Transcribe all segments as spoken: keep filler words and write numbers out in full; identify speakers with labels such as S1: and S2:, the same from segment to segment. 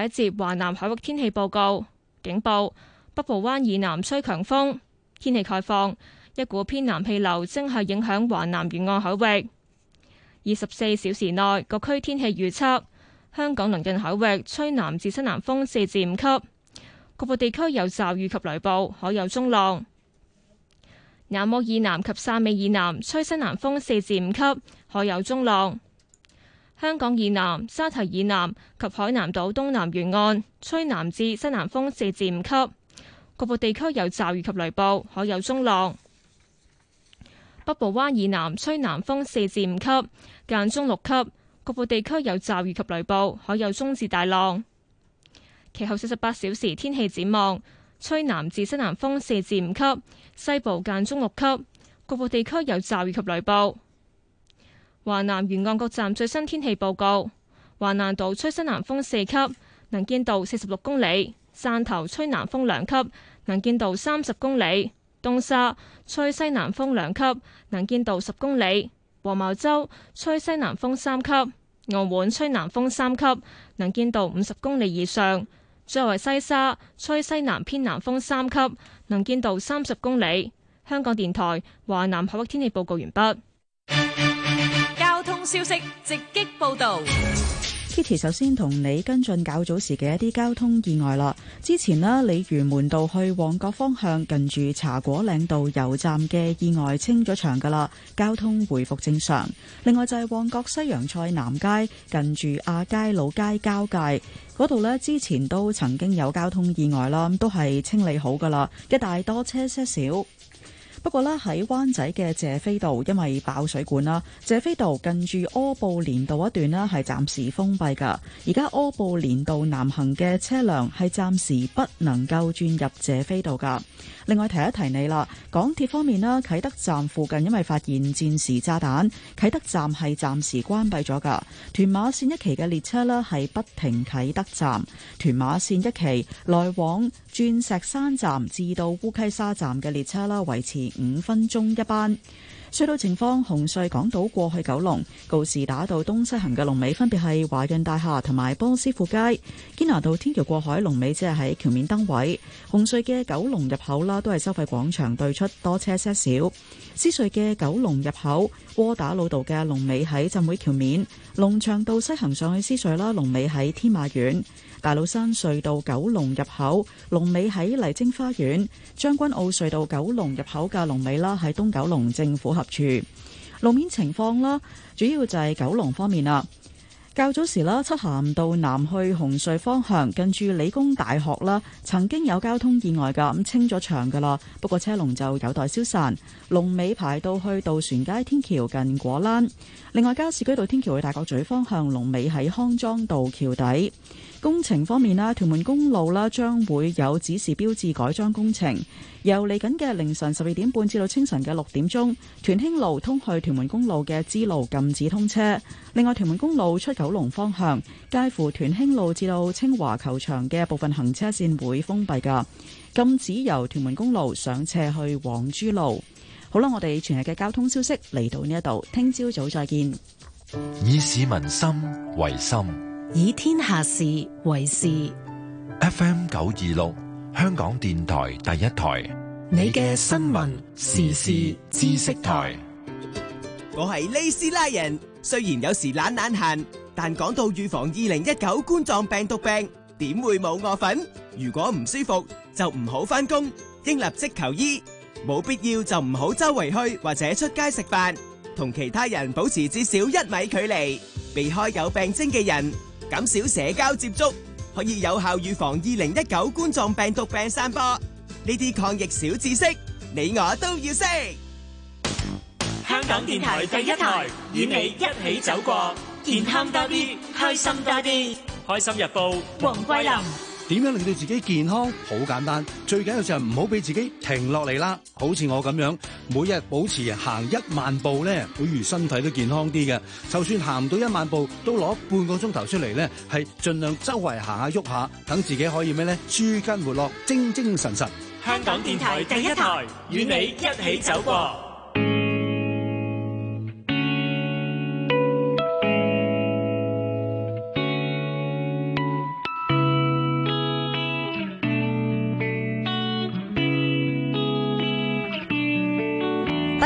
S1: 一節華南海域天氣報告。警報：北部灣以南吹強風。天氣概況：一股偏南氣流正係影響華南沿岸海域。二十四小時內各區天氣預測：香港鄰近海域吹南至西南風四至五級，局部地區有驟雨及雷暴，海有中浪。南澳以南及汕尾以南吹西南風四至五級，海有中浪。香港以南、沙堤以南及海南島東南沿岸吹南至西南風四至五級，局部地區有驟雨及雷暴，海有中浪。北部灣以南吹南風四至五級，間中六級，局部地區有驟雨及雷暴，海有中至大浪。其後四十八小時天氣展望：吹南至西南風四至五級，西部間中六級，局部地區有驟雨及雷暴。華南沿岸各站最新天氣報告：華南島吹西南風四級，能見度四十六公里；汕頭吹南風兩級，能見度三十公里；東沙吹西南風兩級，能見度十公里；黃茅洲吹西南風三級；澳門吹南風三級，能見度五十公里以上；最為西沙吹西南偏南風三級，能見度三十公里。香港電台華南海域天氣報告完畢。
S2: 交通消息直擊報道。
S3: Kitty 首先同你跟進較早時嘅一啲交通意外啦。之前呢，鯉魚門道去旺角方向近住茶果嶺道油站嘅意外清咗場噶啦，交通回復正常。另外就係旺角西洋菜南街近住亞皆老街交界嗰度呢，之前都曾經有交通意外啦，都係清理好噶啦，一帶多車些少。不過呢，喺灣仔嘅謝斐道因為爆水管啦，謝斐道近住柯布連道一段呢係暫時封閉噶。而家柯布連道南行嘅車輛係暫時不能夠轉入謝斐道噶。另外提一提你啦，港鐵方面啦，啟德站附近因為發現戰時炸彈，啟德站係暫時關閉咗噶。屯馬線一期嘅列車呢係不停啟德站，屯馬線一期來往鑽石山站至到烏溪沙站嘅列車啦，維持五分鐘一班。隧道情況：紅隧港島過去九龍，告士打道東西行嘅龍尾分別係華潤大廈同埋波斯富街；堅拿道天橋過海龍尾只係喺橋面燈位。紅隧嘅九龍入口啦，都係收費廣場對出，多車些少。獅隧嘅九龍入口，窩打老道嘅龍尾喺浸會橋面；龍翔道西行上去獅隧啦，龍尾喺天馬苑。大老山隧道九龍入口龍尾喺麗晶花園，將軍澳隧道九龍入口嘅龍尾啦喺東九龍政府合署。路面情況啦，主要就係九龍方面啦。較早時啦，漆咸道南去紅隧方向近住理工大學啦，曾經有交通意外噶，咁清咗場噶啦，不過車龍就有待消散。龍尾排到去渡船街天橋近果欄。另外，加士居道天橋去大角咀方向龍尾喺康莊道橋底。工程方面啦，屯門公路啦將會有指示標誌改裝工程，由嚟緊嘅凌晨十二點半至到清晨嘅六點鐘，屯興路通去屯門公路嘅支路禁止通車。另外，屯門公路出九龍方向，介乎屯興路至到清華球場嘅部分行車線會封閉噶，禁止由屯門公路上斜去黃珠路。好啦，我哋全日嘅交通消息嚟到呢一度，聽朝早再見。
S4: 以市民心為心，
S2: 以天下事為事。
S4: F M 九二六，香港電台第一台，
S2: 你嘅新聞時事知識台。
S5: 我係利斯拉人，雖然有時懶懶閒，但講到預防二零一九冠狀病毒病，點會冇我份？如果唔舒服就唔好返工，應立即求醫。冇必要就唔好周圍去或者出街食飯，同其他人保持至少一米距離，避開有病徵嘅人，減少社交接觸，可以有效預防二零一九冠狀病毒病散播。呢啲抗疫小知識，你我都要識。
S6: 香港電台第一台，與你一起走過，健康多啲，開心多啲。開心日報，黃桂林。
S7: 點樣令到自己健康？好簡單，最緊要就係唔好俾自己停落嚟啦。好似我咁樣，每日保持行一萬步咧，會如身體都健康啲嘅。就算行唔到一萬步，都攞半個鐘頭出嚟咧，係盡量周圍行下喐下，等自己可以咩咧？舒筋活絡，精精神神。
S6: 香港電台第一台，與你一起走過。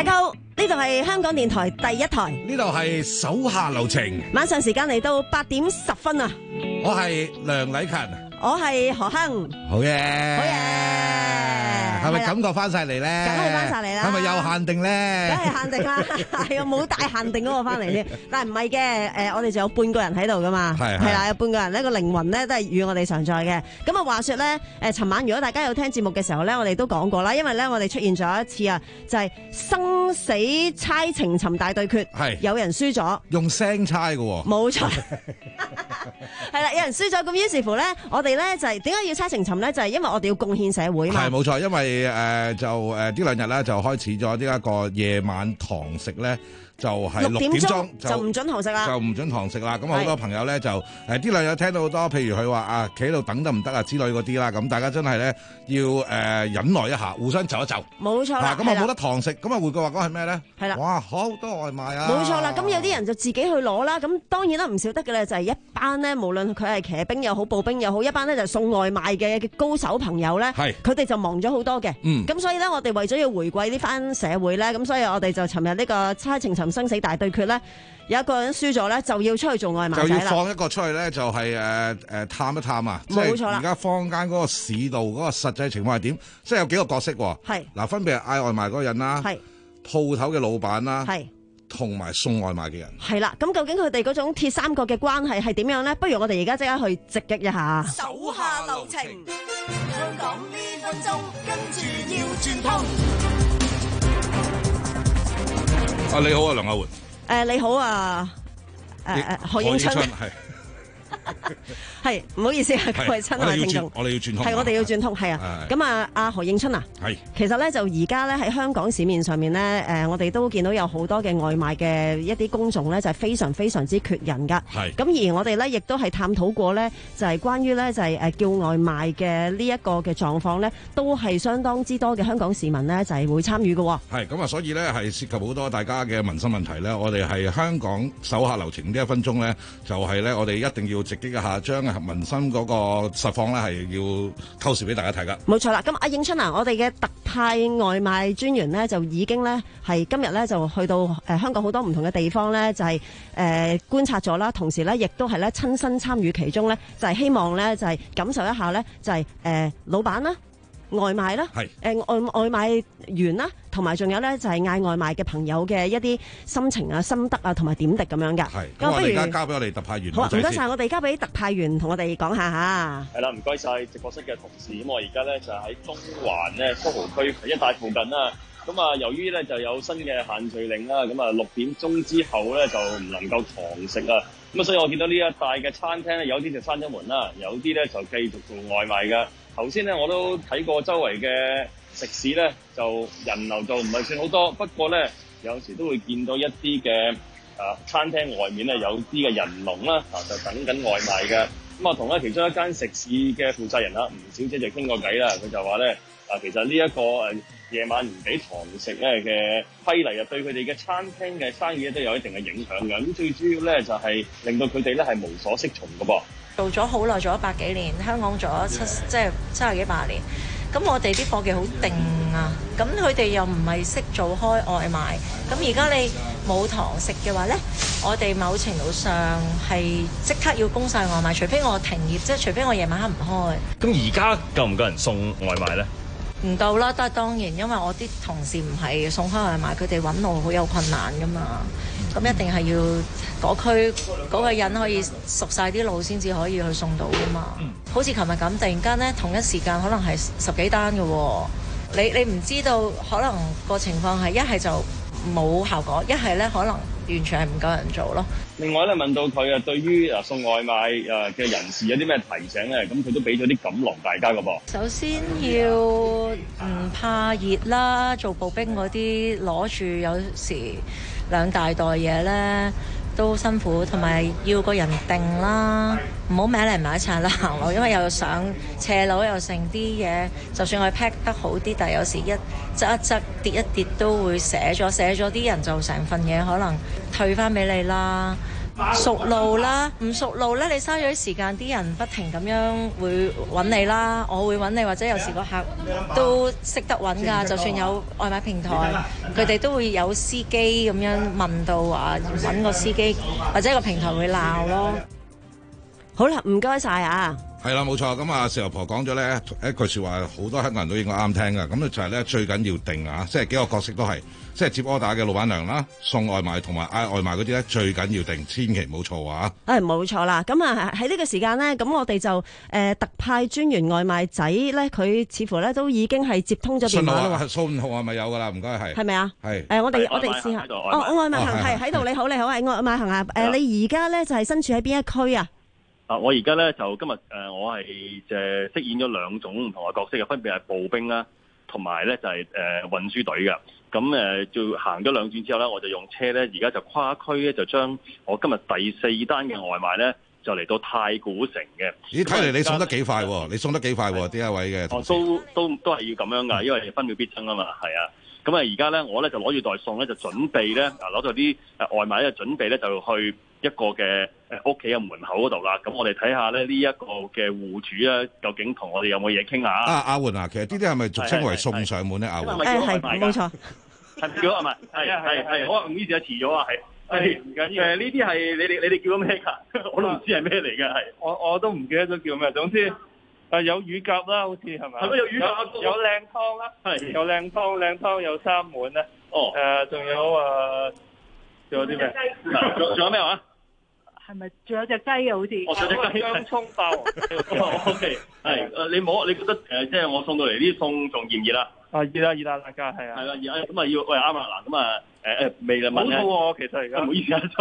S8: 大家好，呢度係香港電台第一台，
S7: 呢度係手下留情，
S8: 晚上時間嚟到八點十分啊！
S7: 我係梁禮勤，
S8: 我係何亨，
S7: 好嘢，
S8: 好嘢，
S7: 係咪感覺翻晒嚟咧？
S8: 梗係翻晒嚟啦，
S7: 係咪有限定咧？
S8: 梗係限定啦，係啊，冇大限定嗰個翻嚟添。但係唔係嘅，誒，我哋仲有半個人喺度噶嘛，係係啦，有半個人呢個靈魂咧都係與我哋常在嘅。咁啊，話說咧，誒，尋晚如果大家有聽節目嘅時候咧，我哋都講過啦，因為咧我哋出現咗一次啊，就係生死猜情尋大對決，係有人輸咗，
S7: 用聲猜嘅喎，
S8: 冇錯。係啦，有人輸咗，咁於是乎咧，我哋咧就係點解要猜情尋咧？就係、是、因為我哋要貢獻社會嘛。
S7: 係冇錯，因為誒、呃、就誒呢兩日咧就開始咗呢一個夜晚堂食咧。就係六點鐘
S8: 就唔準堂食啦，
S7: 就唔準堂食啦。咁好多朋友咧就誒呢兩日聽到好多，譬如佢話啊企喺度等得唔得啊之類嗰啲啦。咁大家真係咧要誒、呃、忍耐一下，互相就一就。
S8: 冇錯啦。
S7: 咁啊冇得堂食，咁啊換句話講係咩咧？
S8: 係啦。
S7: 哇，好多外賣啊！
S8: 冇錯啦。咁有啲人就自己去攞啦。咁當然啦，唔少得嘅咧就係一班咧，無論佢係騎兵又好，步兵又好，一班咧就送外賣嘅高手朋友咧，係佢哋就忙咗好多嘅。嗯。咁所以咧，我哋為咗要回饋呢番社會咧，咁所以我哋就尋日呢個猜情尋生死大對決。有一個人輸咗咧，就要出去做外賣仔啦。就要放一個出去咧，就係誒誒探一探啊！冇錯啦。而家坊間嗰個市道嗰個實際情況係點？即係有幾個角色喎。係嗱，分別係嗌外賣嗰個人啦，係鋪頭嘅老闆啦，係同埋送外賣嘅人。係啦，咁究竟佢哋嗰種鐵三角嘅關係係點樣咧？不如我哋而家即刻去直擊一下。
S2: 手下留情，香港呢分鐘跟住要轉通。
S7: 啊，你好啊，梁亞媛。
S8: 誒、呃、你好啊，誒誒何應春係係唔好意思啊，各位親愛聽眾，
S7: 我哋要轉通，
S8: 係我哋要轉通，係啊，咁啊，阿何應春啊，係其實咧就而家咧喺香港市面上面咧，誒、呃、我哋都見到有好多嘅外賣嘅一啲工種咧，就係、是、非常非常之缺人噶，係咁而我哋咧亦都係探討過咧，就係、是、關於咧就係、是、誒叫外賣嘅呢一個嘅狀況咧，都係相當之多嘅香港市民咧就係、是、會參與嘅，係咁啊，所以咧係涉及好多大家嘅民生問題咧，我哋係香港手下留情呢一分鐘咧，就係、是、咧我哋一定要直擊一下，將民生嗰個實況咧係要透視俾大家睇噶。冇錯啦，咁阿應春啊，我哋嘅特派外賣專員呢，就已經咧係今日咧就去到誒、呃、香港好多唔同嘅地方咧，就係、是、誒、呃、觀察咗啦，同時咧亦都係咧親身參與其中咧，就係、是、希望咧就係、是、感受一下咧，就係、是、誒、呃、老闆啦。外賣啦，係誒、呃、外外賣員啦，同埋仲有咧就係、是、嗌外賣嘅朋友嘅一啲心情啊、心得啊，同埋點滴咁樣㗎。係，咁我哋而家交俾我哋特派員。好，唔該晒，我哋交俾特派員同我哋講下嚇。係啦，唔該晒直播室嘅同事。咁我而家咧就喺中環咧福豪區一帶附近啦。咁啊，由於咧就有新嘅限聚令啦，咁啊六點鐘之後咧就唔能夠堂食啊。咁啊，所以我見到呢一帶嘅餐廳咧，有啲就閂咗門啦，有啲咧就繼續做外賣㗎。頭先咧我都睇過周圍嘅食肆咧，就人流就唔係算好多，不過咧有時都會見到一啲嘅啊餐廳外面咧有啲嘅人龍啦，啊就等緊外賣嘅。咁啊同咧其中一間食肆嘅負責人啊吳小姐就傾過偈啦，佢就話咧啊其實呢、這、一個誒夜晚唔俾堂食咧嘅規例啊，對佢哋嘅餐廳嘅生意都有一定嘅影響嘅。咁最主要咧就係、是、令到佢哋咧係無所適從嘅噃。
S9: 做咗好耐，做咗百幾年，香港做咗七即係七十幾八年。咁我哋啲夥計好定啊，咁佢哋又唔係識做開外賣。咁而家你冇堂食嘅話呢，我哋某程度上係即刻要供晒外賣，除非我停業，即係除非我夜晚黑唔開。咁而家夠唔夠人送外賣呢？唔到啦，但係當然，因為我啲同事唔係送開外賣，佢哋揾路好有困難噶嘛。咁一定係要嗰區嗰個人可以熟晒啲路先至可以去送到噶嘛。好似琴日咁，突然間咧同一時間可能係十幾單嘅喎。你你唔知道，可能個情況係一係就冇效果，一係咧可能完全係唔夠人做咯。另外咧問到佢啊，對於啊送外賣誒嘅人士有啲咩提醒咧？咁佢都俾咗啲錦囊大家噶噃。首先要唔怕熱啦，做步兵嗰啲攞住有時兩大袋嘢咧都辛苦，同埋要個人定啦，唔好歪嚟埋一齊啦行路，因為又上斜路又剩啲嘢，就算我 pack 得好啲，但係有時一側一側跌一跌都會瀉咗，瀉咗啲人就成份嘢可能退翻俾你啦。 熟路啦，唔熟路咧，你嘥咗啲時間，啲人不停咁樣會揾你啦，我會揾你，或者有時個客都識得揾㗎。就算有外賣平台，佢哋都會有司機咁樣問到話揾個司機，或者個平台會鬧咯。
S8: 好啦，唔該晒啊！
S10: 係啦，冇錯。咁啊，四阿婆講咗咧一句説話，好多香港人都應該啱聽㗎。咁咧就係咧最緊要定啊，即係幾個角色都係，即係接 order 嘅老闆娘啦，送外賣同埋嗌外賣嗰啲咧，最緊要定，千祈唔好錯啊！
S8: 誒冇錯啦，咁啊喺呢個時間呢，咁我哋就誒、呃、特派專員外賣仔咧，佢似乎咧都已經係接通咗電話啦喎。
S10: 信號係咪有㗎啦？唔該係。係
S8: 咪啊？
S10: 係。
S8: 誒我哋我哋試下。哦，外賣行係喺度，你好你好，係外賣行啊！誒你而家咧就係身處喺邊一區啊？
S11: 啊！我而家咧就今日誒、呃，我係誒飾演咗兩種唔同嘅角色嘅，分別係步兵啦，同埋咧就係、是、誒、呃、運輸隊嘅。咁誒、呃、就行咗兩轉之後咧，我就用車咧，而家就跨區咧，就將我今日第四單嘅外賣咧，就嚟到太古城嘅。
S10: 咦？睇嚟你送得幾快喎？你送得幾快喎？呢一位嘅同事。
S11: 哦，都都都係要咁樣㗎，因為分秒必爭啊嘛，係啊。咁啊，而家咧我咧就攞住袋餸咧，就準備咧啊攞到啲誒外賣咧，準備咧就去一個嘅誒屋企嘅門口嗰度啦。咁我哋睇下咧呢一個嘅戶主咧，究竟同我哋有冇嘢傾下啊？
S10: 阿媛啊，其實呢啲係咪俗稱為送上門咧？阿媛
S8: 誒係冇錯，
S11: 係叫啊，唔係係係係，好啊，唔好意思啊，遲咗啊，係係唔緊要。誒呢啲係你哋你哋叫咗咩㗎？我都唔知係咩嚟嘅，係
S12: 我我都唔記得咗叫咩。總之誒有乳鴿啦，好似係咪？
S11: 係咪有乳鴿？
S12: 有靚湯啦，係有靚湯，靚湯有三碗咧。
S11: 哦
S12: 誒，仲有誒，仲有啲咩？
S11: 仲仲有咩話？
S13: 係咪仲有隻雞啊？好似
S11: 我仲有隻雞
S12: 薑葱爆。
S11: O K，係誒，你冇你覺得誒，即係我送到嚟啲餸仲熱唔熱啦？
S12: 啊熱啦熱啦，大家係啊。
S11: 係啦熱啊，咁啊要喂啱啦嗱，咁啊誒誒未啦問咧。
S12: 好肚餓其實而家。
S11: 唔好意思啊，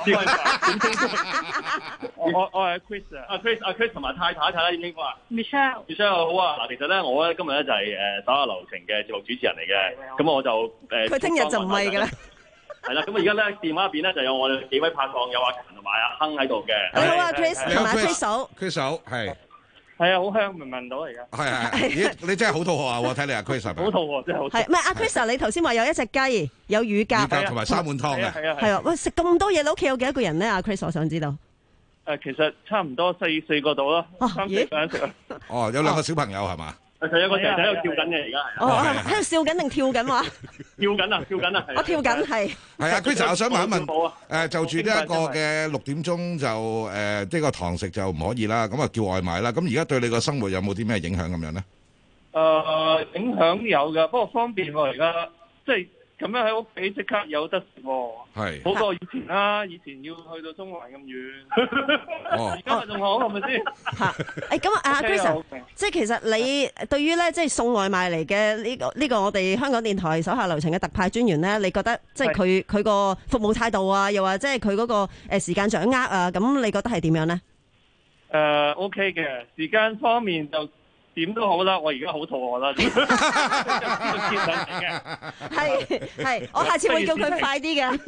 S12: 我我係 Chris 啊，
S11: 阿 Chris 阿 Chris 同埋太太太太點稱呼啊
S13: ？Michelle。
S11: Michelle 好啊，嗱其實咧我咧今日咧就係誒手下留情嘅節目主持人嚟嘅，咁我就誒。
S8: 佢聽日就唔係㗎啦。
S11: 係啦，咁啊而家咧電話入邊咧就有我哋幾位拍檔，有阿勤同埋阿亨喺度嘅。
S8: 你好啊 Chris 同埋 Chris 嫂。
S10: Chris 嫂係。
S12: 係啊，好香，聞聞到而家。
S10: 係係，咦？你真係好肚餓啊！睇你阿 Chris
S12: 好肚餓，真係好。
S8: 係唔係阿 Chris 你頭先話有一隻雞，有乳鴿，
S10: 乳鴿同埋三碗湯嘅。
S12: 係啊
S8: 係啊，喂，食咁多嘢，你屋企有幾多個人咧？阿 Chris 我想知道。
S12: 誒，其實差唔多四四個度咯，三四個人食啊。
S10: 哦，有兩個小朋友係嘛？
S11: 佢有個仔仔喺度跳緊嘅，而家係。
S8: 哦，喺度笑緊定跳緊話？
S11: 跳緊啊！跳緊啊！
S8: 我跳緊係。
S10: 係啊 ，Chris，我想問一問，誒就住呢一個嘅六點鐘就誒呢個堂食就唔可以啦，咁啊叫外賣啦。咁而家對你個生活有冇啲咩影響咁樣咧？
S12: 誒，影響有㗎，不過方便喎而家，即係咁樣喺屋企即刻有得食喎。係。好過以前啦，以前要去到中環咁遠。哦。而家咪仲好係咪先？
S8: 嚇！誒咁啊，阿 Chris，即係其實你對於咧即係送外賣嚟嘅呢個呢個我哋香港電台手下留情嘅特派專員咧，你覺得即係佢佢個服務態度啊，又或者係佢嗰個誒時間掌握啊，咁你覺得係點樣咧？
S12: 誒 OK 嘅，時間方面就。點都好啦，我而家好肚餓啦。
S8: 係係，我下次會叫佢快啲嘅。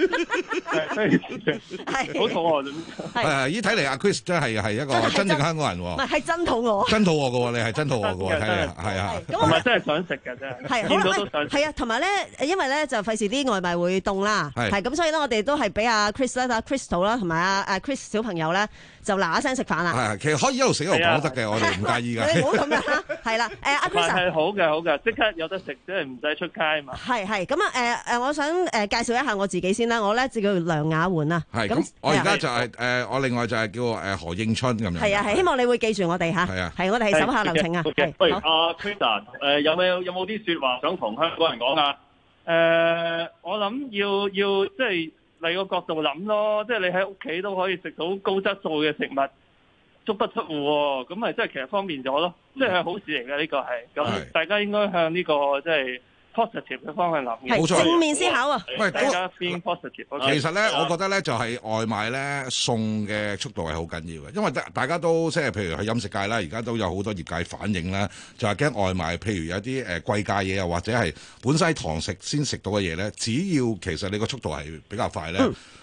S12: 係好肚餓。
S10: 係咦？睇嚟阿 Chris 真係係一個真正香港人喎。
S8: 唔係，係真肚餓。
S10: 真肚餓嘅喎，你係真肚餓嘅喎，睇嚟係啊。
S12: 同埋真係想食嘅真係。係見到都想食。
S8: 係啊，同埋咧，因為咧就費事啲外賣會凍啦。係。係咁，所以咧我哋都係俾阿 Chris 啦、阿 Crystal 啦，同埋阿阿 Chris 小朋友咧，就嗱嗱聲食飯啦。
S10: 係，其實可以一路食一路講得嘅，我哋唔介意㗎。
S8: 你唔好咁樣。係啦，誒阿 Chris
S12: 係好嘅，好嘅，即刻有得食，即係唔使出街啊嘛。
S8: 係係咁啊，誒誒，我想誒介紹一下我自己先啦，我咧就叫梁雅媛啊。
S10: 係咁，我而家就係誒，我另外就係叫誒何應春咁樣。
S8: 係啊係，希望你會記住我哋嚇。係啊，係我哋係手下留情啊。
S11: 喂，阿 Chris 誒有冇有冇啲説話想同香港人講啊？
S12: 誒，我諗要要即係嚟個角度諗咯，即係你喺屋企都可以食到高質素嘅食物。足不出戶喎，咁咪即係其實方便咗咯，即係好事嚟嘅呢個係，咁大家應該向呢個即係 positive 嘅方向諗嘅，
S10: 冇錯，
S8: 正面思考啊！
S10: 喂，
S12: 大家變 positive。
S10: 其實咧，我覺得咧就係外賣咧送嘅速度係好緊要嘅，因為大家都即係譬如喺飲食界啦，而家都有好多業界反映啦，就係驚外賣，譬如有啲誒貴價嘢，又或者係本身喺堂食先食到嘅嘢咧，只要其實你個速度係比較快咧。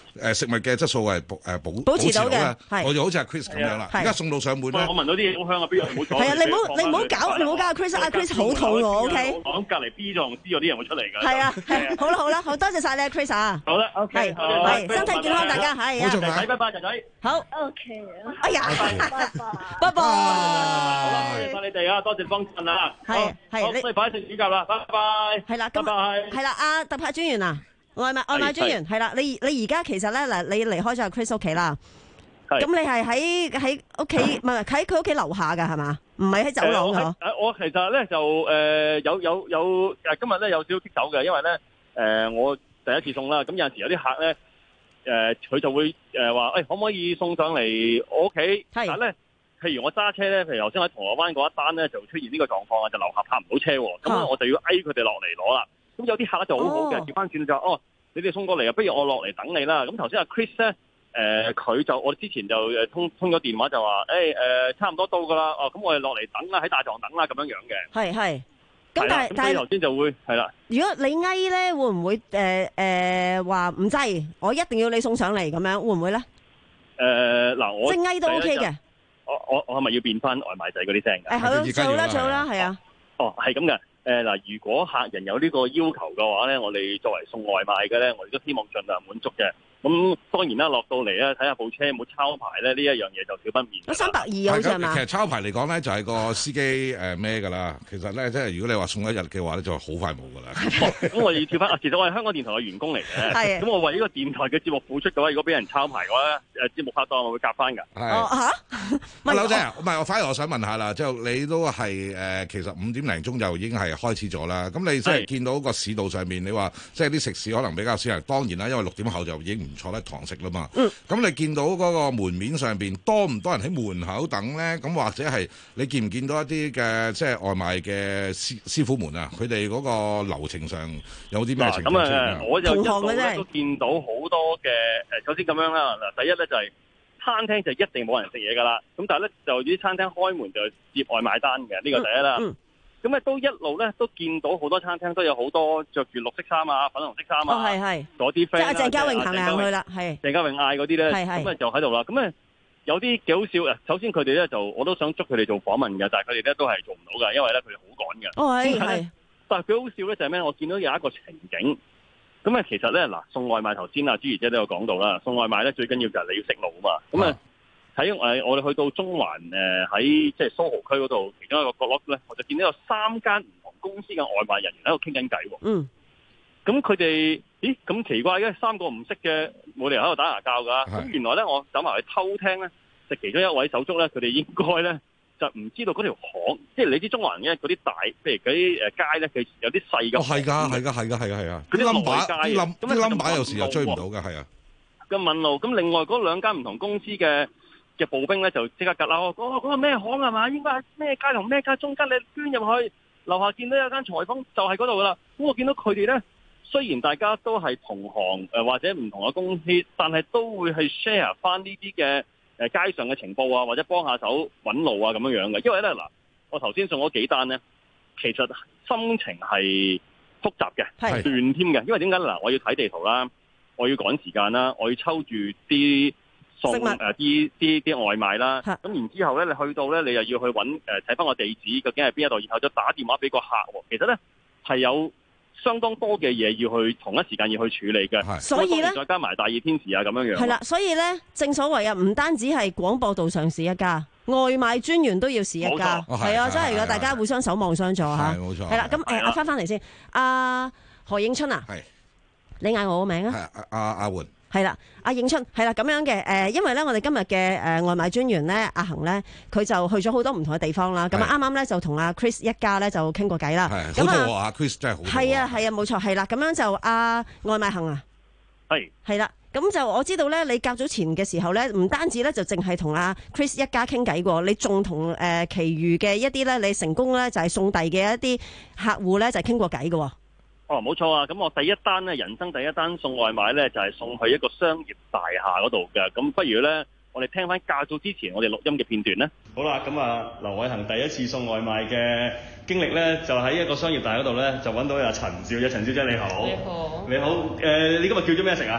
S10: 誒食物嘅質素係誒保
S8: 保持到嘅，
S10: 我就好似阿 Chris 咁樣啦。而家送到上門咧，
S11: 我聞到啲嘢好香啊！邊個唔好阻？
S8: 係啊，你唔好你唔好搞，你唔好搞阿 Chris，阿 Chris 好肚餓，OK？
S11: 我講隔離 B 座同 C 座啲人會出嚟㗎。
S8: 係啊，係好啦好啦，好多謝晒你啊 Chris 啊！
S11: 好啦 ，OK，
S8: 係身體健康，大家係啊，
S11: 仔拜拜，仔仔。
S8: 好
S13: OK，
S8: 哎呀，
S13: 拜拜，
S8: 拜拜。
S11: 好啦，多謝晒你哋啊，多謝幫襯啊。
S8: 係係，
S11: 你擺食指甲啦，拜拜。
S8: 係啦，
S11: 拜拜。
S8: 係啦，阿特派專員啊。外賣外賣專員係啦，你你而家其實咧嗱，你離開咗阿 Chris 屋企啦，咁你係喺喺屋企，唔係喺佢屋企樓下㗎係嘛？唔係喺走廊㗎。
S11: 誒我其實咧就誒有有有誒今日咧有少少棘手嘅，因為咧誒我第一次送啦，咁有陣時有啲客咧誒佢就會誒話誒可唔可以送上嚟我屋企？但係咧譬如我揸車咧，譬如頭先喺銅鑼灣嗰一單咧就出現呢個狀況啊，就樓下泊唔到車喎，咁我就要嗌佢哋落嚟攞啦。咁有啲客就好好嘅，調翻轉就哦，你哋送過嚟啊，不如我落嚟等你啦。咁頭先阿 Chris 咧，誒佢就我之前就誒通通咗電話就話，誒誒差唔多到㗎啦，哦咁我哋落嚟等啦，喺大堂等啦咁樣樣嘅。
S8: 係係。咁但係但係
S11: 頭先就會係啦。
S8: 如果你嗌咧，會唔會誒誒話唔制？我一定要你送上嚟咁樣，會唔會咧？
S11: 誒嗱，我
S8: 即係嗌都 OK 嘅。
S11: 我我我係咪要變翻外賣仔嗰啲聲㗎？
S8: 誒好，做啦做啦，係啊。
S11: 哦，係咁嘅。誒嗱，如果客人有呢個要求嘅話咧，我哋作為送外賣嘅咧，我哋都希望盡量滿足嘅。咁當然啦，落到嚟咧睇下部車有冇抄牌咧，呢一樣嘢就少不免。
S8: 三百二好似係嘛？
S10: 其實抄牌嚟講咧，就係個司機誒咩㗎啦。其實咧，即係如果你話送一日嘅話咧，就好快冇㗎啦。
S11: 咁我要跳翻，其實我係香港電台嘅員工嚟嘅。係。咁我為呢個電台嘅節目付出嘅話，如果俾人抄牌嘅話咧，誒節目拍檔我會夾翻㗎。
S10: 係。
S8: 哦嚇。
S10: 阿劉姐，唔係我反而我想問下啦，即係你都係誒，其實五點零鐘就已經係開始咗啦。咁你即係見到個市道上面，你話即係啲食肆可能比較少人，當然啦，因為六點後就已經唔坐得堂食啦嘛。嗯。咁你見到嗰個門面上邊多唔多人喺門口等咧？咁或者係你見唔見到一啲嘅即係外賣嘅師師傅們啊？佢哋嗰個流程上有啲咩情況出現啊？
S11: 咁誒，我就一路咧都見到好多嘅誒，首先咁樣啦。嗱，第一咧就係餐廳就一定冇人食嘢㗎啦。咁但係咧就啲餐廳開門就接外賣單嘅，呢個第一啦。嗯。咁咧都一路咧都見到好多餐廳都有好多着住綠色衫啊、粉紅色衫啊，
S8: 哦係係，
S11: 嗰啲 friend
S8: 即係鄭嘉穎行嚟行去啦，係
S11: 鄭嘉穎嗌嗰啲咧，
S8: 係係
S11: 咁啊就喺度啦。咁咧有啲幾好笑啊！首先佢哋咧就我都想捉佢哋做訪問嘅，但係佢哋咧都係做唔到㗎，因為咧佢哋好趕嘅。
S8: 哦係係，
S11: 但係幾好笑咧就係咩？我見到有一個情景，咁啊其實咧嗱送外賣頭先啊朱怡姐都有講到啦，送外賣咧最緊要就係你要識路啊嘛，咁啊。喺誒，我哋去到中環誒，喺即係蘇豪區嗰度其中一個角落咧，我就見到有三間唔同公司嘅外賣人員喺度傾緊偈喎。嗯。咁佢哋，咦？咁奇怪嘅，三個唔識嘅，冇理由喺度打牙鉸㗎。咁原來咧，我走埋去偷聽咧，就其中一位手足咧，佢哋應該咧就唔知道嗰條巷，即係你知中環嘅嗰啲大，譬如嗰啲誒街咧，佢有啲細嘅。哦，係㗎，係㗎，係㗎，係㗎，係啊！嗰啲 number，啲 number，啲 number 有時又追唔到㗎，係啊。嘅問路，咁另外嗰兩間唔同公司嘅嘅步兵咧就即刻夾啦！我嗰個咩巷係嘛？應該係咩街同咩街中間，你捐入去樓下見到有間裁縫，就係嗰度噶啦。咁我見到佢哋咧，雖然大家都係同行誒或者唔同嘅公司，但係都會係 share 翻呢啲嘅誒街上嘅情報啊，或者幫下手揾路啊咁樣樣嘅。因為咧嗱，我頭先送咗幾單咧，其實心情係複雜嘅，係亂添嘅。因為點解嗱？我要睇地圖啦，我要趕時間啦，我要抽住啲送誒啲啲啲外賣啦，咁然之後咧，你去到咧，你又要去揾誒睇翻個地址，究竟係邊一度，然後再打電話俾個客。其實咧係有相當多嘅嘢要去同一時間要去處理嘅，所以咧再加埋大熱天時啊咁樣樣。係啦，所以咧正所謂啊，唔單止係廣播道上市一家，外賣專員都要試一家，係啊，真係㗎，大家互相守望相助嚇。係冇錯。係啦，咁誒，阿翻翻嚟先，阿何應春啊，係你嗌我個名啊？係阿阿媛。係啦，阿應春係啦，咁樣嘅誒，因為咧，我哋今日嘅誒外賣專員咧，阿恒咧，佢就去咗好多唔同嘅地方啦。咁啊，啱啱咧就同阿 Chris 一家咧就傾過偈啦。係，好多啊 Chris 真係好。係啊係啊，冇錯係啦。咁樣就阿外賣恒啊，係係啦。咁就我知道咧，你較早前嘅時候咧，唔單止咧就淨係同阿 Chris 一家傾偈過，你仲同誒其餘嘅一啲咧，你成功咧就係送遞嘅一啲客戶咧就係傾過偈嘅。哦，冇錯啊！咁我第一單咧，人生第一單送外賣咧，就係送去一個商業大廈嗰度嘅。咁不如咧，我哋聽翻較早之前我哋錄音嘅片段咧。好啦，咁啊，劉偉恒第一次送外賣嘅經歷咧，就喺一個商業大廈嗰度咧，就揾到阿陳小姐。陳小姐你好，你好，你好。誒、呃，你今日叫咗咩食啊？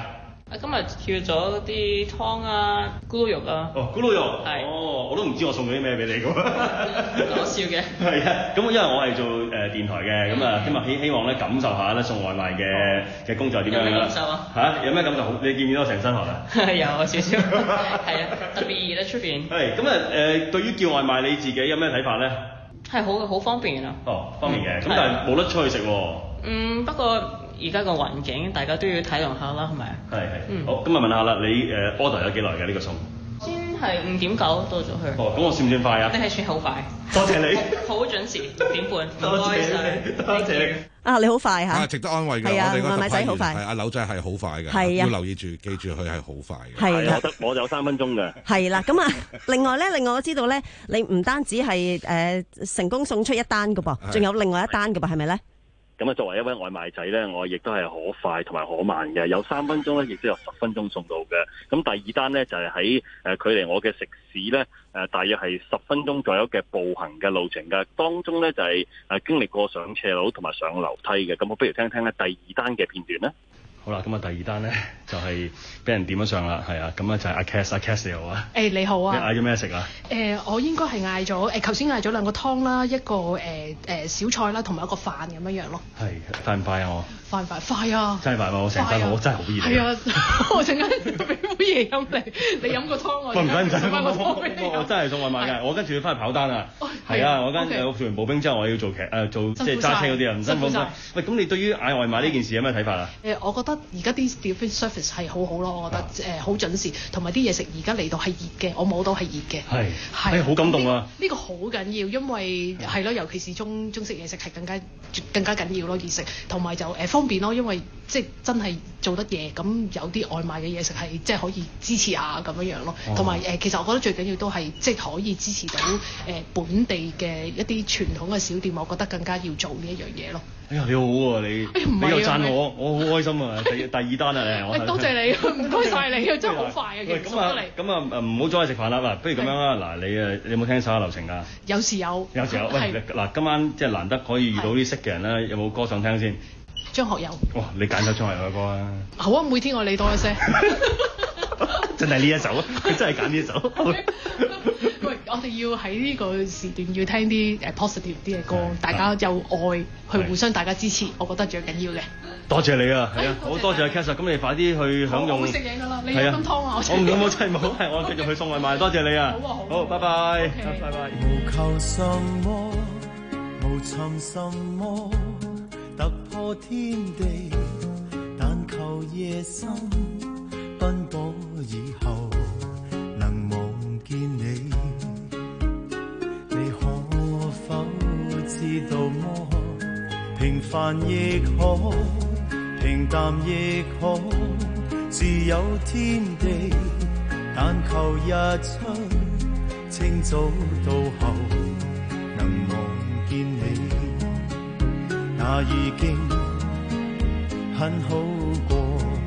S14: 今日叫咗啲湯啊、咕嚕肉啊。
S15: 哦，咕嚕肉。
S14: 係。
S15: 哦，我都唔知我送咗啲咩俾你㗎。
S14: 講笑嘅。係
S15: 啊，咁因為我係做誒、呃、電台嘅，咁啊今日希希望咧感受下咧送外賣嘅嘅工作點樣啦。有咩感受啊？嚇，有咩感受？好，你見唔見到我成身汗啊？
S14: 有少少。係啊，特別熱喺出邊。
S15: 係，咁啊誒，對於叫外賣你自己有咩睇法咧？
S14: 係好好方便啊！
S15: 哦，方便嘅，咁、嗯、但係冇得出去食喎。
S14: 嗯，不過而家個環境大家都要體諒下啦，係咪啊？係係。嗯。好，咁啊問下啦，你誒 order 咗幾耐嘅呢個餸？先係五點九到咗去。哦，咁我算唔算快啊？你係算好快。多謝你。好準時，六點半。多謝你，多謝你。
S8: 啊，你好快嚇！
S10: 啊，值得安慰㗎。
S8: 係啊，
S10: 我哋
S8: 外賣仔好快。
S10: 係阿柳仔係好快嘅。
S8: 係啊。
S10: 要留意住，記住佢係好快嘅。
S8: 係啦。
S11: 我我有三分鐘嘅。係
S8: 啦，咁啊，另外咧，另外我知道咧，你唔單止係誒成功送出一單㗎噃，仲有另外一單㗎噃，係咪咧？
S11: 咁啊，作為一位外賣仔咧，我亦都係可快同埋可慢嘅，有三分鐘咧，亦都有十分鐘送到嘅。咁第二單咧就係喺誒距離我嘅食肆咧誒，大約係十分鐘左右嘅步行嘅路程嘅。當中咧就係誒經歷過上斜路同埋上樓梯嘅。咁我不如聽聽咧第二單嘅片段咧。
S15: 好啦，咁啊第二單咧就係、是、俾人點咗上啦，係啊，咁啊就係阿 Cass， 阿 Cass 你好啊。
S16: 誒、欸、你好啊。你
S15: 嗌咗咩食啊？
S16: 誒、呃、我應該係嗌咗誒頭先嗌咗兩個湯啦，一個誒誒、呃、小菜啦，同埋一個飯咁樣樣咯。係
S15: 快唔快啊我？
S16: 快唔快？快啊！
S15: 真係快嘛！我成身我真係好熱。
S16: 係啊，我陣間俾杯嘢飲你，你飲個湯我。唔使唔使，
S15: 我我真係送外賣嘅，我跟住要翻去跑單啊。係啊，我跟住做完步兵之後，我要做劇誒做即係揸車嗰啲啊，唔辛苦唔辛苦。喂，咁你對於嗌外賣呢件事有咩睇法啊？
S16: 誒，我覺得而家啲 delivery service 係好好咯，我覺得誒好準時，同埋啲嘢食而家嚟到係熱嘅，我摸到係熱嘅。係係好感動啊！呢個好緊要，因為係咯，尤其是中中式嘢食係更加更加緊要咯，熱食同埋就誒方便咯，因為即係真係做得嘢，咁有啲外賣嘅嘢食係即係可以支持下咁樣樣咯，同埋誒其實我覺得最緊要都係即係可以支持到誒、呃、本地嘅一啲傳統嘅小店，我覺得更加要做呢一樣嘢咯。
S15: 哎呀，你好喎、啊、你，哎、你又讚我，我好開心啊！第第二單啊你，我
S16: 多謝你，唔該晒你，真係好快啊！其實
S15: 咁啊咁啊唔好阻你食飯啦嗱，不如咁樣啦嗱，你誒你有冇聽手下留情㗎？有時有，有時有。喂嗱，今晚即係難得可以遇到啲識嘅人啦，有冇歌想聽先？
S16: 張學友。哇！
S15: 你揀首張學友嘅歌啊！
S16: 好啊，每天愛你多一些。
S15: 真係呢一首，佢真係揀呢一首。
S16: 喂，我哋要喺呢個時段要聽啲誒 positive 啲嘅歌，大家有愛去互相大家支持，我覺得最緊要嘅。多謝你啊，係啊，好多謝阿 Cass， 咁你快啲去享用。我會食嘢㗎啦，你飲湯啊！我唔好，真係冇，係我繼續去送外賣，多謝你啊！好啊，好，好，拜拜，拜拜。無求什麼，無尋什麼，突破天地，但求夜深奔波以後能望見你。你可否知道麼？平凡亦可，平淡亦可，自有天地。但求日出清早到後能望見你，那已經很好過。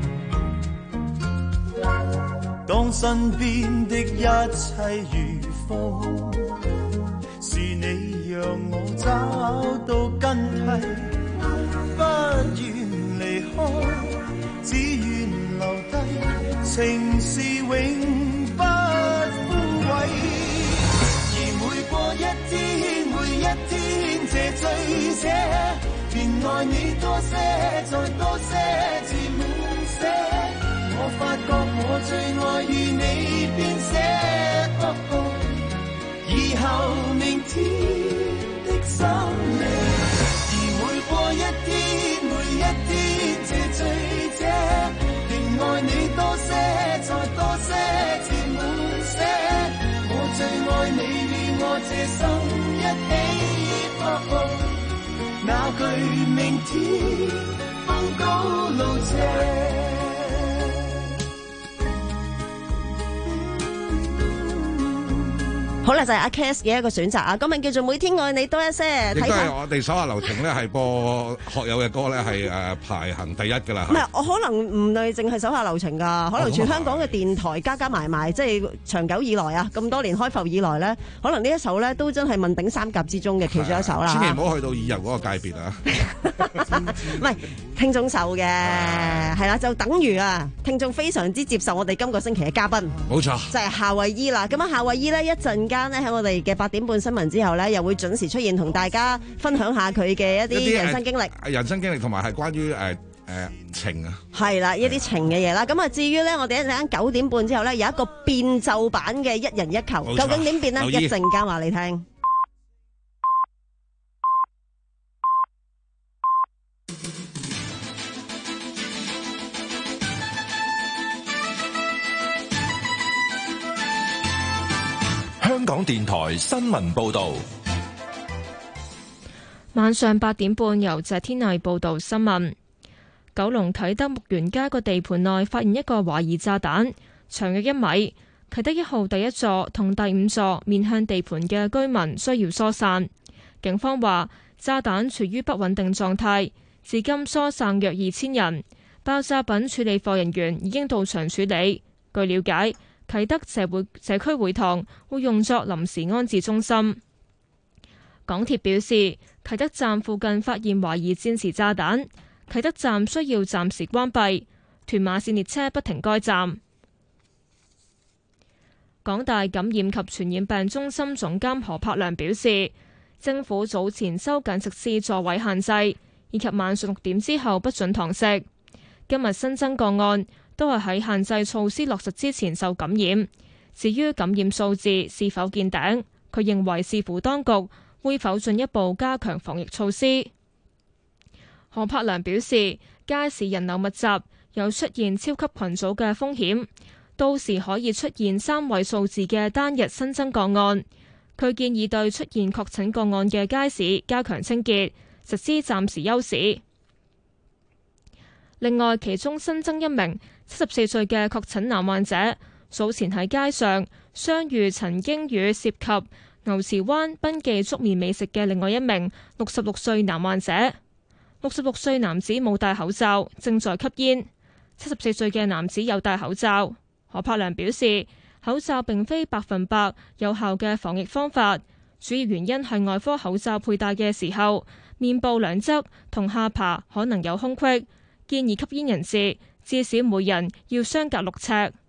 S16: 當身邊的一切如風，是你讓我找到根蒂，不願離開，只願留低，情是永不枯萎。而每過一天，每一天這醉者，便愛你多些，再多些，至滿瀉。我發覺我最愛與你編寫，以後明天的生命。而每過一天，每一天這醉者，便愛你多些，再多些，至滿瀉。我最愛你與我這生一起，那句明天風高路斜。好啦，就係、是、阿 Cass 嘅一個選擇啊，歌名叫做《每天愛你多一些》。亦都係我哋手下留情咧，係播學友嘅歌咧，係誒排行第一㗎啦。唔係，我可能唔係淨係手下留情㗎，可能全香港嘅電台加加埋埋，即係長久以來啊，咁多年開埠以來咧，可能呢一首咧都真係問鼎三甲之中嘅其中一首啦。千祈唔好去到耳油嗰個界別啊！唔係，
S8: 聽眾受嘅，係啦，就等於啊，聽眾非常之接受我哋今個星期嘅嘉賓，
S10: 冇錯，
S8: 就係夏慧姨啦。咁啊，夏慧姨咧一陣間咧喺我哋嘅八點半新聞之後咧，又會準時出現，同大家分享下佢嘅一啲人生經歷，
S10: 人生經歷同埋係關於誒誒情啊，
S8: 係啦，一啲情嘅嘢啦。咁啊，至於咧，我哋一陣間九點半之後咧，有一個變奏版嘅一人一球，究竟點變呢？一陣間話你聽。
S4: 香港電台新聞報道，
S1: 晚上八點半由謝天藝報道新聞。九龍啟德木園街個地盤內發現一個懷疑炸彈，長約一米。啟德一號第一座同第五座面向地盤嘅居民需要疏散。警方話炸彈處於不穩定狀態，至今疏散約二千人。爆炸品處理課人員已經到場處理。據了解，啟德社會社區會堂會用作臨時安置中心。港鐵表示，啟德站附近發現懷疑戰時炸彈，啟德站需要暫時關閉，屯馬線列車不停該站。港大感染及傳染病中心總監何柏良表示，政府早前收緊食肆座位限制，以及晚上六點之後不准堂食。今日新增個案都係喺限制措施落實之前受感染。至於感染數字是否見頂，佢認為視乎當局會否進一步加強防疫措施。何柏良表示，街市人流密集，有出現超級群組嘅風險，到時可以出現三位數字嘅單日新增個案。佢建議對出現確診個案嘅街市加強清潔，實施暫時休市。另外，其中新增一名七十四歲嘅確診男患者，早前喺街上相遇曾經與涉及牛池灣賓記粥麵美食嘅另外一名六十六歲男患者。六十六歲男子冇戴口罩，正在吸煙。七十四歲嘅男子有戴口罩。何柏良表示，口罩並非百分百有效嘅防疫方法，主要原因係外科口罩佩戴嘅時候，面部兩側同下巴可能有空隙。建議吸煙人士至少每人要相隔六尺。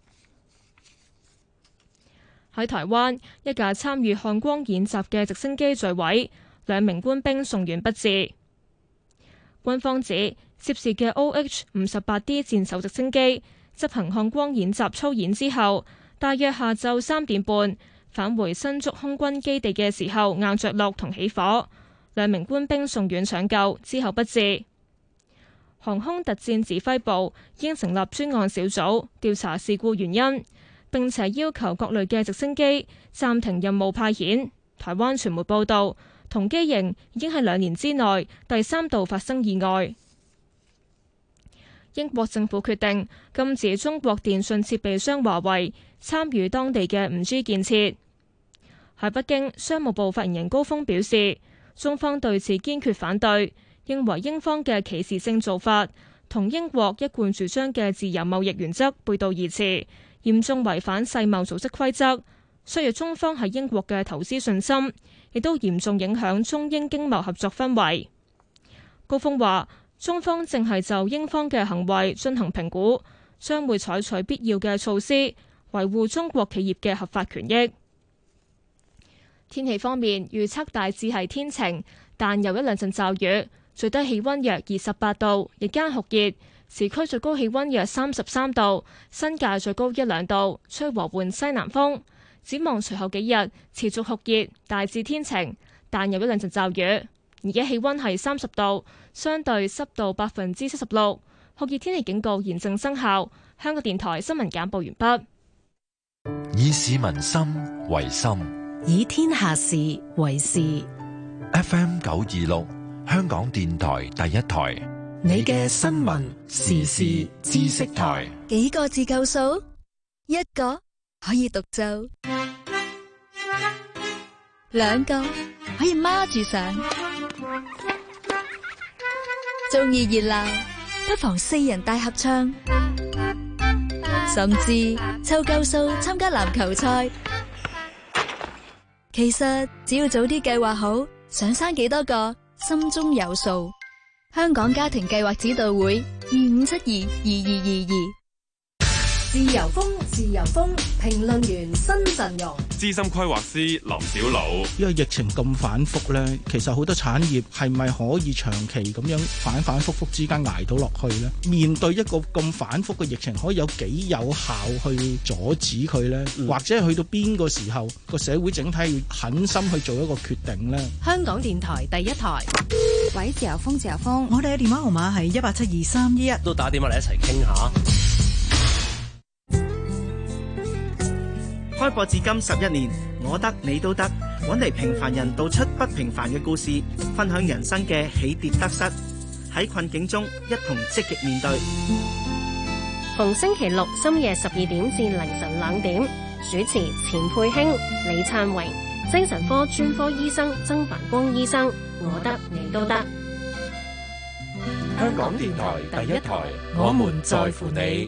S1: 喺台灣，一架參與漢光演習嘅直升機墜毀，兩名官兵送院不治。軍方指涉事嘅 O H 五十八 D 戰鬥直升機執行漢光演習操演之後，大約下晝三點半返回新竹空軍基地嘅時候硬着陸同起火，兩名官兵送院搶救之後不治。航空特戰指揮部已經成立專案小組調查事故原因，並且要求各類嘅直升機暫停任務派遣。台灣傳媒報道，同機型已經喺兩年之內第三度發生意外。英國政府決定禁止中國電信設備商華為參與當地嘅 五 G 建設。喺北京，商務部發言人高峰表示，中方對此堅決反對，認為英方嘅歧視性做法同英國一貫主張嘅自由貿易原則背道而馳，嚴重違反世貿組織規則，削弱中方喺英國嘅投資信心，亦都嚴重影響中英經貿合作氛圍。高峰話，中方正係就英方嘅行為進行評估，將會採取必要嘅措施，維護中國企業嘅合法權益。天氣方面，預測大致係天晴，但有一兩陣驟雨。最低氣溫約二十八度，日間酷熱，市區最高氣溫約三十三度，新界最高一兩度，吹和緩西南風。展望隨後幾日持續酷熱，大致天晴，但有一兩陣驟雨。而家氣溫係三十度，相對濕度百分之七十六，酷熱天氣警告現正生效。香港電台新聞簡報完畢。
S4: 以市民心為心，
S17: 以天下事為事。
S4: F M 九二六。香港電台第一台，
S17: 你嘅新聞時事知識台，
S18: 幾個字夠數？一個可以獨奏，兩個可以孖住上，中意熱鬧不妨四人大合唱，甚至湊夠數參加籃球賽。其實只要早啲計劃好，想生幾多個，心中有數。 香港家庭計劃指導會二五七二二二二二。
S19: 自由風，自由風，評論員新陣容，
S20: 資深規劃師林小魯。
S21: 因為疫情咁反覆呢，其實好多產業係咪可以長期咁樣反反覆覆之間捱到落去呢？面對一個咁反覆嘅疫情，可以有幾有效去阻止佢呢？嗯、或者去到邊個時候個社會整體要狠心去做一個決定呢？
S19: 香港電台第一台，
S22: 喂，自由風，自由風，
S23: 我哋嘅電話號碼係一八七二三一一，
S24: 都打電話嚟一齊傾下。
S25: 開播至今十一年，我得你都得，揾嚟平凡人道出不平凡嘅故事，分享人生嘅起跌得失，喺困境中一同積極面對。
S26: 逢星期六深夜十二點至凌晨兩點，主持錢佩卿、李燦榮，精神科專科醫生曾繁光醫生，我得你都得。
S4: 香港電台第一台，我們在乎你。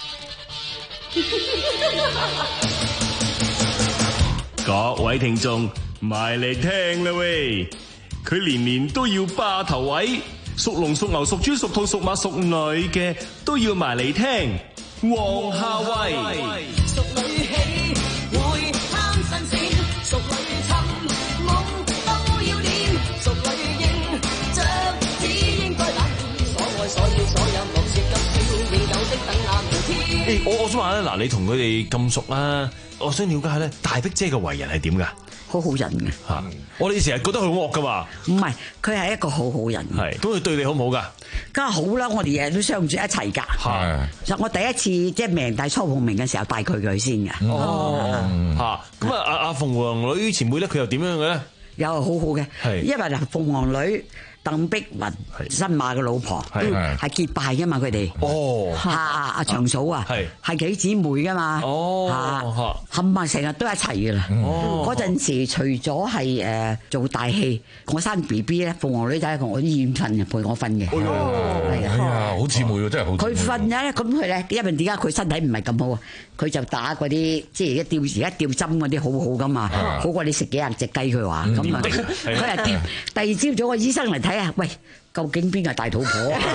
S27: 各位聽眾，埋嚟聽啦喂！佢年年都要霸頭位，屬龍、屬牛、屬豬、屬兔、屬馬、屬女嘅都要埋嚟聽。黃夏蕙，屬女喜會貪新鮮，屬女尋夢都要練，屬女應着只應該冷暖，所愛所要所有無說咁少，應有的等那明天。我我想話咧，嗱，你同佢哋咁熟啦。我想了解下咧，大碧姐嘅為人係點噶？
S28: 好好人嘅
S27: 嚇，我哋成日覺得佢好惡噶嘛。
S28: 唔係，佢係一個好好人。
S27: 係，咁佢對你好唔好噶？
S28: 梗係好啦，我哋日日都相處一齊㗎。係。其實我第一次即係命大初碰面嘅時候，帶佢佢先嘅。
S27: 哦。嚇，咁啊，阿阿鳳凰女前輩咧，佢又點樣嘅咧？
S28: 又好好嘅。係。因為嗱，鳳凰女。鄧碧雲新馬嘅老婆，係結拜噶嘛佢哋。哦，阿阿長嫂啊，係係幾姊妹噶嘛。哦，冚唪成日都一齊噶啦。哦，嗰陣時除咗係誒做大戲，我生 B B 咧，鳳凰女仔同我醫院瞓嘅，陪我瞓嘅。
S10: 哦，係啊，好姊妹喎，真係好。佢
S28: 瞓咧，咁佢咧，因為點解佢身體唔係咁好啊？佢就打嗰啲即係一吊而家吊針嗰啲好好噶嘛，好過你食幾廿隻雞佢話。咁啊，佢係第二朝早個醫生嚟睇。喂，究竟邊個大肚婆啊？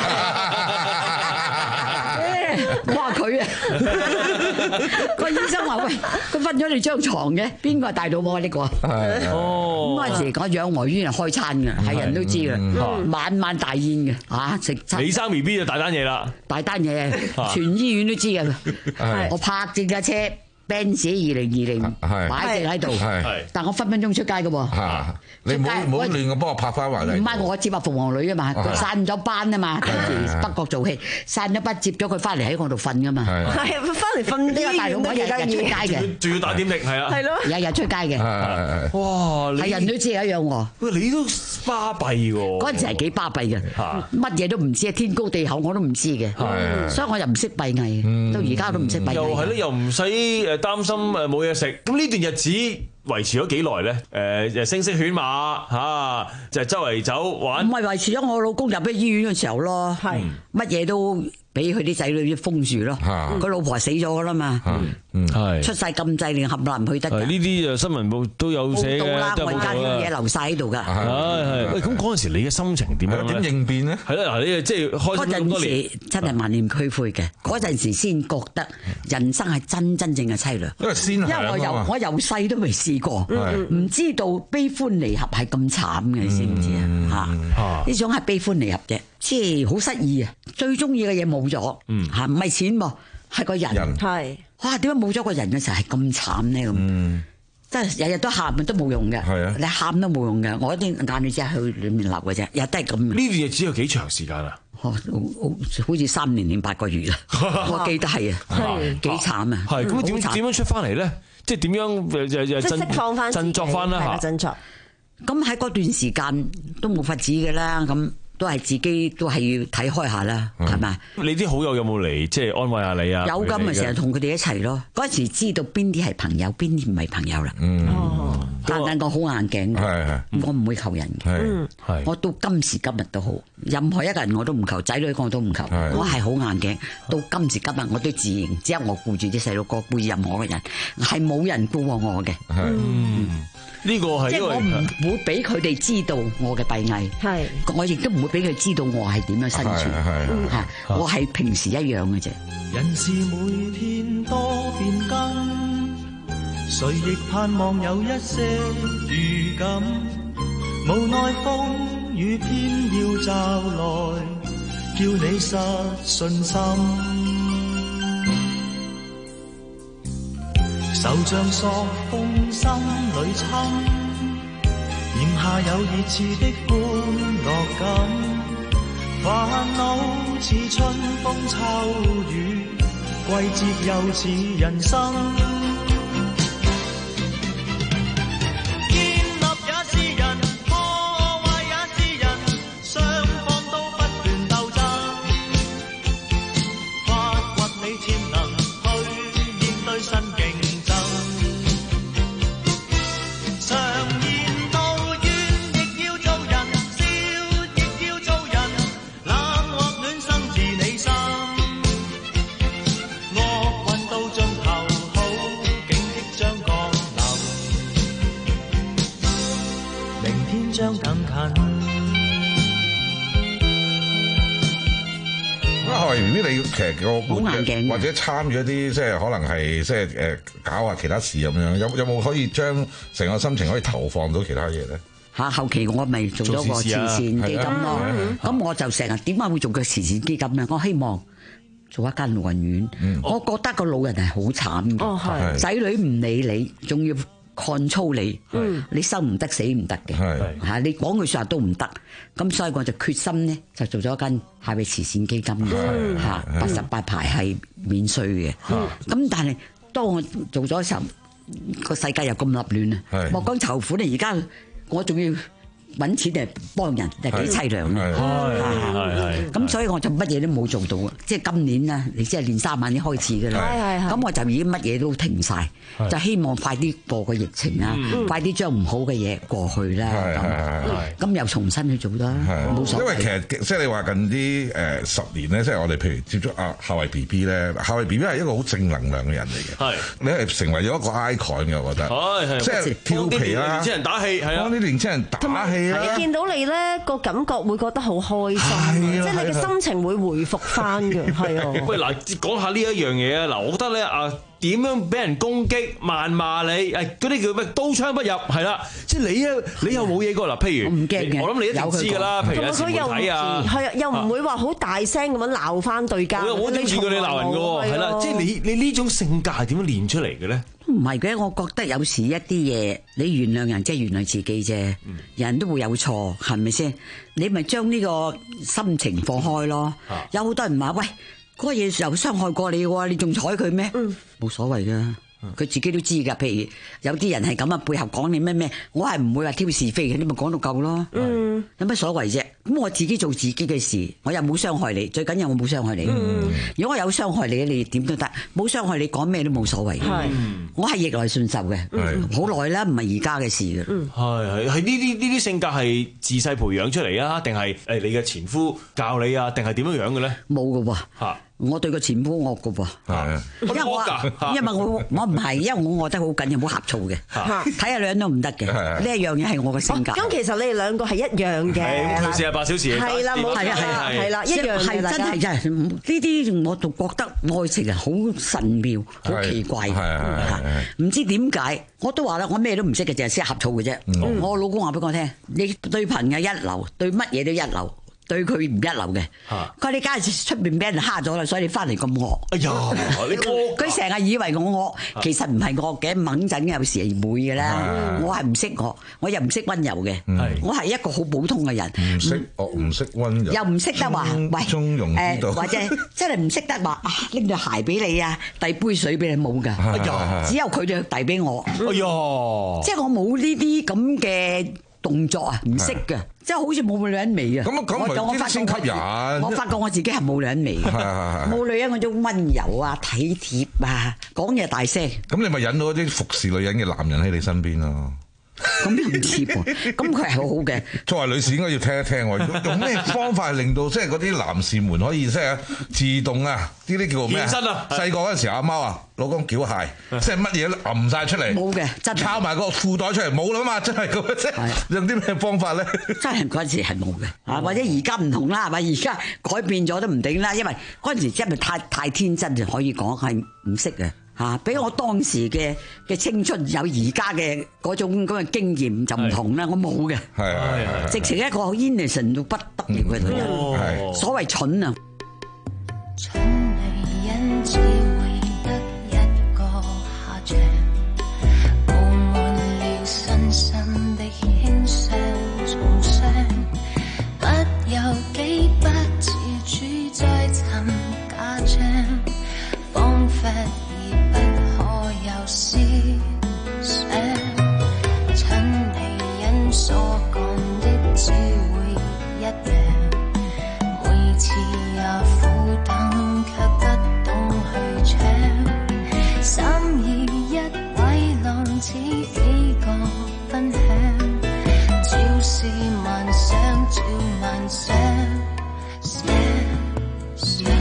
S28: 哇佢啊！個醫生話：喂，佢瞓咗你張床嘅，邊個係大肚婆啊？呢個哦，咁嗰陣時講養和醫院開餐嘅，係人都知嘅，晚晚大宴嘅嚇食餐。
S27: 你生 B B 就大單嘢啦，
S28: 大單嘢，全醫院都知嘅。我泊正架車。Benz 二零二零擺正喺度，但我分分鐘出街嘅喎。
S10: 你唔好唔好亂咁幫我拍翻埋嚟。唔
S28: 係我接下鳳凰女啊嘛，佢散咗班啊嘛，跟住北角做戲，散咗班接咗佢翻嚟喺我度瞓嘅嘛。係翻嚟瞓呢個大佬，我日日出街嘅，
S27: 仲要打點滴係啊，係咯，
S28: 日日出街嘅。哇！係人都知一樣喎。
S27: 喂，你都巴閉喎。
S28: 嗰陣時係幾巴閉嘅，乜嘢都唔知啊，天高地厚我都唔知嘅，所以我又唔識閉翳，到而家都唔識閉翳。
S27: 又係咯，又唔使誒擔心誒冇嘢食，咁呢段日子維持咗幾耐咧？誒、呃，就聲色犬馬嚇、啊，就係、周圍走玩。
S28: 唔係維持咗我老公入咗醫院嘅時候咯，係乜嘢都俾佢啲仔女封住咯。佢老婆死咗噶啦嘛，嗯係出晒禁制令，冚唪唥唔去得。
S27: 呢啲就新聞報都有寫嘅，
S28: 我家啲嘢留晒喺度㗎。
S27: 係係。喂，咁嗰陣時你嘅心情點樣咧？
S10: 點應變咧？
S27: 係啦，嗱，你即係開心咁多年，
S28: 嗰陣時真係萬念俱灰嘅。嗰陣時先覺得人生係真真正嘅凄涼。
S10: 因為先
S28: 因為我由我由細都未試過，唔知道悲歡離合係咁慘嘅，你知唔知啊？嚇！呢種係悲歡離合啫，即係好失意啊！最中意嘅嘢冇咗，嚇唔係錢喎，係個人。係哇，點解冇咗個人嘅時候係咁慘咧？咁真係日日都喊都冇用嘅，你喊都冇用嘅，我啲眼淚只係去裏面流嘅啫，日都係咁。
S27: 呢段日子有幾長時間啊？
S28: 好似三年零八個月啦，我記得係啊，係幾慘啊！
S27: 係咁點點樣出翻嚟咧？即係點樣誒誒誒
S8: 釋放翻
S27: 振作翻啦嚇！
S8: 振作。
S28: 咁喺嗰段時間都冇法子嘅啦，咁都係自己都係要睇開下啦，係咪？
S27: 你啲好友有冇嚟即係安慰下你啊？
S28: 有咁咪成日同佢哋一齊咯。嗰時知道邊啲係朋友，邊啲唔係朋友啦。哦。 但係我好硬頸嘅，我唔會求人嘅。我到今時今日都好，任何一個人我都唔求，仔女我都唔求。我係好硬頸，到今時今日我都自認，只有我顧住啲細路哥，顧住任何嘅人，係冇人顧過我嘅。
S2: 呢個係
S28: 即係我唔會俾佢哋知道我嘅閉翳，係我亦都唔會俾佢知道我係點樣生存。嚇，我係平時一樣嘅啫。
S3: 人是每天多變更，誰亦盼望有一些預感，無奈風雨偏要驟來，叫你失信心。手像朔風心裏侵，炎下有熱熾的歡樂感，煩惱似春風秋雨，季節又似人生。
S10: 其實個或者參與一啲即係可能係即係誒搞下其他事咁樣，有有冇可以將成個心情可以投放到其他嘢咧？
S28: 嚇，後期我咪做咗個慈善基金咯。咁我就成日點解會做個慈善基金咧？我希望做一間老人院。嗯、我覺得個老人係好慘嘅，哦、仔女唔理你，仲要control你，嗯、你生唔得死唔得嘅嚇，你講句説話都唔得。咁所以我就決心咧，就做咗一間下邊慈善基金嘅嚇，八十八排係免稅嘅。咁、嗯、但係當我做咗嘅時候，個世界又咁立亂啊！莫講籌款啊，而家我仲要揾錢嚟幫人，就幾凄涼嘅。係咁，所以我就乜嘢都冇做到啊！即係今年啦，你即係年三晚已經開始㗎啦。咁我就已經乜嘢都停晒，就希望快啲過個疫情啊，快啲將唔好嘅嘢過去啦。咁咁又重新去做啦，冇所謂。因為其實
S10: 即係你話近啲誒十年咧，即係我哋譬如接觸阿夏慧 B B 咧，夏慧 B B 係一個好正能量嘅人嚟嘅。係你係成為咗一個 icon 嘅，我覺得。係即係調皮啦，年輕人打氣係啊，幫啲年輕人打氣。
S8: 你見到你咧個感覺會覺得好開心，即係你嘅心情會回復翻嘅，係啊。
S2: 喂，嗱，講下呢一樣嘢啊！嗱，我覺得咧啊，點樣俾人攻擊、謾罵你？誒，嗰啲叫咩？刀槍不入，係啦。即係你啊，你又冇嘢過嗱。譬如我唔驚嘅，我諗你一定知㗎啦。譬如有時睇啊，
S8: 係啊，又唔會話好大聲咁樣鬧翻對家。
S2: 我我見過你鬧人㗎喎，係啦。即係你你呢種性格係點樣練出嚟嘅咧？
S28: 唔係嘅，我覺得有時一啲嘢，你原諒人即係原諒自己啫。嗯、人都會有錯，係咪先？你咪將呢個心情放開咯。啊、有好多人話：喂，嗰個嘢又傷害過你喎，你仲睬佢咩？冇、嗯、所謂㗎。佢自己都知㗎，譬如有啲人係咁啊，背後講你咩咩，我係唔會話挑是非嘅，你咪講到夠咯。嗯，有乜所謂啫？咁我自己做自己嘅事，我又冇傷害你，最緊要我冇傷害你。嗯、如果我有傷害你，你點都得；冇傷害你，講咩都冇所謂。係，我係逆來順受嘅，好耐啦，唔係而家嘅事嘅。
S2: 係係係呢啲呢啲性格係自細培養出嚟啊，定係誒你嘅前夫教你啊，定係點樣樣嘅咧？
S28: 冇㗎喎。嚇！我對個前夫惡㗎喎，因為我因為我我唔係，因為我覺得好緊要，唔好呷醋嘅，睇下兩都唔得嘅。呢一樣嘢係我嘅性格。咁其實你哋兩個係一樣嘅，
S2: 四十八小時
S28: 係啦，冇係啊係啊係啦，一樣係真係真係呢啲我就覺得愛情係好神妙，好奇怪嚇，唔知點解我都話啦，我咩都唔識嘅，淨係識呷醋嘅啫。我老公話俾我聽，你對朋友一流，對乜嘢都一流。對佢唔一流嘅，佢話你家下出邊俾人蝦咗啦，所以你翻嚟咁惡。哎呀，你惡！佢成日以為我惡，其實唔係惡嘅，猛陣有時係會嘅啦。我係唔識惡，我又唔識溫柔嘅，我係一個好普通嘅人。
S10: 唔識惡，唔識溫柔，
S28: 又唔識得話喂，誒或者真係唔識得話啊拎對鞋俾你啊，遞杯水俾你冇㗎。哎呀，只有佢哋遞俾我。哎呀，即係我冇呢啲咁嘅動作啊，唔識㗎。即係好似冇女人味啊！咁啊，咁咪啲先吸引。我發覺我自己係冇女人味，冇女人嗰種溫柔啊、體貼啊，講嘢大聲。
S10: 咁你咪引到一啲服侍女人嘅男人喺你身邊咯。
S28: 咁又唔似喎，咁佢係好好嘅。
S10: 作為女士應該要聽一聽喎，用咩方法令到即係嗰啲男士們可以即係自動啊？呢啲叫做咩啊？
S2: 健身啊！
S10: 細個嗰陣時，阿媽話老公繳械，即係乜嘢都揞晒出嚟。
S28: 冇嘅，真係。
S10: 抄埋個褲袋出嚟冇啦嘛，真係咁即係用啲咩方法咧？
S28: 真係嗰陣時係冇嘅，啊或者而家唔同啦，係咪？而家改變咗都唔定啦，因為嗰陣時真係太太天真，就可以講係唔識嘅。嚇！比我當時嘅嘅青春有而家嘅嗰種咁嘅經驗就唔同啦，我冇嘅，
S10: 係係
S28: 直情一個 innocent 到不得了嘅女人，
S10: 係
S28: 所謂蠢啊！
S5: 蠢女人只會得一個下場，佈滿了深深的輕傷重傷，不由己不自主在尋假象，彷彿不可有思想，蠢女人所講的只會一樣，每次也苦等卻不懂去搶，三二一毀浪似幾個分享，朝思晚想照晚想，想想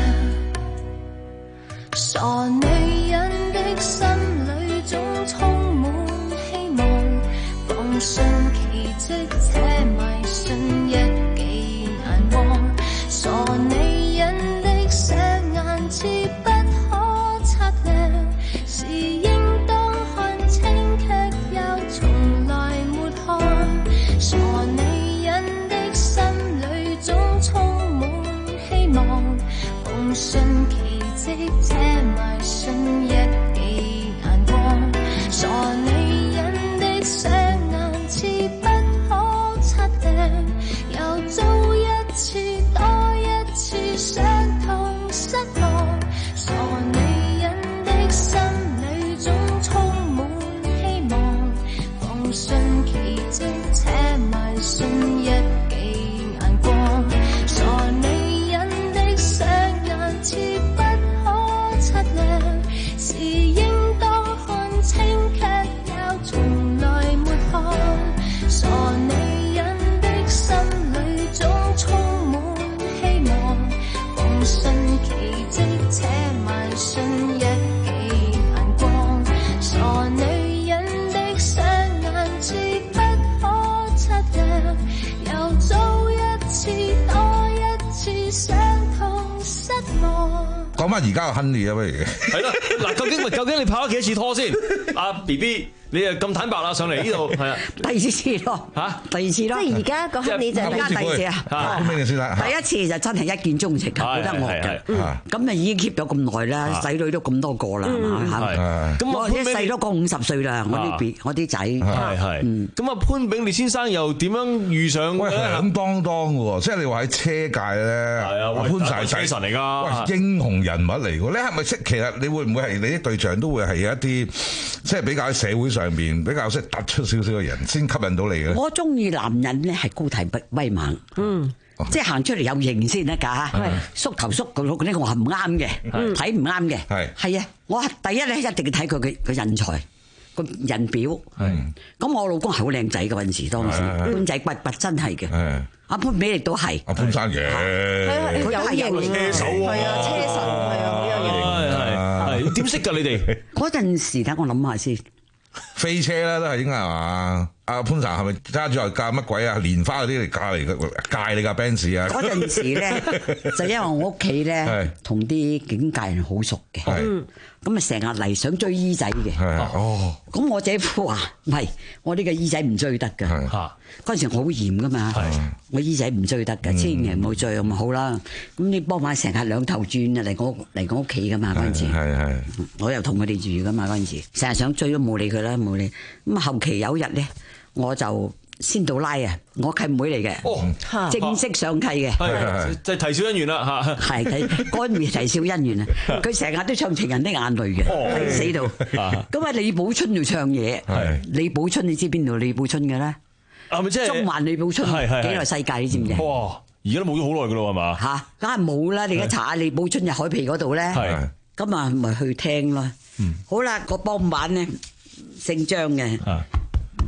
S5: 傻女人的心裏總充滿希望，放信奇蹟且迷信一記眼光，傻女人的雙眼似不可測量，是應當看清卻又從來沒看，傻女人的心裏總充滿希望，放信奇蹟且迷信一記眼光，傻女人的雙眼似不可測量，又遭一次多一次傷痛失望，傻女人的心裏總充滿希望，放信奇蹟且迷信一記眼光，傻女人的雙眼似不測量，是應當看清卻又從來沒看，傻女人的心裏總充滿希望，放信奇蹟且迷信一記眼光，傻女人的雙眼似不可測量，又遭一次多一次傷痛失望。
S10: 講翻而家嘅 Honey 啊，不如
S2: 係啦，嗱，究竟究竟你拍咗幾多次拖先？阿 B B，你啊咁坦白啦，上嚟呢度係啊，
S28: 第二次咯嚇，第二次咯，
S8: 即係而家個 Honey 就係
S28: 而家第二次啊，
S10: 潘炳先生，
S28: 第一次就真係一見鐘情，覺得我嘅，咁啊已經 keep 咗咁耐啦，仔女都咁多個啦，係嘛？咁我啲細都過五十歲啦，我啲 B 我啲仔
S2: 係係，咁啊潘炳烈先生又點樣遇上？
S10: 喂，響當當嘅喎，即係你話喺車界咧，潘晒仔
S2: 神嚟㗎，
S10: 喂，英雄人物嚟㗎，你係咪識？其實你會唔會係你啲對象都會係有一啲即係比較喺社會上面比較識突出少少嘅人先吸引到你嘅？
S28: 我中意男人咧係高大威猛，嗯，即係行出嚟有型先得㗎，縮頭縮腳嗰啲我係唔啱嘅，睇唔啱嘅，係係啊，我第一咧一定要睇佢嘅嘅人才個人表，係咁我老公係好靚仔嘅嗰陣時，當時潘仔骨骨真係嘅，阿潘美亦都係，
S10: 阿潘生嘅，
S28: 佢係有型
S2: 車手，
S8: 係啊，車神係啊，好有型，
S2: 係係點識㗎你哋？
S28: 嗰陣時等我諗下先。
S10: 飛車啦，都係應該係嘛？阿潘 Sir 係咪揸住嚟嫁乜鬼啊？蓮花嗰啲嚟嫁嚟嘅，戒你架 Benz 啊！
S28: 嗰陣時咧，就因為我屋企咧同啲警界人好熟嘅，咁啊成日嚟想追姨仔嘅。哦，咁我姐夫話：唔係，我呢個姨仔唔追得㗎。嗰陣時我好嚴㗎嘛，我姨仔唔追得㗎，千祈唔好追咁好啦。咁你幫我成日兩頭轉啊嚟我嚟我屋企㗎嘛嗰陣時，係係，我又同佢哋住㗎嘛嗰陣時，成日想追都冇理佢啦，冇理。咁啊後期有一日咧。我就先到拉啊，我契妹嚟嘅，哦，正式上契嘅，
S2: 係就提小姻緣啦嚇，
S28: 係睇乾面提小姻緣啊，佢成日都唱情人的眼淚嘅，喺死度。咁啊李寶春就唱嘢，李寶春你知邊度李寶春嘅咧？
S2: 係咪即係
S28: 中環李寶春幾內世界你知唔知？
S2: 哇！而家都冇咗好耐㗎咯係嘛？嚇，
S28: 梗係冇啦！你而家查下李寶春就海皮嗰度咧，咁啊咪去聽咯。好啦，個傍晚咧姓張嘅。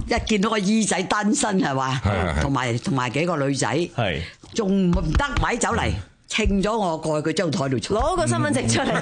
S28: 一見到個姨仔單身係嘛，同埋同埋幾個女仔，仲唔得咪走嚟稱咗我過去佢張台度坐，
S8: 攞個身份證出嚟。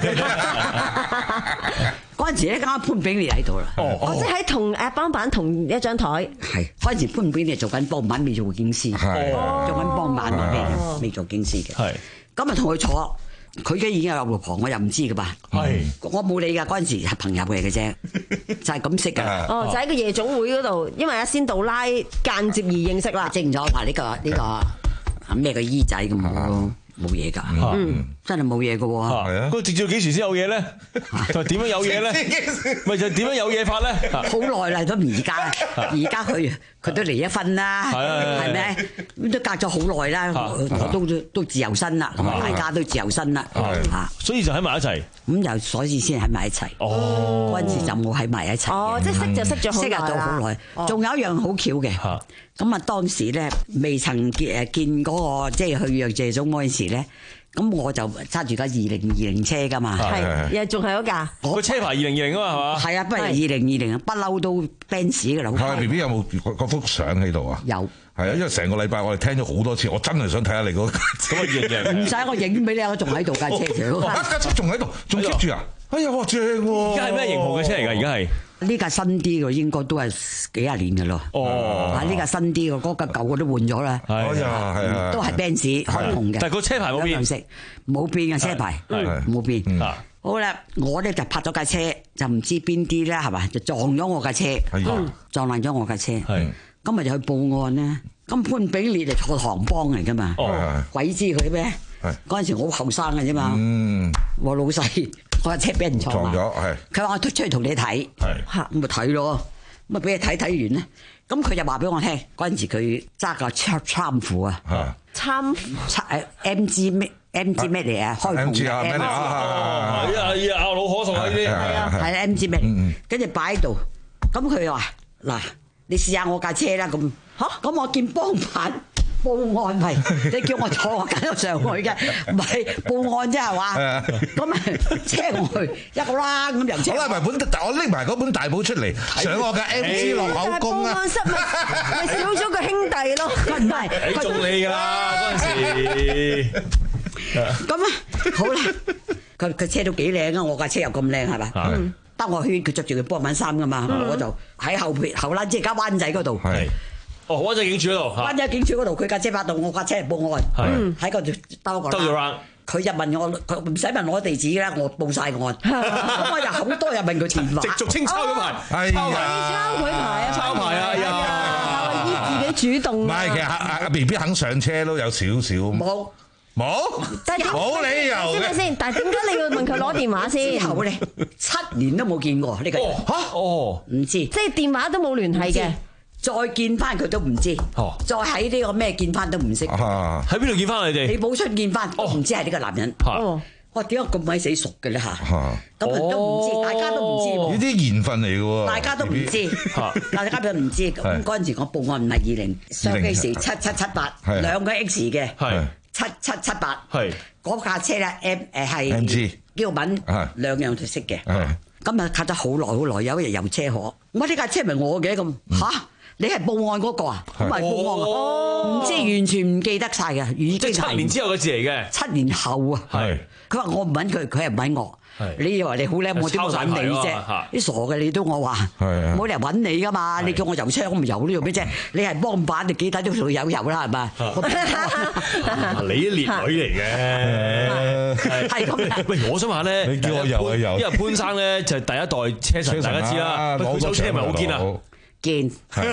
S28: 嗰陣時咧，啱啱潘炳烈喺度啦。
S8: 哦，即係喺同誒幫辦同一張台。
S28: 係嗰陣時潘炳烈做緊幫辦，未做經師。係做緊幫辦未未做經師嘅。係咁啊，同佢坐，佢嘅已經有老婆，我又唔知噶嘛。係我冇理㗎，嗰陣時係朋友嚟嘅啫，就係咁識㗎。
S8: 哦，就喺個夜總會嗰度，因為阿仙杜拉間接而認識啦。
S28: 證咗話呢個呢個咩個姨仔咁咯。冇嘢㗎，嗯，真係冇嘢㗎喎。
S2: 係啊，咁直至幾時先有嘢咧？就點樣有嘢咧？咪就點樣有嘢法咧？
S28: 好耐啦，都唔而家，而家佢佢都離一婚啦，係咪？咁都隔咗好耐啦，我都都自由身啦，大家都自由身啦，嚇。
S2: 所以就喺埋一齊。
S28: 咁又所以先喺埋一齊。哦，嗰陣時就冇喺埋一齊。
S8: 哦，即係識就識咗好耐啦。識咗好耐。
S28: 仲有一樣好巧嘅。咁啊，當時咧未曾見誒見嗰個即係去約謝總嗰陣時咧，咁我就揸住架二零二零車㗎嘛，
S8: 係，又仲係嗰架
S2: 個車牌二零二零啊嘛，係嘛？
S28: 係啊，不過二零二零不嬲都 Benz 㗎啦。
S10: 係 B B 有冇嗰幅相喺度啊？
S28: 有，
S10: 係啊，因為成個禮拜我哋聽咗好多次，我真係想睇下你嗰咁嘅影嘅。
S28: 唔使我影俾你，我仲喺度架車條。
S10: 架車仲喺度，仲 keep 住啊！哎呀，哇正喎！
S2: 而家係咩型號嘅車嚟㗎？而家係
S28: 呢架新啲嘅，應該都係幾廿年嘅咯。哦，啊呢架新啲嘅，嗰架舊嘅都換咗啦。
S10: 係啊，係啊，
S28: 都係 Benz 開紅嘅。
S2: 但係個車牌冇變，
S28: 冇變嘅車牌，冇變。好啦，我咧就泊咗架車，就唔知邊啲咧係嘛，就撞咗我架車，撞爛咗我架車。係，咁咪就去報案咧。咁潘炳烈就坐唐幫嚟㗎嘛，鬼知佢咩？嗰陣時我好後生嘅啫嘛，我老細。我架車俾人撞咗，佢話我推出去同你睇，咁咪睇咯，咁咪俾你睇睇完咧，咁佢就話俾我聽，嗰陣時佢揸個參參虎啊，
S8: 參
S28: 誒 M G 咩 M G 咩嚟啊？開篷嘅 M G
S2: 啊，係啊，老可送呢啲，係啊，
S28: 係 M G 咩？跟住擺喺度，咁佢話嗱，你試下我架車啦，咁嚇，咁我見幫辦。報案係，你叫我坐我緊咗上去嘅，唔係報案啫係嘛？咁啊車我去一個啦，咁又車。
S10: 好啦，咪本我拎埋嗰本大簿出嚟，上我嘅 M G 落口供啊！
S8: 報案室咪咪少咗個兄弟咯，
S28: 唔係
S2: 睇中你㗎啦嗰陣時。
S28: 咁啊好啦，佢佢車都幾靚啊，我架車又咁靚係嘛？得我圈佢着住佢波紋衫㗎嘛，我就喺後邊後欄即係家灣仔嗰度。
S2: 哦，灣仔警署嗰度，
S28: 灣仔警署嗰度，佢架車泊到，我架車嚟報案，喺嗰度兜個。
S2: 兜咗 round。
S28: 佢就問我，佢唔使問我地址啦，我報晒案。咁我又好多又問佢電話。
S2: 直續清抄佢牌，
S28: 抄
S8: 牌，抄佢牌啊！
S2: 抄牌啊！哎呀，
S8: 夏威夷自己主動。
S10: 唔係，其實阿阿 B B 肯上車都有少少。
S28: 冇
S10: 冇，冇理由嘅。
S8: 先先，但係點解你要問佢攞電話先？
S28: 之後咧，七年都冇見過呢個人。
S2: 嚇哦，
S28: 唔知。即
S8: 係電話都冇聯繫嘅。
S28: 再見翻佢都唔知，再喺呢個咩見翻都唔識。
S2: 喺邊度見翻你哋？
S28: 你冇出見翻，都唔知係呢個男人。我點解咁鬼死熟嘅咧嚇？咁人都唔知，大家都唔知喎。
S10: 呢啲緣分嚟嘅喎。
S28: 大家都唔知，大家都唔知。咁嗰陣時我報案唔係二零，雙 X 七七七八兩個 X 嘅，七七七八。嗰架車咧 M 誒係
S10: M G
S28: 標品兩樣都識嘅。咁啊，卡咗好耐好耐，有一日有車河，我呢架車咪我嘅咁嚇。你係報案嗰個啊？唔係報案啊！唔知完全唔記得晒嘅，已經
S2: 係七年之後嘅字嚟嘅。
S28: 七年後啊！係佢話我唔揾佢，佢又唔揾我。你以為你好叻，我點會揾你啫？啲傻嘅你都我話，冇理由揾你噶嘛！你叫我油車，我咪油呢度咩啫？你係幫辦，你幾睇都同油油啦，係咪？
S2: 你啲烈女嚟嘅，係咁。喂，我想話咧，
S10: 你叫我油啊油，
S2: 因為潘生咧就係第一代車神，大家知啦。佢手車係咪好堅啊？
S28: 堅，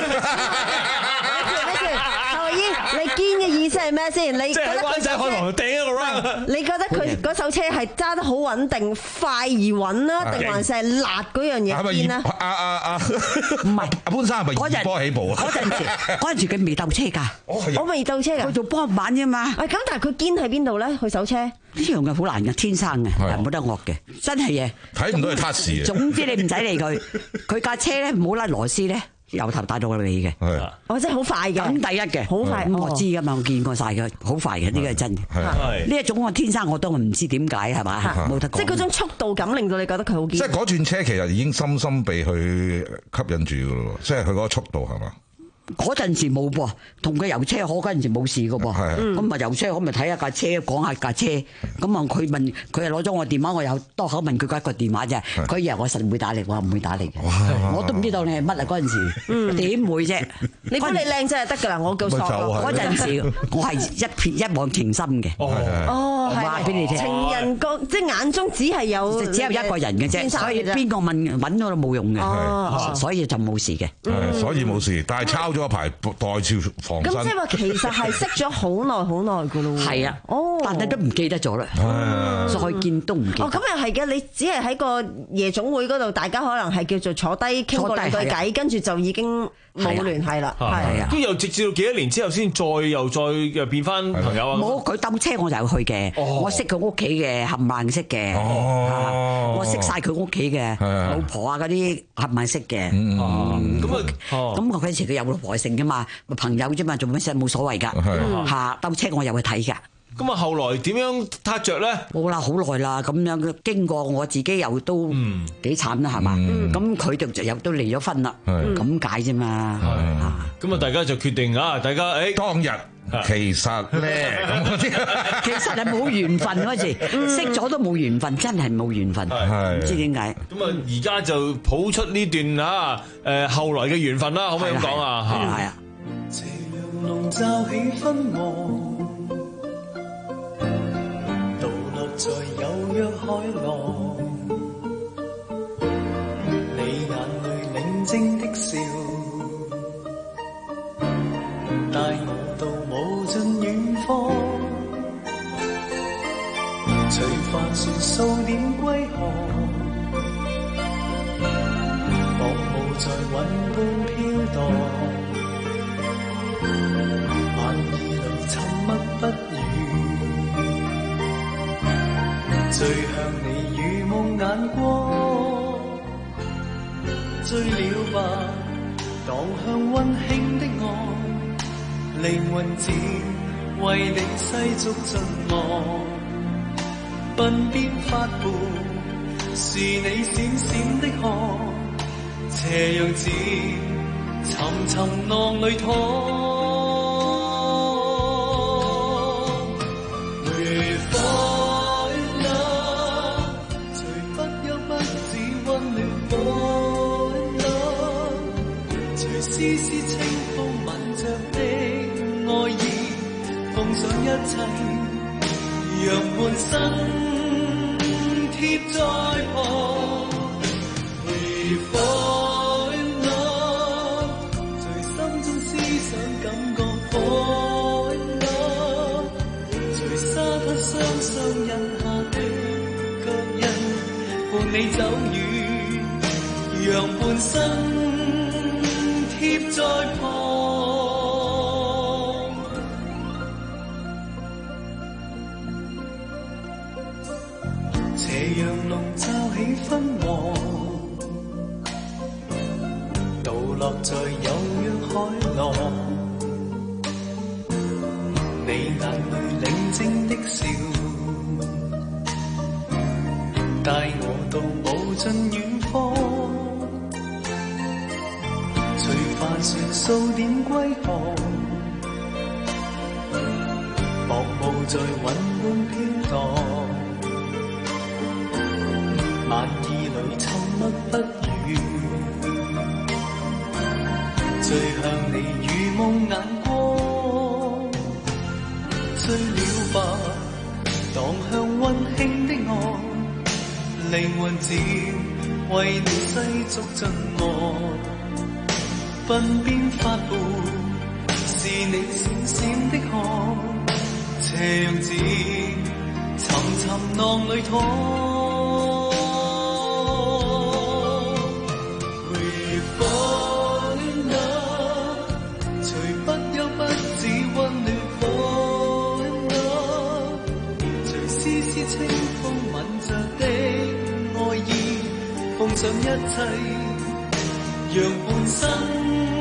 S8: 何姨，你堅嘅意思係咩先？你覺得佢
S2: 仔開房掟一個 round？
S8: 你覺得佢嗰手車係揸得好穩定、快而穩啦，定還是係辣嗰樣嘢堅啊？
S10: 阿阿阿唔係阿潘生係咪二波起步啊？
S28: 嗰陣時嗰陣時佢未鬥車㗎，
S8: 我未鬥車㗎，
S28: 佢做幫辦啫嘛。
S8: 咁但係佢堅喺邊度咧？佢手車呢
S28: 樣嘅好難嘅，天生嘅，冇得惡嘅，真係嘢。
S10: 睇唔到佢撻時啊！
S28: 總之你唔使理佢，佢架車咧唔好甩螺絲咧。 由頭帶到尾嘅。
S10: 係，
S8: 哦，即係好快嘅，
S28: 咁第一嘅，
S8: 好快，
S28: 咁我知噶嘛，我見過晒嘅，好快嘅，呢個係真嘅。係呢一種我天生我都唔知點解係嘛，冇得講。
S8: 即係嗰種速度感令到你覺得佢好堅。
S10: 即係嗰轉車其實已經深深被佢吸引住噶咯，即係佢嗰個速度係嘛？
S28: 嗰陣時冇噃，同佢遊車河嗰陣時冇事噶噃，咁啊遊車河咪睇下架車，講下架車，咁啊佢問佢係攞咗我電話，我又多口問佢一個電話啫，佢以為我實會打嚟，我唔會打嚟嘅，我都唔知道你係乜啊嗰陣時，點會啫？
S8: 你估你靚仔就得㗎啦，我夠傻。
S28: 嗰陣時我係一片一往情深嘅，
S8: 哦，
S28: 話俾你聽，
S8: 情人個即係眼中只係有
S28: 只有一個人嘅啫，所以邊個問揾我都冇用嘅，所以就冇事嘅，
S10: 所以冇事，但係抄咗一排代照防身。
S8: 咁即係話其實係識咗好耐好耐㗎咯喎。
S28: 係啊，
S8: 哦，
S28: 但係都唔記得咗啦，再見都唔記得。
S8: 哦，咁又係嘅，你只係喺個夜總會嗰度，大家可能係叫做坐低傾過兩句偈，跟住就已經冇聯繫啦。係啊，
S2: 咁又直至到幾多年之後先再又再又變翻朋友啊？
S28: 冇，佢兜車我就去嘅，我識佢屋企嘅冚唪唥識嘅，我識晒佢屋企嘅老婆啊嗰啲冚唪唥識嘅。咁啊，咁我嗰陣時佢有老婆成㗎嘛，朋友啫嘛，做乜事冇所謂㗎。嚇，兜車我又去睇㗎。
S2: 咁啊，後來點樣撻着咧？
S28: 冇啦，好耐啦，咁樣經過我自己又都幾慘啦，係嘛？咁佢就又都離咗婚啦，咁解啫嘛。
S2: 咁啊，大家就決定啊，大家誒
S10: 當日其實咧，
S28: 其實係冇緣分嗰時，識咗都冇緣分，真係冇緣分，唔知點解。
S2: 咁啊，而家就譜出呢段啊誒後來嘅緣分啦，可唔可以咁講啊？
S28: 係啊。
S3: 斜陽籠罩起昏黃，倒落在有約海浪，你眼淚寧靜的笑，帶我到無盡遠方，隨帆船數點歸航，薄霧在雲半飄蕩，晚意裏沉默不語，醉向你如夢眼光，醉了吧，蕩向溫馨的愛，靈魂只為你世俗盡忘，鬢邊發布是你閃閃的汗，斜陽自沉沉浪裏淌。絲絲清風吻着的愛意，奉上一切，讓半生貼在旁。Fall in love， 隨心中思想感覺 Fall in love， 隨沙灘雙雙印下的腳印，伴你走遠，讓半生貼在旁，斜陽籠罩起昏黃，倒落在有約海浪，你眼淚寧靜的笑，帶我到無盡遠方。帆船數點歸航，薄霧在雲半飄蕩，晚意裏沉默不語，醉向你如夢眼光，醉了吧，蕩向溫馨的愛，靈魂只為你世俗盡忘，鬢邊發布是你閃閃的汗，斜陽自沉沉浪裏淌。We fall in love， 隨不憂不止溫暖 fall in love， 隨絲絲清風吻着的愛意，奉上一切，讓半生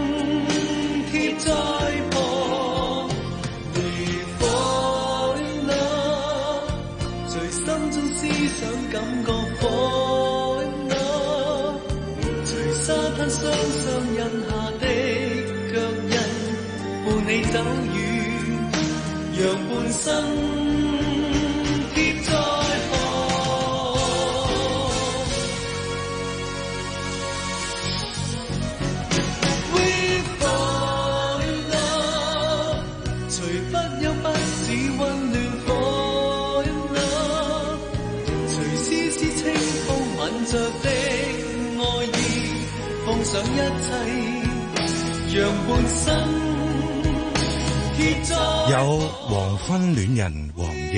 S3: 陡遠，讓半生結在河。We fall in love， 隨不休不是溫暖 fall in love， 隨絲絲清風吻着的愛意，放上一切，讓半生結在。
S10: 有黃昏戀人黃奕。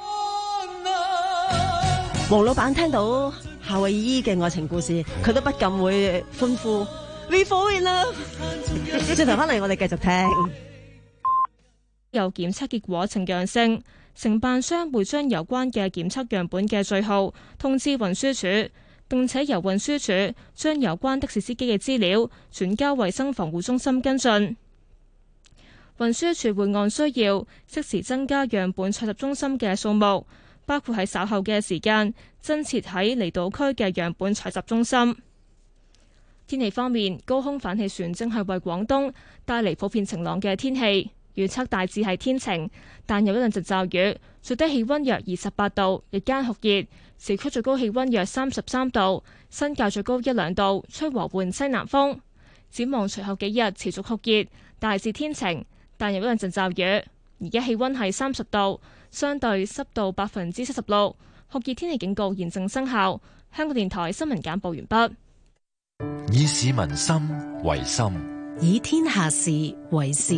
S8: 黃老闆聽到夏慧依嘅愛情故事，佢都不禁會歡呼 We fall in love。轉頭翻嚟，我哋繼續聽。
S1: 有檢測結果呈陽性，承辦商會將有關嘅檢測樣本嘅序號通知運輸署，並且由運輸署將有關的士司機嘅資料轉交衛生防護中心跟進。運輸署會按需要適時增加樣本採集中心嘅數目，包括喺稍後嘅時間增設喺離島區嘅樣本採集中心。天氣方面，高空反氣旋正係為廣東帶嚟普遍晴朗嘅天氣，預測大致係天晴，但有一兩陣驟雨。最低氣溫約二十八度，日間酷熱，市區最高氣溫約三十三度，新界最高一兩度，吹和緩西南風。展望隨後幾日持續酷熱，大致天晴，但有一兩陣驟雨。而家氣溫係三十度，相對濕度百分之七十六，酷熱天氣警告現正生效。香港電台新聞簡報完畢。
S4: 以市民心為心，
S19: 以天下事為事。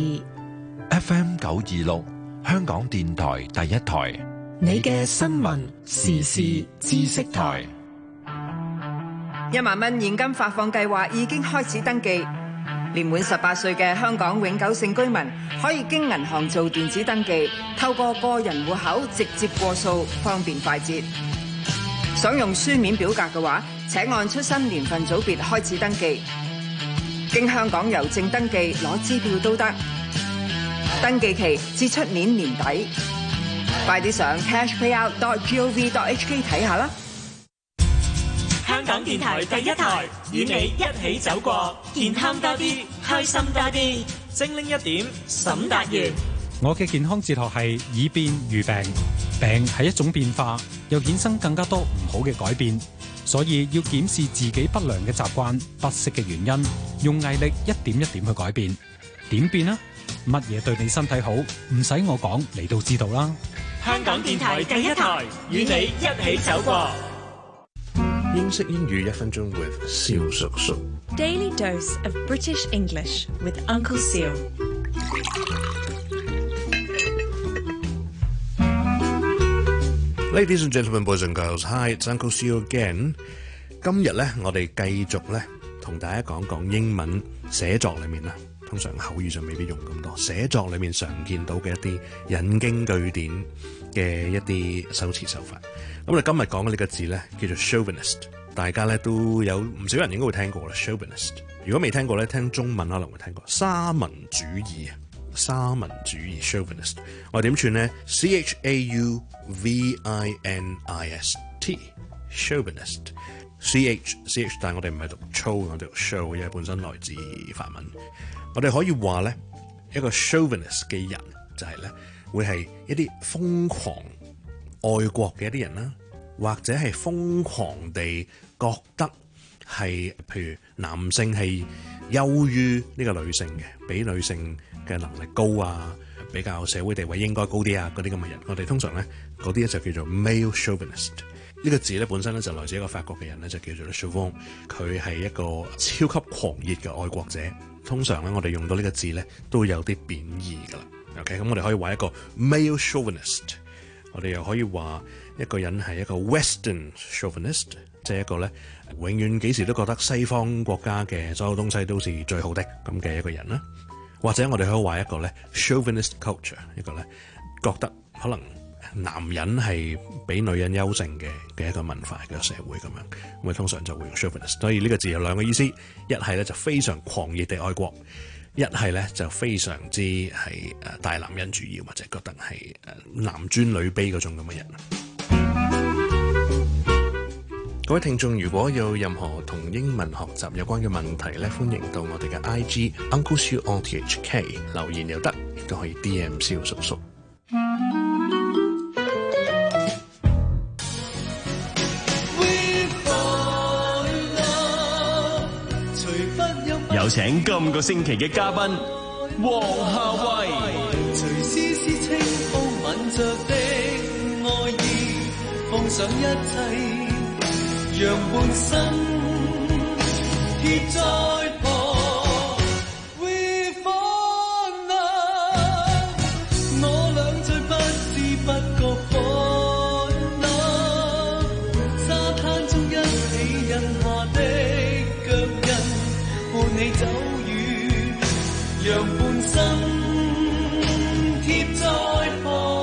S4: F M 九二六，香港電台第一台，
S19: 你嘅新聞時事知識台。
S6: 一萬蚊現金發放計劃已經開始登記，年滿十八歲嘅香港永久性居民可以經銀行做電子登記，透過個人戶口直接過數，方便快捷。想用書面表格嘅話，請按出生年份組別開始登記，經香港郵政登記攞支票都得。登記期至出年年底，快啲上 cashpayout dot gov dot h k 睇下啦！
S7: 香港電台第一台，與你一起走過，健康多啲，開心多啲，精靈一點，沈達元。
S9: 我嘅健康哲學係以變愈病，病係一種變化，又衍生更加多唔好嘅改變，所以要檢視自己不良嘅習慣、不適嘅原因，用毅力一點一點去改變。點變啊？乜嘢對你身體好？唔使我講，你都知道啦。
S7: 香港電台第一台，與你一起走過。
S11: 英式英語一分鐘 with 蕭叔叔。
S19: Daily dose of British English with Uncle Seal。
S11: Ladies and gentlemen, boys and girls, hi, it's Uncle Seal again。今日咧，我哋繼續咧同大家講講英文寫作裏面啦。通常口語上未必用咁多，寫作裏面常見到嘅一啲引經據典嘅一啲修辭手法。咁我哋今日講嘅呢個字咧叫做 chauvinist， 大家咧都有唔少人應該會聽過啦。chauvinist 如果未聽過咧，聽中文可能會聽過。沙文主義啊，沙文主義 chauvinist， 我哋點串咧 ？C H A U V I N I S T chauvinist。C H C H， 但係我哋唔係讀粗，我哋讀 show， 因為本身來自法文。我哋可以話咧，一個 chauvinist 嘅人就係咧，會係一啲瘋狂愛國嘅一啲人啦，或者係瘋狂地覺得係，譬如男性係優於呢個女性嘅，比女性嘅能力高啊，比較社會地位應該高啲啊，嗰啲咁嘅人，我哋通常咧嗰啲咧就叫做 male chauvinist。呢個字咧本身咧就來自一個法國嘅人咧，就叫做 Chauvin， 佢係一個超級狂熱嘅愛國者。通常咧，我哋用到呢個字咧，都有啲貶義噶啦。OK，咁我哋可以話一個 male chauvinist， 我哋又可以話一個人係一個 Western chauvinist， 即係一個咧永遠幾時都覺得西方國家嘅所有東西都是最好的咁嘅一個人啦。或者我哋可以話一個咧 chauvinist culture， 一個咧覺得可能男人係比女人優勝嘅嘅一個文化嘅社會咁樣，咁啊通常就會用 chauvinist。所以呢個字有兩個意思，一係咧就非常狂熱地愛國，一係咧就非常之係誒大男人主義，或者覺得係誒男尊女卑嗰種咁嘅人。各位聽眾，如果有任何同英文學習有關嘅問題咧，歡迎到我哋嘅 I G Uncle Siu on T H K 留言又得， 都可以 D M 蕭叔叔。
S27: 有請今個星期嘅嘉賓黃夏蕙。
S3: 隨絲絲清風吻着的愛意，奉上一切，讓半生貼在旁。We fall love， 我倆最不知不覺歡樂，沙灘中一起印下的腳印，伴你走遠，讓半生貼在旁。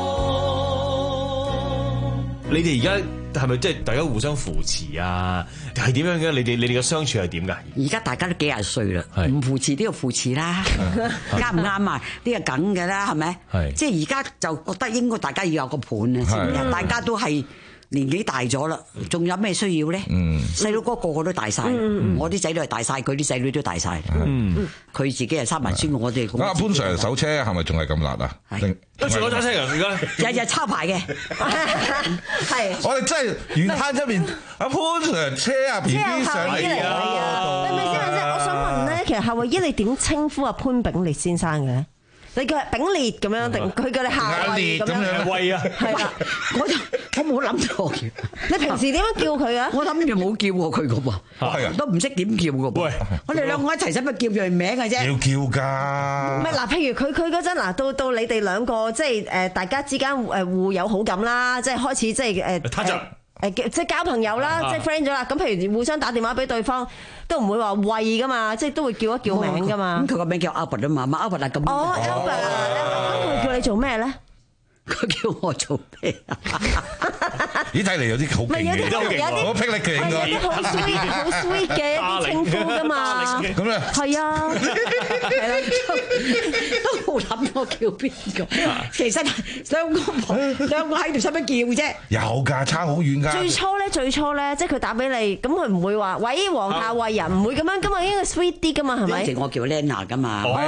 S2: 你哋而家係咪即係大家互相扶持啊？係點樣嘅？你哋你哋嘅相處係點㗎？
S28: 而家大家都幾廿歲啦，唔扶持都要扶持啦，啱唔啱啊？呢個梗嘅啦，係咪？即係而家就覺得應該大家要有個伴啊，先大家都係年紀大咗啦，仲有咩需要咧？細佬哥個個都大晒，我啲仔女係大晒，佢啲仔女都大晒。佢自己係生埋孫，我哋
S10: 阿潘 Sir 手車係咪仲係咁辣啊？
S2: 跟住我揸車㗎，而家
S28: 日日抄牌嘅，係
S10: 我哋真係沿灘一邊阿潘 Sir 車啊 B B 上嚟啊！
S8: 係咪先？係先？我想問咧，其實夏蕙姨你點稱呼阿潘炳烈先生嘅咧？你叫係炳烈咁樣定佢叫你夏蕙咁樣？
S2: 喂啊！
S28: 係啦，我就我冇諗過嘅。
S8: 你平時點樣叫佢啊？
S28: 我諗住冇叫過佢嘅喎，都唔識點叫嘅噃。我哋兩個一齊使乜叫佢名嘅啫？
S10: 要叫㗎。
S8: 唔係嗱，譬如佢佢嗰陣嗱，到到你哋兩個即係誒大家之間誒互有好感啦，即係開始即係誒。誒誒，即係交朋友啦，即係 friend 咗啦。咁譬如互相打電話俾對方，都唔會話喂噶嘛，即係都會叫一叫名噶嘛。
S28: 咁佢個名叫 Albert 啊嘛，嘛 Albert 啊咁。
S8: 哦 Albert，咁佢叫你做咩咧？
S28: 佢叫我做咩啊？
S10: 咦，睇嚟有啲好勁嘅，
S8: 有啲
S10: 好霹靂嘅應該。
S8: 有啲好 sweet 好 sweet 嘅一啲稱呼噶嘛。
S10: 咁咧？
S8: 係啊，係啦，
S28: 都冇諗過叫邊個。其實兩個兩個喺度使乜叫啫？
S10: 有㗎，差好遠㗎。
S8: 最初咧，最初咧，即係佢打俾你，咁佢唔會話喂黃夏蕙人，唔會咁樣，咁啊應該 sweet 啲㗎嘛，係咪？
S28: 嗰時我叫 Lena 㗎嘛。
S8: 哦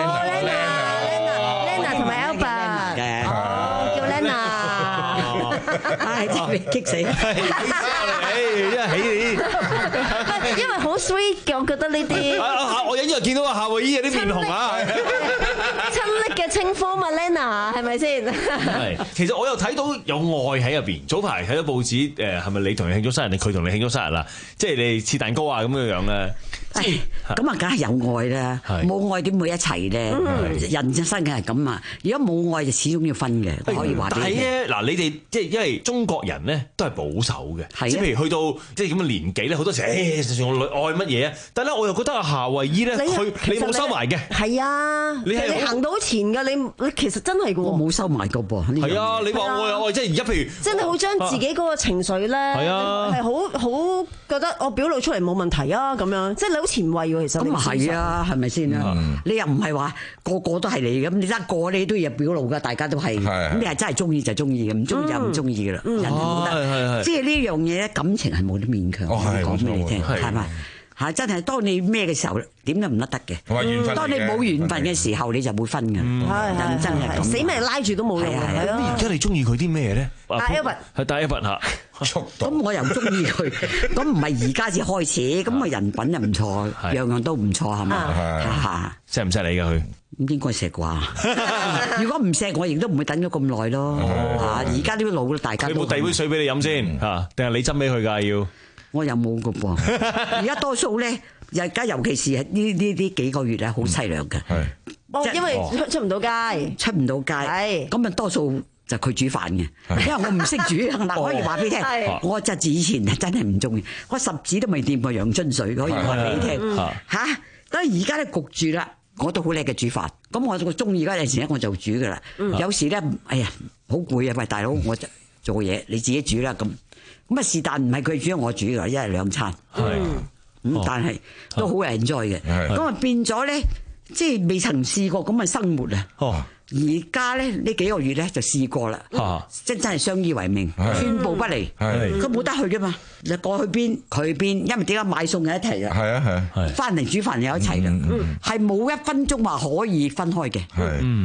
S8: Lena，Lena，Lena 同埋 Albert 嘅。哦，叫 Lena。唉，真係激死！
S2: 因為起
S8: 因為好 sweet 嘅，我覺得呢啲。
S2: 我隱約見到阿夏蕙姨有啲面紅啊！
S8: 親昵嘅稱呼嘛 ，Lena 係咪先？
S2: 係，其實我又睇到有愛喺入邊。早排睇到報紙，誒係咪你同佢慶祝生日定佢同你慶祝生日啦？即係你切蛋糕啊咁樣樣咧。
S28: 咁啊，梗係有愛啦，冇愛點會一齊咧？人生梗係咁啊！如果冇愛就始終要分嘅，可以話俾你聽。
S2: 但係咧，嗱你哋即係因為中國人咧都係保守嘅，即係譬如去到即係咁嘅年紀咧，好多時誒，就算我愛乜嘢啊？但係咧，我又覺得阿夏蕙姨咧，佢你冇收埋嘅。
S8: 係啊，你係行到前㗎，你你其實真係㗎。
S28: 我冇收埋㗎噃。
S2: 係啊，你話我有愛，即係而家譬如，
S8: 真係好將自己嗰個情緒咧，係
S2: 啊，
S8: 係好好覺得我表露出嚟冇問題啊，咁樣即係你好前衛喎，其實。
S28: 咁啊係啊，係咪先啊？你又唔係話個個都係你咁，你得個你都要表露㗎，大家都係。咁你係真係中意就中意嘅，唔中意就唔中意㗎啦。人冇得，即係呢樣嘢咧，感情係冇得勉強。我講俾你聽，係咪？係真係，當你咩嘅時候，點都唔甩得嘅。當你冇緣分嘅時候，你就會分嘅。人真係咁，
S8: 死命拉住都冇用。係
S2: 咯。而家你中意佢啲咩咧？
S8: 阿 Albert
S2: 係大 Albert 嚇。
S28: 咁我又中意佢，咁唔係而家先開始，咁啊人品又唔錯，樣樣都唔錯，係咪？嚇，
S2: 錫唔錫你㗎佢？
S28: 應該錫啩。如果唔錫我，亦都唔會等咗咁耐咯。嚇，而家呢啲老啦，大家都。
S2: 佢冇遞杯水俾你飲先嚇，定係你斟俾佢㗎要？
S28: 我又冇㗎噃。而家多數咧，而家尤其是係呢呢呢幾個月咧，好凄涼嘅。
S8: 哦，因為出出唔到街，
S28: 出唔到街。係。咁啊，多數就佢煮飯嘅，因為我唔識煮。嗱，可以話俾你聽，我侄子以前真係唔中意，我十指都未掂過陽春水，可以話俾你聽。嚇，但係而家咧焗住啦，我都好叻嘅煮飯。咁我我中意嗰陣時咧，我就煮噶啦。有時咧，哎呀，好攰啊！喂，大佬，我就做嘢，你自己煮啦咁。咁啊，是但唔係佢煮，我煮噶，一日兩餐。係。咁但係都好 enjoy 嘅。咁啊變咗咧，即係未曾試過咁嘅生活啊。哦。而家咧呢幾個月咧就試過啦，即真係相依為命，寸步不離。佢冇得去噶嘛，你過去邊佢去邊，因為點解買餸又一齊啊？係啊係，翻嚟煮飯又一齊啦，係冇一分鐘話可以分開嘅。係，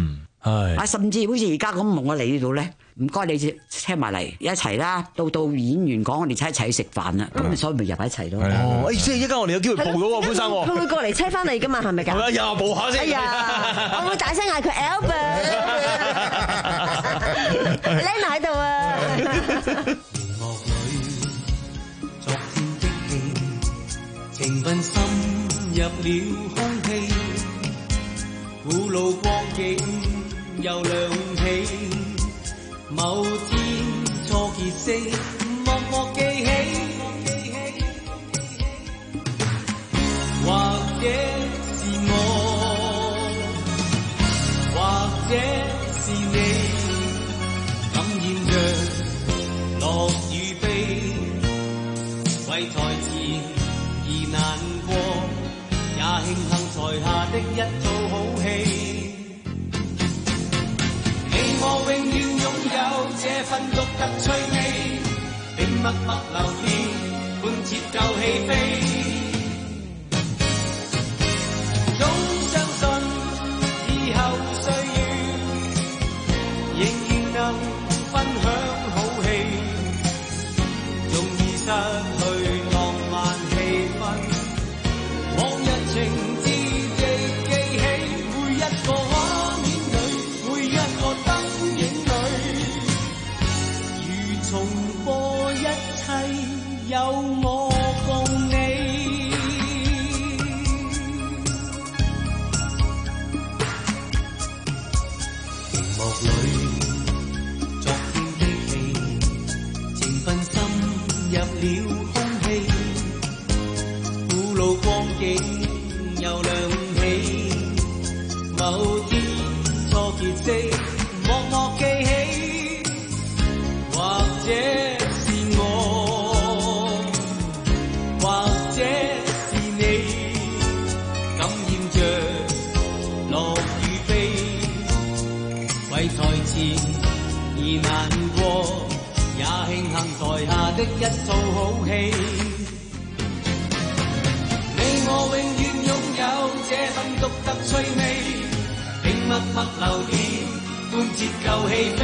S28: 係啊，甚至好似而家咁，我嚟呢度咧，唔該你車埋嚟一齊啦。到到演員講，我哋一齊食飯啦。咁所以咪入喺一齊咯。
S2: 哦，即係依家我哋有機會報到喎，潘生。
S8: 佢會過嚟車翻你噶嘛？係咪㗎？
S2: 係啊，又報下先。
S8: 哎呀，我會大聲嗌佢 Albert，Lena 喺度啊。
S3: 情分深入了空氣，古老光景又亮起，某天初結識，默默記起，或者是我，或者是你，感染着樂與悲，為台前難過，也慶幸台下的一套好戲。你我永遠擁有這份獨特趣味，並默默留戀，半截舊戲飛。總相信以後歲月，仍然能分享好戲，縱已失去。往日情節亦記起，每一個畫面裏，每一個燈影裏，如重播一切，有我共你。屏幕裏，昨天的戲，情分深入了空氣。路光景又亮起，某天初結識，默默記起，或者是我，或者是你，感染着樂與悲，為台前而難過，也慶幸台下的一套好戲。我永遠擁有這份獨特趣味，並默默留戀，半截舊戲飛。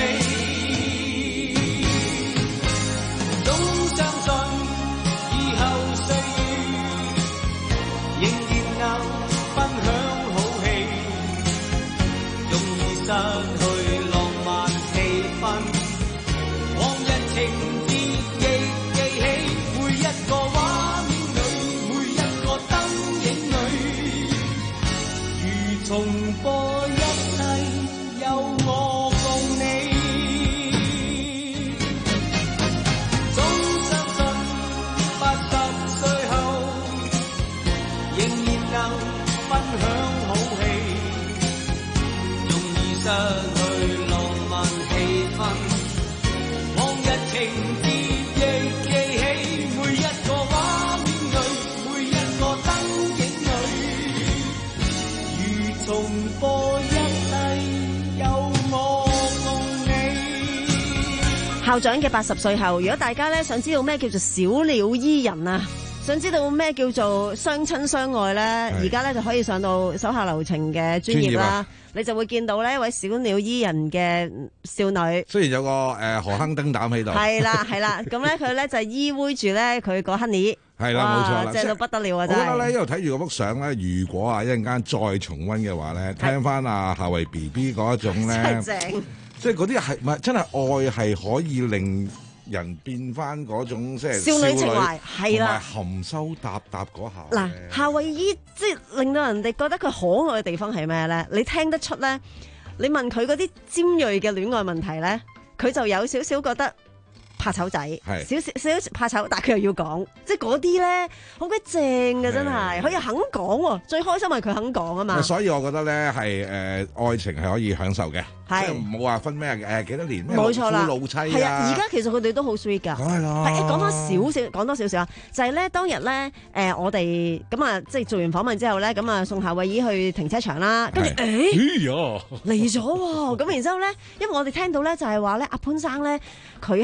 S3: 總相信以後歲月，仍然能分享好戲，縱已失去浪漫氣氛，往日情節亦記起，每一個畫面裏，每一個燈影裏，如重播一切，有我共你。總相信八十歲後，仍然能分享好戲，縱已失去浪漫氣氛，往日情節亦記起，每一個畫面裏，每一個燈影裏，如重播一切，有我共你。
S8: 校長嘅八十歲後，如果大家咧想知道咩叫做小鳥依人啊，想知道咩叫做相親相愛咧，而家咧就可以上到手下留情嘅專頁啦。啊、你就會見到呢一位小鳥依人嘅少女。雖然有個誒、呃、何亨燈膽喺度。係啦係啦，咁咧佢咧就依偎住咧佢個 honey。係啦，冇錯啦，正到不得了啊！真係。我覺得咧，因為睇住嗰幅相咧，如果啊一陣間再重溫嘅話咧，聽翻阿夏慧 B B 嗰一種咧，真係正。即係嗰啲係唔係真係愛係可以令人變翻嗰種即係少女情懷，係啦，含羞答答嗰下。嗱，夏慧依即係令到人哋覺得佢可愛嘅地方係咩咧？你聽得出咧？你問佢嗰啲尖鋭嘅戀愛問題咧，佢就有少少覺得怕醜仔，少少少少怕醜，但係佢又要講，即係嗰啲咧好鬼正嘅，真係佢又肯講喎。最開心係佢肯講啊嘛。所以我覺得咧係誒愛情係可以享受嘅。即係唔好話分咩誒幾多年，冇錯啦，老夫老妻啊！係啊，而家其實佢哋都好 sweet 㗎。梗係啦。係講多少少，講多少少啊！就係咧，當日咧誒，我哋咁啊，即係做完訪問之後咧，咁啊送夏慧依去停車場啦。跟住誒嚟咗喎！咁然之後咧，因為我哋聽到咧就係話咧，阿潘生咧佢係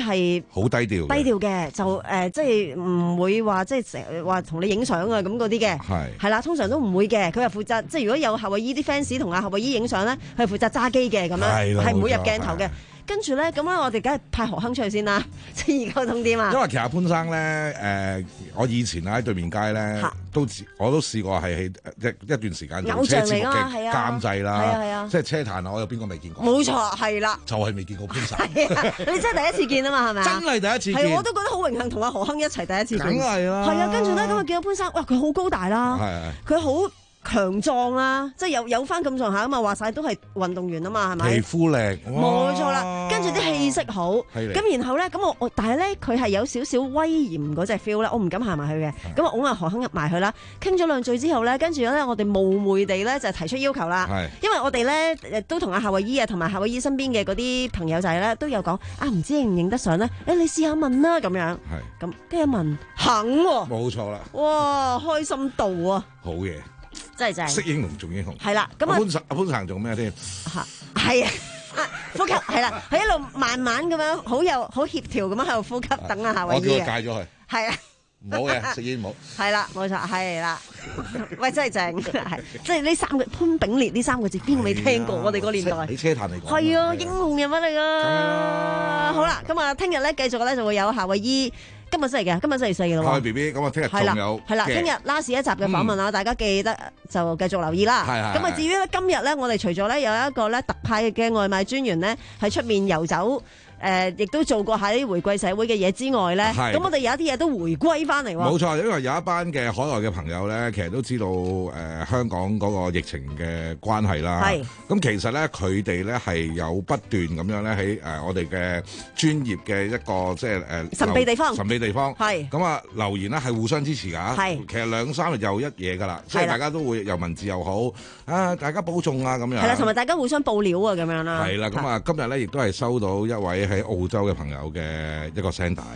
S10: 好低調，
S8: 低調嘅就誒、呃，即係唔會話即係成日話同你影相啊咁嗰啲嘅，係係啦，通常都唔會嘅。佢係負責即係如果有夏威夷啲 fans 同阿夏威夷影相咧，佢係負責揸機嘅咁樣，係唔會入鏡頭嘅。跟住咧，咁咧我哋梗係派何鏗出去先啦，即係易溝通啲嘛。因
S10: 為其實潘生咧，誒、呃，我以前喺對面街咧，都我都試過係喺一一段時間做車節目嘅監製啦，係啊係啊，即係車壇啊，我有邊個未見過？冇錯，係啦，就係未見過潘生。係啊，你真係第一次見啊嘛，係咪？真係第一次見。係，我都覺得好榮幸同阿何鏗一齊第一次見。梗係啦。係啊，跟住咧咁啊見到潘生，哇，佢好高大啦，佢好強壯啦，即係有有翻咁上下啊嘛，話晒都係運動員啊嘛，係咪？皮膚靚，冇錯啦。跟住啲氣色好，咁然後咧，咁我我但係咧，佢係有少少威嚴嗰隻 feel 咧，我唔敢行埋去嘅。咁我拱阿何鏗入埋去啦，傾咗兩句之後咧，跟住咧我哋冒昧地咧就提出要求啦。因為我哋咧都同阿夏威夷啊，同埋夏威夷身邊嘅嗰啲朋友仔咧都有講啊，唔知認唔認得上咧？誒，你試下問啦咁樣。係。咁跟住問肯喎。冇錯啦。哇，開心到啊！好嘢。真係正，識英雄重英雄。係啦，咁啊潘生潘生做咩添？嚇，係啊，呼吸係啦，佢一路慢慢咁樣，好有好協調咁樣喺度呼吸，等阿夏威夷。我叫佢戒咗佢。係啊，唔好嘅，食煙唔好。係啦，冇錯，係啦。喂，真係正，係即係呢三個潘炳烈呢三個字，邊個未聽過？我哋個年代。喺車壇嚟講。係啊，英雄人物嚟㗎。好啦，咁啊，聽日咧繼續咧就會有夏威夷。今日星期嘅，今日星期四嘅咯喎。係 B B，咁啊，聽日仲有係啦，聽日 last 一集嘅訪問啊，大家記得就繼續留意啦。係係。咁啊，至於咧今日咧，我哋除咗咧有一個咧特派嘅外賣專員咧喺出面遊走。誒，亦都做過喺回饋社會嘅嘢之外咧，咁我哋有一啲嘢都回歸翻嚟喎。冇錯，因為有一班嘅海外嘅朋友咧，其實都知道誒、呃、香港嗰個疫情嘅關係啦。係。咁其實咧，佢哋咧係有不斷咁樣咧喺誒我哋嘅專業嘅一個即係誒神秘地方。神秘地方。係。咁啊留言咧係互相支持㗎。係。其實兩三日又一嘢㗎啦，即係大家都會又文字又好啊，大家保重啊咁樣。係啦，同埋大家互相報料啊咁樣啦。係啦，咁啊今日咧亦都係收到一位喺澳洲嘅朋友嘅一個聲帶，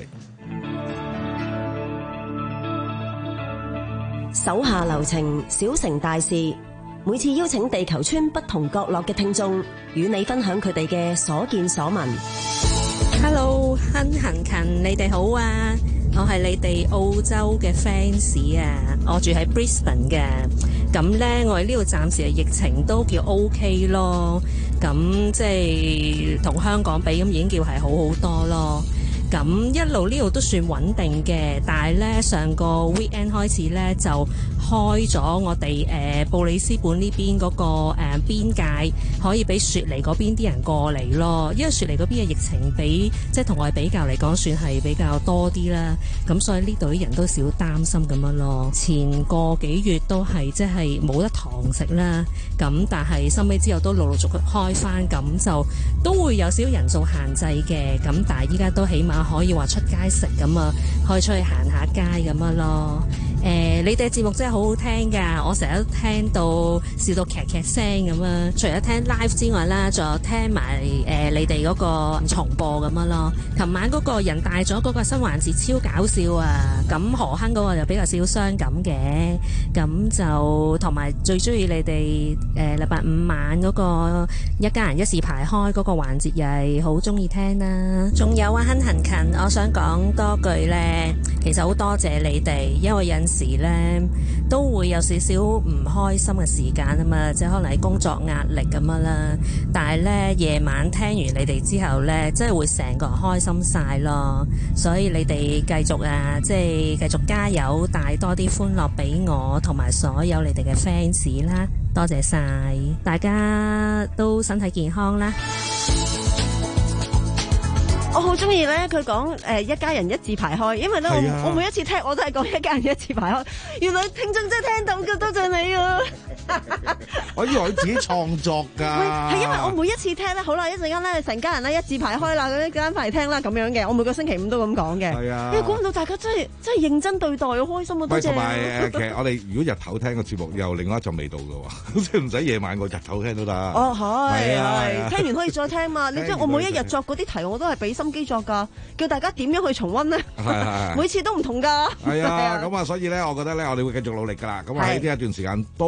S12: 手下留情，小成大事。每次邀請地球村不同角落嘅聽眾，與你分享佢哋嘅所見所聞。
S13: Hello， 亨行勤，你哋好啊！我係你哋澳洲嘅 fans 啊，我住喺 Brisbane 嘅。咁呢，我哋呢度暫時嘅疫情都叫 OK 咯。咁即係同香港比，咁已經叫係好好多咯。咁一路呢度都算穩定嘅，但係呢，上個 weekend 開始呢，就開咗我哋誒、呃、布里斯本呢邊嗰、那個誒、呃、邊界，可以俾雪梨嗰邊啲人過嚟咯。因為雪梨嗰邊嘅疫情比即係同我哋比較嚟講，算係比較多啲啦。咁所以呢度啲人都少擔心咁樣咯。前個幾月都係即係冇得堂食啦，咁但係收尾之後都陸陸續續開翻，咁就都會有少少人數限制嘅。咁但係依家都起碼可以話出街食咁啊，可以出去行下街咁樣咯。誒、呃，你哋嘅節目真係好好聽㗎，我成日都聽到笑到劇劇聲咁啊！除咗聽 live 之外啦，仲有聽埋誒、呃、你哋嗰個重播咁樣咯。琴晚嗰個人大咗嗰個新環節超搞笑啊！咁何鏗嗰個就比較少傷感嘅，咁就同埋最中意你哋誒禮拜五晚嗰個一家人一字排開嗰個環節，又係好中意聽啦。仲有啊，亨行勤，我想講多句呢，其實好多謝你哋，因為有時咧都會有少少唔開心嘅時間啊嘛，即係可能係工作壓力咁樣啦。但係咧夜晚聽完你哋之後咧，真係會成個人開心晒咯。所以你哋繼續啊，即係繼續加油，帶多啲歡樂俾我同埋所有你哋嘅 fans 啦。多謝晒，大家都身體健康啦。我好中意咧，佢講誒一家人一字排開，因為咧、啊、我我每一次聽我都係講一家人一字排開，原來聽眾真係聽到嘅，多謝你啊！
S10: 我以為佢自己創作㗎，
S8: 係因為我每一次聽咧，好啦，一陣間咧成家人咧一字排開啦，咁一間排聽啦咁樣嘅，我每個星期五都咁講嘅。係啊，因為估唔到大家真係真係認真對待，好開心啊！多謝。同埋誒，其實我哋如果日頭聽個節目，又另外一陣味道嘅喎，即係唔使夜晚個日頭聽都得。哦，係係，聽完可以再聽嘛。你知我每一日作嗰啲題，我都係俾心機作㗎，叫大家點樣去重溫呢？每次都唔同㗎。係啊，咁啊，所以咧，我覺得咧，我哋會繼續努力㗎啦。咁喺呢一段時間都需要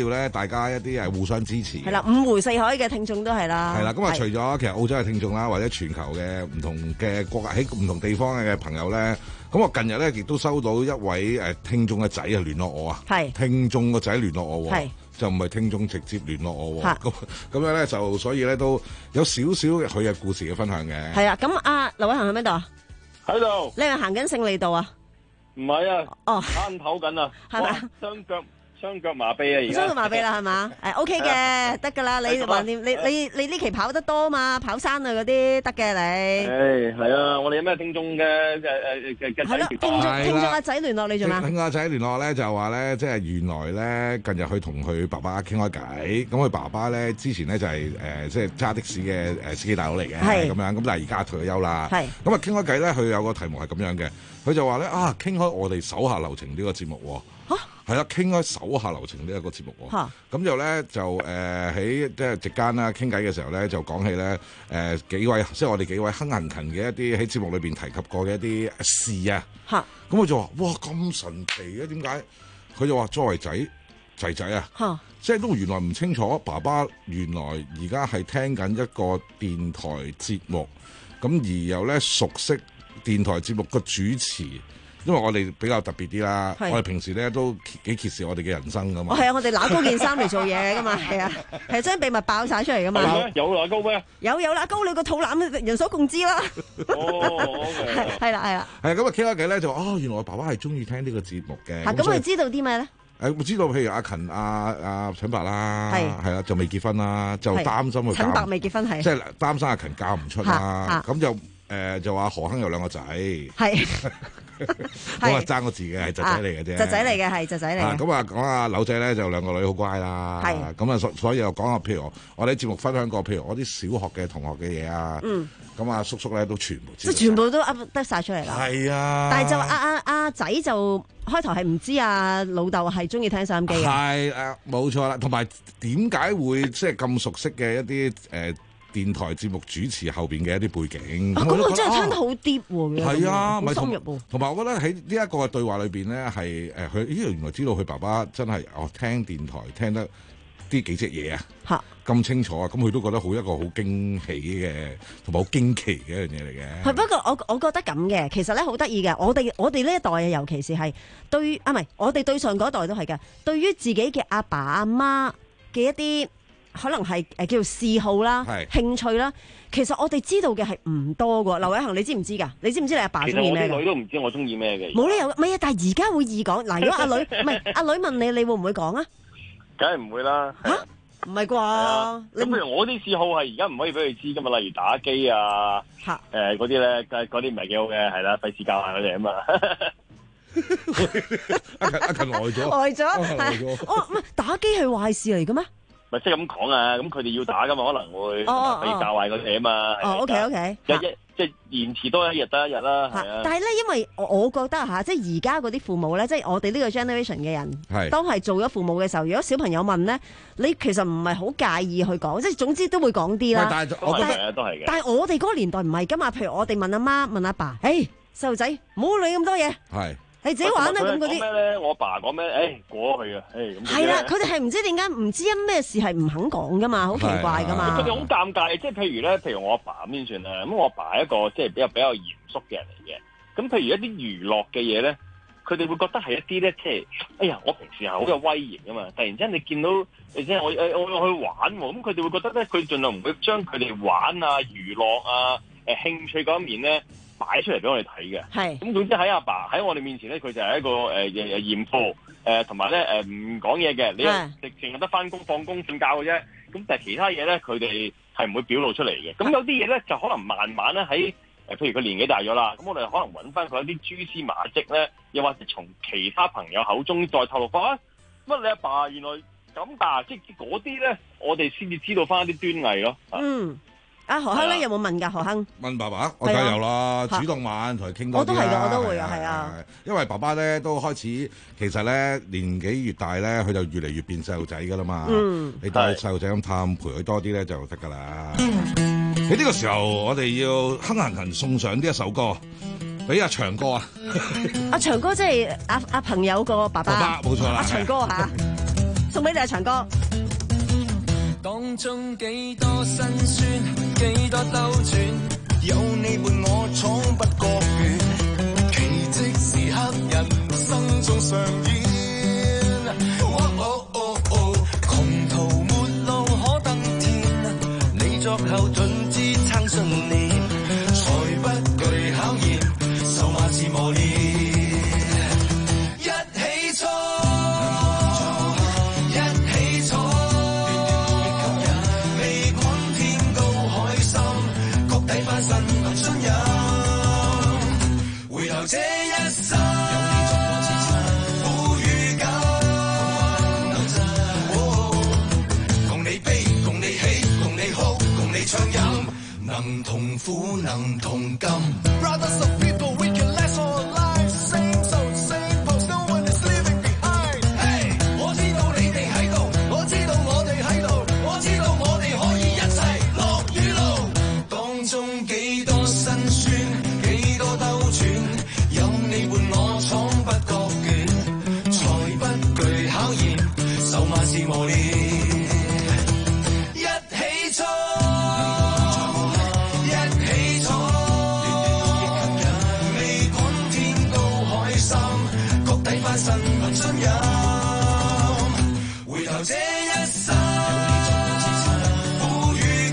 S10: 要咧，大家一啲係互相支持。
S8: 係啦，五湖四海嘅聽眾都係啦。
S10: 係啦，咁啊，除咗其實澳洲嘅聽眾啦，或者全球嘅唔同嘅國家喺唔同地方嘅朋友咧，咁我近日咧亦都收到一位誒聽眾嘅仔啊聯絡我啊，
S8: 係
S10: 聽眾個仔聯絡我，
S8: 係
S10: 就唔係聽眾直接聯絡我。
S8: 嚇
S10: 咁咁樣咧就所以咧都有少少佢嘅故事嘅分享嘅。
S8: 係啊，咁阿劉偉恒喺邊度啊？
S14: 喺度。
S8: 你係咪行緊勝利道啊？
S14: 唔係啊，
S8: 哦，
S14: 攤唞緊啊，
S8: 係咪？
S14: 雙腳雙腳麻痹啊，而家
S8: 雙腳麻痹啦，係嘛？誒 OK 嘅，得㗎啦。你橫掂你你你呢期跑得多嘛？跑山啊嗰啲得嘅你。
S14: 誒係啊，我哋有咩聽眾嘅誒誒嘅嘅
S8: 係咯，聽眾聽眾阿仔聯絡你做咩？
S10: 聽眾阿仔聯絡咧就話咧，即係原來咧近日佢同佢爸爸傾開偈，咁佢爸爸咧之前咧就係誒即係揸的士嘅誒司機大佬嚟嘅，咁樣咁但係而家退咗休啦。係咁啊傾開偈咧，佢有個題目係咁樣嘅，佢就話咧啊傾開我哋手下留情呢個節目喎。係啦，傾開手下留情呢一個節目喎，咁就咧就誒喺即係席間啦傾偈嘅時候咧，就講起咧誒、呃、幾位即係我哋幾位亨行勤嘅一啲喺節目裏邊提及過嘅一啲事啊，咁佢就話哇咁神奇嘅點解？佢就話作為仔仔仔啊，即係都原來唔清楚爸爸原來而家係聽緊一個電台節目，咁而又咧熟悉電台節目個主持。因為我哋比較特別啲啦，我哋平時咧都幾揭示我哋嘅人生噶嘛。
S8: 係啊，我哋揦高件衫嚟做嘢噶嘛，係啊，係將秘密爆晒出嚟噶嘛。
S14: 有揦高咩？
S8: 有有揦高，你個肚腩人所共知啦。
S14: 哦，
S8: 係啦係啦。
S10: 係咁啊，傾下偈咧就話哦，原來我爸爸係中意聽呢個節目嘅。
S8: 嚇，咁佢知道啲咩咧？
S10: 誒，我知道譬如阿勤、阿阿陳伯啦，
S8: 係
S10: 係啦，就未結婚啦，就擔心佢。
S8: 陳伯未結婚係。
S10: 即係擔心阿勤嫁唔出啦，咁就誒就話何亨有兩個仔。係。我話爭我自己係侄仔嚟嘅啫，
S8: 侄仔嚟嘅係侄仔嚟嘅。
S10: 咁啊講下柳仔咧就兩個女好乖啦，咁啊所所以又講下譬如我哋喺節目分享過，譬如我啲小學嘅同學嘅嘢啊，咁啊叔叔咧都全部知道，
S8: 即係全部都噏得晒出嚟啦。
S10: 係啊，
S8: 但係就阿阿阿仔就開頭係唔知啊老豆係中意聽收音機嘅。
S10: 係啊，冇錯啦，同埋點解會即係咁熟悉嘅一啲誒電台節目主持後邊嘅一啲背景，
S8: 咁我真係聽得好 deep 喎，
S10: 係啊，
S8: 好深入喎。同
S10: 埋我覺得喺呢一個對話裏邊咧，係誒佢呢度原來知道佢爸爸真係哦聽電台聽得啲幾隻嘢啊，咁清楚啊，咁佢都覺得好一個好驚喜嘅，同埋好驚奇嘅一樣嘢嚟嘅。
S8: 係不過我我覺得咁嘅，其實咧好得意嘅，我哋我哋呢一代啊，尤其是係對啊唔係我哋對上嗰代都係嘅，對於自己嘅阿爸阿媽嘅一啲。可能係誒叫做嗜好啦、興趣啦，其實我哋知道嘅係唔多㗎。劉偉恒，你知唔知㗎？你知唔知你阿爸中意咩？
S14: 其實我啲女都唔知我中意咩嘅。
S8: 冇理由，唔係啊！但係而家會易講。嗱，如果阿女唔係阿女問你，你會唔會講啊？
S14: 梗係唔會啦。
S8: 嚇，唔係啩？
S14: 咁譬如我啲嗜好係而家唔可以俾佢知㗎嘛，例如打機啊，誒嗰啲咧，嗰啲唔係幾好嘅，係啦，費事教下佢哋啊嘛。
S10: 阿勤阿勤呆咗，
S14: 呆咗，
S8: 呆咗。哦，唔係打機係壞事嚟嘅咩？
S14: 咪即係咁講啊！咁佢哋要打噶嘛，可能會可以教壞佢哋啊嘛。
S8: 哦，OK OK，
S14: 一一即係延遲多一日得一日啦。係啊。
S8: 但係咧，因為我我覺得嚇，即係而家嗰啲父母咧，即係我哋呢個 generation 嘅人，當係做咗父母嘅時候，如果小朋友問咧，你其實唔係好介意去講，即係總之都會講啲啦。
S14: 但係我覺得都係嘅。
S8: 但係我哋嗰個年代唔係噶嘛，譬如我哋問阿媽問阿爸，誒細路仔唔好理咁多嘢。係。你自己玩啦咁嗰啲。
S14: 咩咧？我爸講咩？誒過去啊！誒咁。
S8: 係啦，佢哋係唔知點解，唔知因咩事係唔肯講噶嘛，好奇怪噶嘛。
S14: 佢哋好尷尬，即係譬如咧，譬如我阿爸咁先算啦。咁我阿爸係一個即係比較比較嚴肅嘅人嚟嘅。咁譬如一啲娛樂嘅嘢咧，佢哋會覺得係一啲咧，即係哎呀，我平時係好有威嚴噶嘛。突然之間你見到你即係我誒我我去玩喎，咁佢哋會覺得咧，佢盡量唔會將佢哋玩啊、娛樂啊、誒興趣嗰一面咧。擺出嚟俾我哋睇嘅，係咁總之喺阿爸喺我哋面前咧，佢就係一個誒誒誒嚴父，誒同埋咧誒唔講嘢嘅，你直淨係得翻工放工瞓覺嘅啫。咁但係其他嘢咧，佢哋係唔會表露出嚟嘅。咁有啲嘢咧，就可能慢慢咧喺誒，譬如佢年紀大咗啦，咁我哋可能揾翻佢一啲蛛絲馬跡咧，又或者從其他朋友口中再透露翻，乜你阿爸，爸原來咁大，即係嗰啲咧，我哋先至知道翻一啲端倪咯。嗯。
S8: 阿何亨咧有冇問㗎？何亨
S10: 問爸爸，我梗係有啦，主動問同佢傾多啲啦。
S8: 我都係㗎，我都會啊，係啊。
S10: 因為爸爸咧都開始，其實咧年紀越大咧，佢就越嚟越變細路仔㗎啦嘛。嗯，你帶細路仔咁探，陪佢多啲咧就得㗎啦。喺呢個時候，我哋要亨行勤送上呢一首歌俾阿長哥啊。阿
S8: 長哥即係阿阿朋友個爸爸。
S10: 爸爸冇錯啦。
S8: 阿長哥嚇。 送俾你啊，長哥。
S15: 當中幾多辛酸，幾多兜轉，有你伴我闖不過圈，奇蹟時刻人生中上演。哦哦哦，窮途末路可登天，你作後盾支撐信念，才不懼考驗，受萬事磨練，一起衝。這一生有你作我支撐，苦與甘，共你悲，共你喜，共你哭，共你暢飲，能同苦，能同甘。Brothers of people, we can last all our lives. Same soul, same pulse, no one is leaving behind. Hey， 我知道你哋喺度，我知道我哋喺度，我知道我哋可以一齊落雨路。當中幾多辛酸，幾多兜轉。你伴我闖不覺倦，才不懼考驗，受萬事磨練，一起衝，一起闖，未滾天高海深，谷底翻身憑信任，回頭這一生有你作我支撐，苦與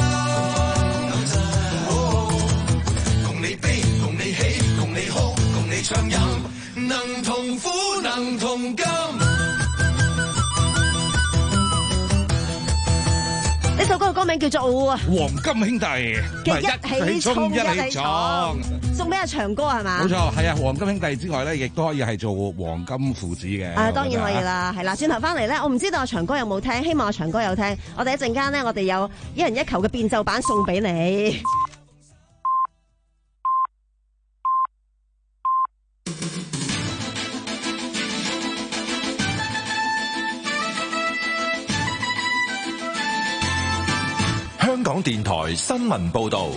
S15: 甘，共你悲，共你喜，共你哭。暢飲，能同苦，能同甘。
S8: 呢首歌嘅歌名叫做《
S10: 黃金兄弟》
S8: 嘅一起衝一起闖，送俾阿長哥係嘛？
S10: 冇錯，係啊！黃金兄弟之外咧，亦都可以係做黃金父子嘅。
S8: 啊，當然可以啦，係啦。轉頭翻嚟咧，我唔知道阿長哥有冇聽，希望阿長哥有聽。我哋一陣間咧，我哋有一人一球嘅變奏版送俾你。
S4: 香港電台新聞報道，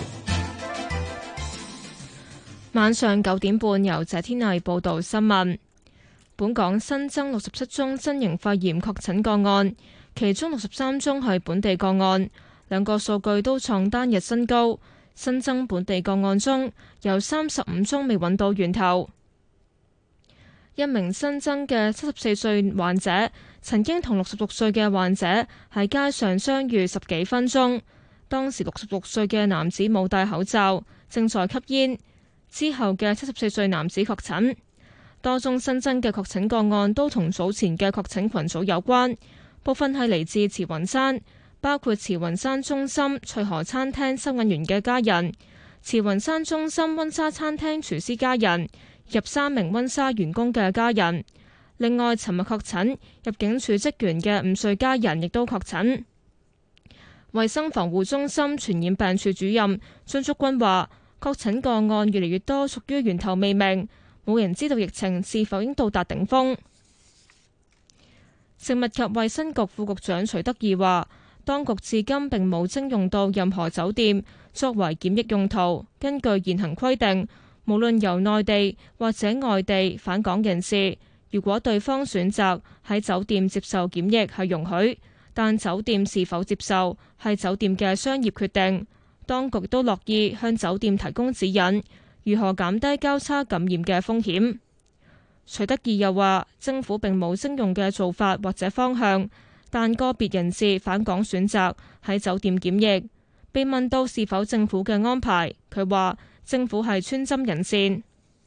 S1: 晚上九點半由謝天麗報道新聞。本港新增六十七宗新型肺炎確診個案，其中六十三宗係本地個案，兩個數據都創單日新高。新增本地個案中，有三十五宗未揾到源頭。一名新增嘅七十四歲患者，曾經同六十六歲嘅患者喺街上相遇十幾分鐘。當時六十六歲嘅男子冇戴口罩，正在吸煙。之後嘅七十四歲男子確診。多宗新增嘅確診個案都同早前嘅確診群組有關，部分係嚟自慈雲山，包括慈雲山中心翠河餐廳收銀員嘅家人、慈雲山中心溫莎餐廳廚師家人，入三名溫莎員工嘅家人。另外，尋日確診入境處職員嘅五歲家人亦都確診。衛生防護中心傳染病處主任張竹君話，確診個案越嚟越多，屬於源頭未明，冇人知道疫情是否已經到達頂峰。食物及衛生局副局長徐德義話，當局至今並冇徵用到任何酒店作為檢疫用途。根據現行規定，無論由內地或者外地返港人士，如果對方選擇喺酒店接受檢疫係容許，但酒店是否接受係酒店嘅商業決定。當局都樂意向酒店提供指引，如何減低交叉感染嘅風險。徐德義又話，政府並冇徵用嘅做法或者方向，但個別人士返港選擇喺酒店檢疫。被問到是否政府嘅安排，佢話政府係穿針引線。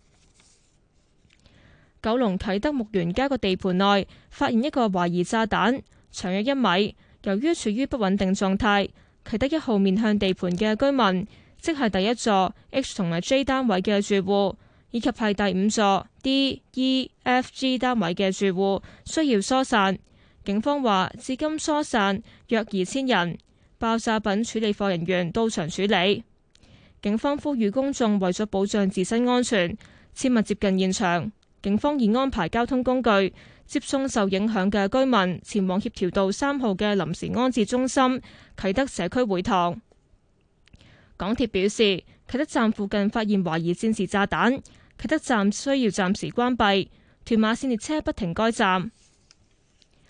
S1: 九龍啟德木園街個地盤內發現一個懷疑炸彈，長約一米。由於處於不穩定狀態，啟德一號面向地盤嘅居民，即係第一座 H 同埋 J 單位嘅住戶，以及係第五座 D、E、F、G 單位嘅住戶，需要疏散。警方話，至今疏散約二千人，爆炸品處理課人員到場處理。警方呼籲公眾為咗保障自身安全，切勿接近現場。警方已安排交通工具接送受影響嘅居民前往協調道三號嘅臨時安置中心啟德社區會堂。港鐵表示，啟德站附近發現懷疑戰時炸彈，啟德站需要暫時關閉，屯馬線列車不停該站。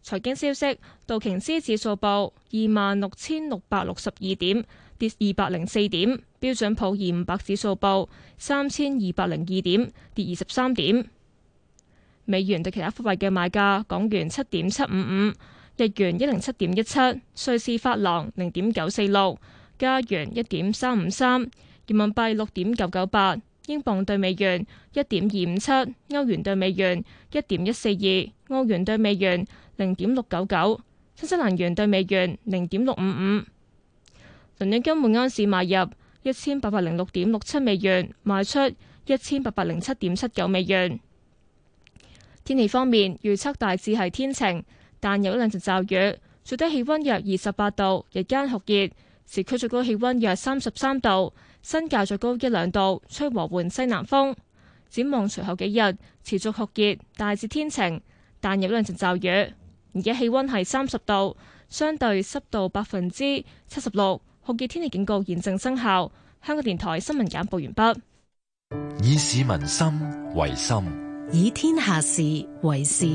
S1: 財經消息，道瓊斯指數報二萬六千六百六十二點，跌二百零四點；標準普爾五百指數報三千二百零二點，跌二十三點。美元對其他貨幣嘅賣價：港元七點七五五，日元一零七點一七，瑞士法郎零點九四六，加元一點三五三，人民幣六點九九八，英鎊對美元一點二五七，歐元對美元一點一四二，澳元對美元零點六九九，新西蘭元對美元零點六五五。倫敦金每盎司買入一千八百零六點六七美元，賣出一千八百零七點七九美元。天氣方面，預測大致係天晴，但有一兩陣驟雨，最低氣溫約二十八度，日間酷熱，市區最高氣溫約三十三度，新界最高一兩度，吹和緩西南風。展望隨後幾日持續酷熱，大致天晴，但有一兩陣驟雨。而家氣溫係三十度，相對濕度百分之七十六，酷熱天氣警告現正生效。香港電台新聞簡報完畢。
S4: 以市民心為心，
S16: 以天下事為事。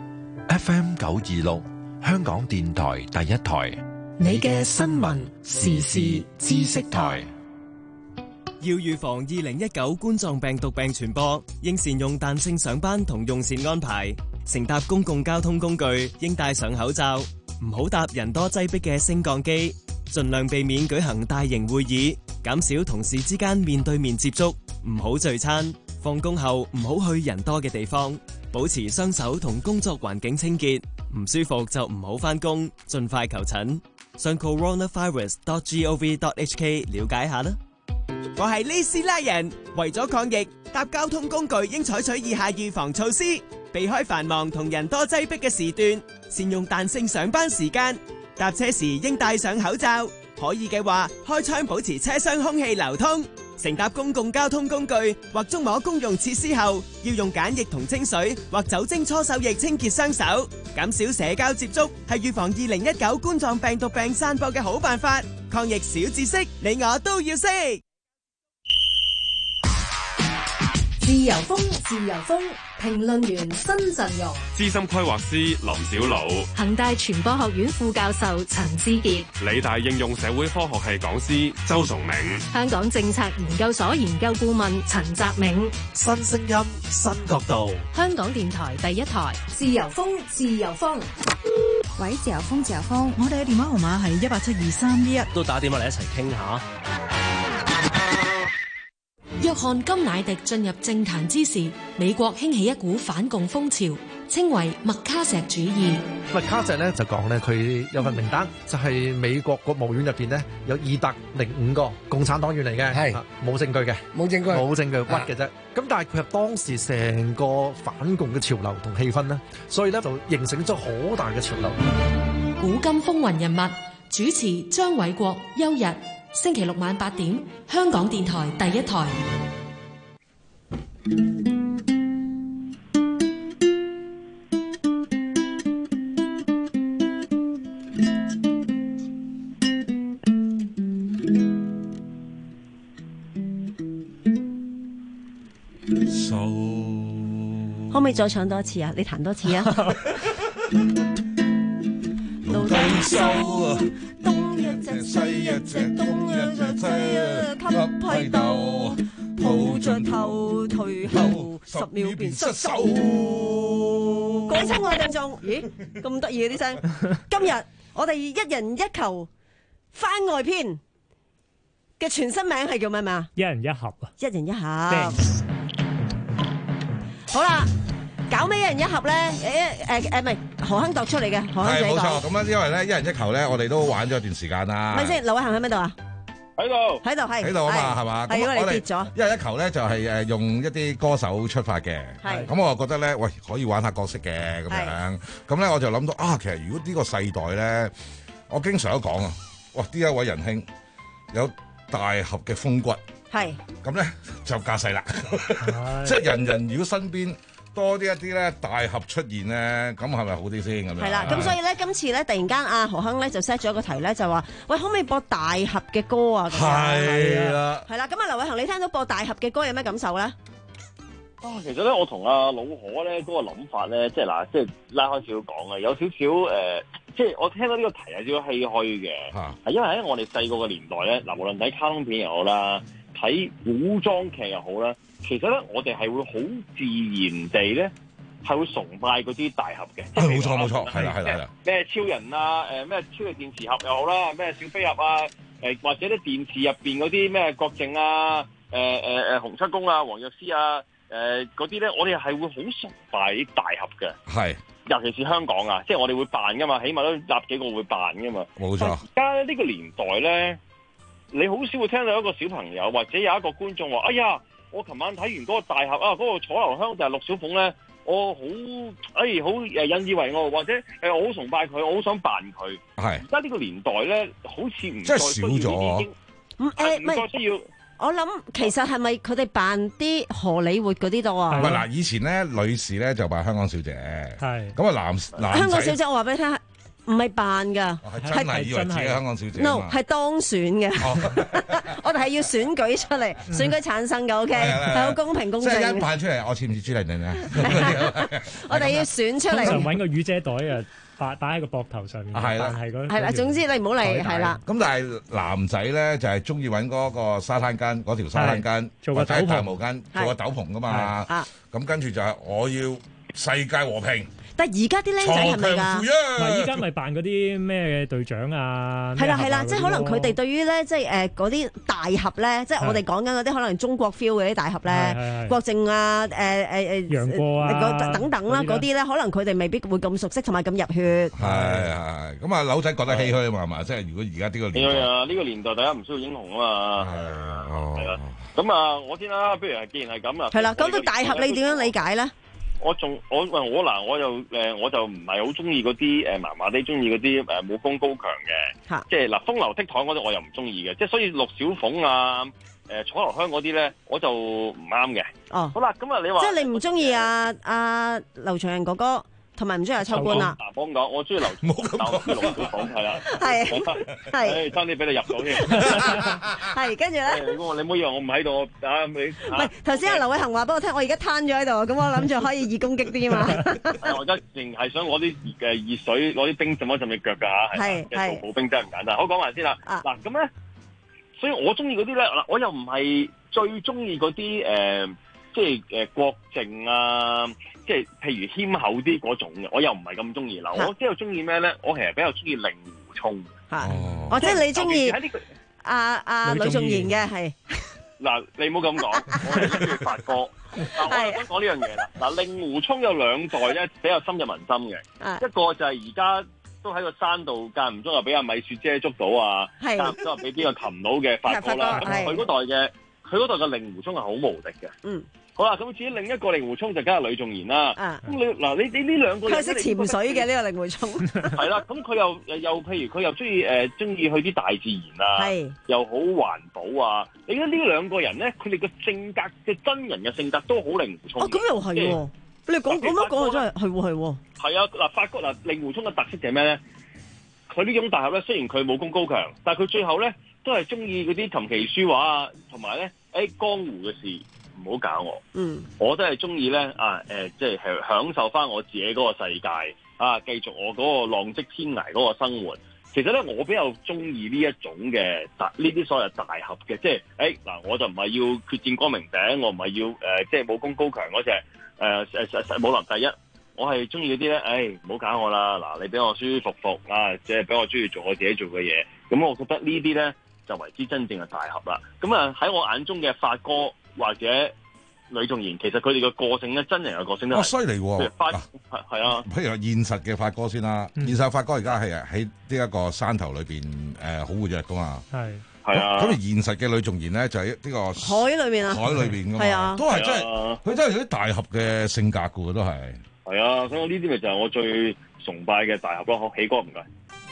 S4: F M 九二六，香港電台第一台，
S16: 你嘅新聞時事知識台。
S17: 要預防二零一九冠狀病毒病傳播，應善用彈性上班同用膳安排。乘搭公共交通工具應戴上口罩，唔好搭人多擠迫嘅升降機，盡量避免舉行大型會議，減少同事之間面對面接觸，唔好聚餐。放工後唔好去人多嘅地方，保持雙手同工作環境清潔。唔舒服就唔好返工，盡快求診。上 coronavirus dot gov dot hk 了解下啦。
S18: 我係呢斯拉人，為咗抗疫，搭交通工具應採取以下預防措施：避開繁忙同人多擠迫嘅時段，善用彈性上班時間。搭車時應戴上口罩，可以嘅話開窗保持車廂空氣流通。乘搭公共交通工具或觸摸公用設施後，要用梘液同清水或酒精搓手液清潔雙手。減少社交接觸係預防二零一九冠狀病毒病散播嘅好辦法。抗疫小知識，你我都要識。
S19: 自由風，自由風，評論員新陣容，
S20: 資深規劃師林小魯，
S19: 恒大傳播學院副教授陳志傑，
S20: 理大應用社會科學系講師周崇明，
S19: 香港政策研究所研究顧問陳澤銘，
S21: 新聲音，新角度，
S19: 香港電台第一台，自由風，自由風。
S22: 喂，自由風，自由風，我哋嘅電話號碼係一八七二三一一，
S23: 都打電話嚟一齊傾下。
S19: 約翰甘乃迪進入政壇之時，美國興起一股反共風潮，稱為麥卡錫主義。
S21: 麥卡錫咧就講咧，佢有份名單，就係、是、美國國務院入邊咧有二百零五個共產黨員嚟嘅，係冇證據嘅，冇證據，冇證據屈嘅啫。咁但係佢係當時成個反共嘅潮流同氣氛咧，所以咧就形成咗好大嘅潮流。
S19: 古今風雲人物，主持張偉國、邱日。星期六晚八點，香港電台第一台。
S8: 可唔可以再唱多一次啊？你彈多次啊！
S15: 老低收啊！東一隻西一隻，東一隻西一隻，吸批鬥，抱着頭退後，十秒便失手。
S8: 各位親愛聽眾，咦咁得意嘅啲聲！今日我哋一人一球番外篇嘅全新名係叫咩名啊？
S24: 一人一盒啊！
S8: 一人一盒。好啦。搞咩一人一盒咧？誒誒誒，唔係何亨度出嚟嘅，何亨自己講。係冇錯，
S10: 咁啊，因為咧一人一球咧，我哋都玩咗一段時間啦。
S8: 咪先，劉偉恒喺邊度啊？
S14: 喺度，
S8: 喺度係
S10: 喺度啊嘛，係嘛？
S8: 係啊，你跌咗。
S10: 一人一球咧就係誒用一啲歌手出發嘅，係咁我又覺得咧，喂可以玩下角色嘅咁樣。咁咧我就諗到啊，其實如果呢個世代咧，我經常都講啊，哇！呢一位仁兄有大俠嘅風骨，係咁咧就架勢啦。即係人人如果身邊多啲一啲咧大俠出現咧，咁係咪好啲先咁樣？
S8: 係啦，咁所以咧今次咧突然間阿何亨咧就 set 咗一個題咧，就話喂可唔可以播大俠嘅歌啊？
S10: 係啦，
S8: 係啦，咁啊劉偉恒，你聽到播大俠嘅歌有咩感受咧？
S14: 啊，其實咧，我同阿老何咧嗰個諗法咧，即係嗱，即係拉開少少講啊，有少少誒，即係我聽到呢個題係少少唏噓嘅，係因為喺我哋細個嘅年代咧，嗱，無論睇卡通片又好啦，睇古裝劇又好啦，其實咧我哋係會好自然地咧係會崇拜嗰啲大俠嘅，
S10: 冇錯冇錯，係啦係啦係啦，
S14: 咩超人啊，誒咩超嘅電磁俠又好啦，咩小飛俠啊，誒或者啲電視入邊嗰啲咩郭靖啊，誒誒誒洪七公啊，黃藥師啊。誒嗰啲咧，我哋係會好崇拜啲大俠嘅，
S10: 係，
S14: 尤其是香港啊，即係我哋會扮噶嘛，起碼都立幾個會扮噶嘛。
S10: 冇錯。
S14: 而家呢個年代咧，你好少會聽到一個小朋友或者有一個觀眾話：哎呀，我琴晚睇完嗰個大俠啊，嗰、嗰個楚留香就係陸小鳳咧，我好誒好誒引以為傲，或者誒我好崇拜佢，我好想扮佢。
S10: 係。而
S14: 家呢個年代咧，好似唔
S10: 再需要呢啲，誒
S8: 唔再需要。我諗其實係咪佢哋扮啲荷里活嗰啲多啊？
S10: 唔係嗱，以前咧女士咧就扮香港小姐，係咁啊男男
S8: 香港小姐我話俾你聽，唔係扮㗎，
S10: 係真係以為自己香港小姐。
S8: no 係當選嘅，我哋係要選舉出嚟，選舉產生嘅 ，OK 係好公平公正。
S10: 即係一扮出嚟，我似唔似朱麗玲啊？
S8: 我哋要選出嚟，
S5: 通常揾個雨遮袋啊。擺擺喺個膊頭上面，
S10: 係啦，
S5: 係嗰
S8: 係啦，總之你唔好嚟，係啦。
S10: 咁但係男仔咧就係中意揾嗰個沙灘巾，嗰條沙灘巾
S5: 做個
S10: 大毛巾，做個斗篷噶嘛。咁跟住就係我要世界和平。
S8: 但係而家啲僆仔係咪㗎？
S5: 唔係，依家咪扮嗰啲咩隊長啊？
S8: 係啦係啦，即係可能佢哋對於咧，即係誒嗰啲大俠咧，即係我哋講緊嗰啲可能中國 feel 嘅啲大俠咧，郭靖啊，誒誒誒，
S5: 楊過啊，
S8: 等等啦，嗰啲咧可能佢哋未必會咁熟悉同埋咁入血。
S10: 係係，咁啊柳仔覺得唏噓啊嘛，係嘛？即係如果而家呢個年代，
S14: 啊呢個年代大家唔需要英雄啊嘛。係啊，係啦。咁啊，我先啦，不如既然係咁啊，
S8: 係啦，講到大俠，你點樣理解咧？
S14: 我仲我喂我嗱，我就誒我就唔係好中意嗰啲誒麻麻地中意嗰啲誒武功高強嘅，即係嗱風流倜儻嗰啲我又唔中意嘅，即係所以陸小鳳啊、誒楚留香嗰啲咧我就唔啱嘅。哦，好啦，咁啊你話
S8: 即係你唔中意阿阿劉翔仁哥哥，同埋唔中意阿秋官啦。
S14: 嗱，冇咁講，我中意劉，冇咁講，陸小鳳係啦，
S8: 係係，
S14: 誒爭啲俾你入到添，
S8: 係跟住咧，
S14: 你唔好以為我唔喺度啊！你
S8: 唔係頭先阿劉偉恒話俾我聽，我而家攤咗喺度，咁我諗住可以易攻擊啲嘛。
S14: 我而家淨係想攞啲誒熱水，攞啲冰浸一浸隻腳㗎嚇，係係做步兵真係唔簡單。好講埋先啦，嗱咁咧，所以我中意嗰啲咧嗱，我又唔係最中意嗰啲誒，即係誒郭靖啊。即係譬如謙厚啲嗰種嘅，我又唔係咁中意。嗱，我之後中意咩咧？我其實比較中意令狐沖。嚇，哦，
S8: 即係你中意阿阿呂頌賢嘅係。
S14: 嗱，你唔好咁講，我係中意發哥。嗱，我想講呢樣嘢啦。嗱，令狐沖有兩代咧比較深入民心嘅。一個就係而家都喺個山度間唔中又俾阿米雪姐捉到啊，間唔中又俾邊個擒到嘅發哥啦。咁佢嗰代嘅佢嗰代嘅令狐沖係好無敵嘅。嗯。好啦，咁至於另一個令狐沖就梗係呂頌賢啦。咁你嗱，你你呢兩個
S8: 佢識潛水嘅呢個令狐沖。
S14: 係啦，咁佢又又譬如佢又中意誒中意去啲大自然啊，又好環保啊。你睇呢兩個人咧，佢哋嘅性格嘅真人嘅性格都好令狐沖。
S8: 哦，咁又係喎，你講咁樣講真係係喎係喎。
S14: 係啊，嗱，發覺嗱令狐沖嘅特色就係咩咧？佢呢種大俠咧，雖然佢武功高強，但係佢最後咧都係中意嗰啲琴棋書畫啊，同埋咧誒江湖嘅事。唔好搞我，嗯，我都係中意咧啊，誒、呃，即係享受翻我自己嗰個世界啊，繼續我嗰個浪跡天涯嗰個生活。其實咧，我比較中意呢一種嘅大呢啲所謂大俠嘅，即係誒嗱，我就唔係要決戰光明頂，我唔係要誒、呃，即係武功高強嗰隻誒誒誒武林第一，我係中意嗰啲咧，誒唔好搞我啦，嗱，你俾我舒舒服服啊，即係俾我中意做我自己做嘅嘢，咁我覺得呢啲咧就為之真正嘅大俠啦。咁啊喺我眼中嘅發哥或者呂頌賢，其實佢哋嘅個性咧，真人嘅個性都係
S10: 犀利喎。
S14: 係係啊，
S10: 譬如話現實嘅發哥先啦，嗯、現實發哥而家係喺呢一個山頭裏邊誒好活躍噶嘛。係
S14: 係啊。
S10: 咁而現實嘅呂頌賢咧，就喺呢個
S8: 海裏面啊，
S10: 海裏邊噶嘛，
S8: 啊、
S10: 都係真係佢真係有啲大俠嘅性格噶喎，都係。
S14: 係啊，所以我呢啲咪就係我最崇拜嘅大俠咯。好，起歌唔該。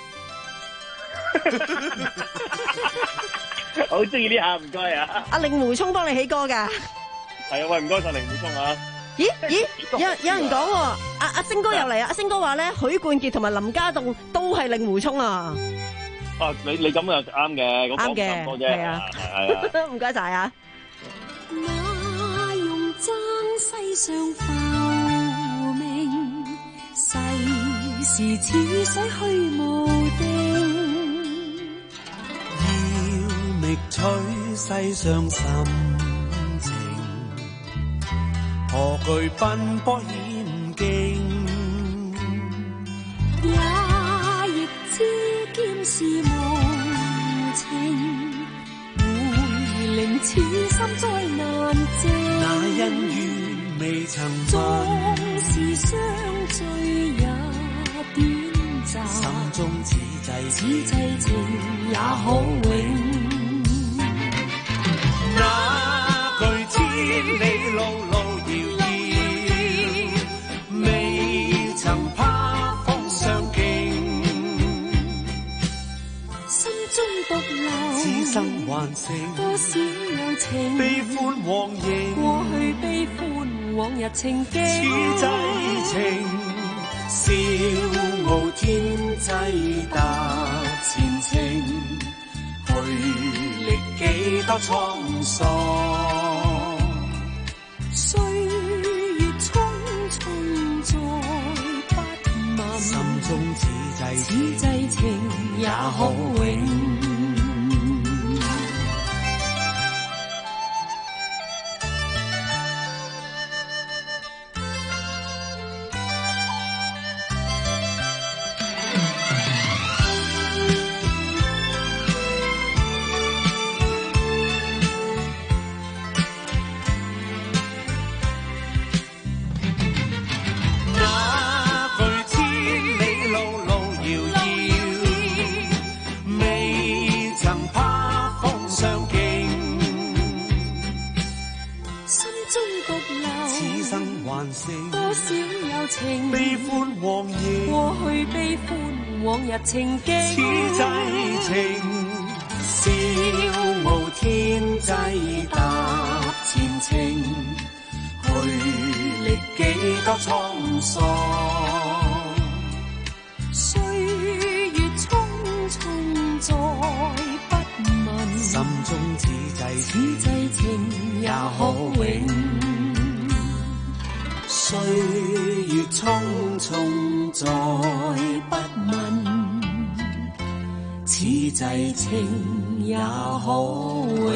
S14: 我好中意呢下，唔該啊！
S8: 阿令狐沖幫你起歌噶，
S14: 係啊，喂，唔該晒令狐沖啊！
S8: 咦咦，有有人講喎，阿阿星哥又嚟啊！阿星哥話咧，許冠傑同埋林家棟都係令狐沖啊！
S14: 啊，你你咁又啱嘅，
S8: 啱嘅，係啊，係啊，唔該晒啊！
S19: 世上浮名，世事似水虛無定，
S3: 要覓取世上深情，何懼奔波險境，
S19: 也亦知劍是無情，會令此心災難靜。
S3: 那恩怨未曾
S19: 縱是相聚也短暫，
S3: 心中此際
S19: 此際情也可永。
S3: 那句千里路路遙遙，未曾怕風相勁，
S19: 心中獨留
S3: 此生還剩
S19: 多少有情，
S3: 悲歡往迎，
S19: 過去悲歡往日情景，
S3: 此際情笑傲天際踏前程，去歷幾多滄桑，
S19: 歲月匆匆再不問，
S3: 心中此際
S19: 此際情也可永。 多少有情，
S3: 悲歡往迎，
S19: 過去悲歡往日情景，
S3: 此際情
S19: 笑傲天際踏前程，
S3: 去歷幾多滄桑，
S19: 歲月匆匆再不問，
S3: 心中此際
S19: 此際情也可永。
S3: 歲月匆匆再不問，
S19: 此際情也可永。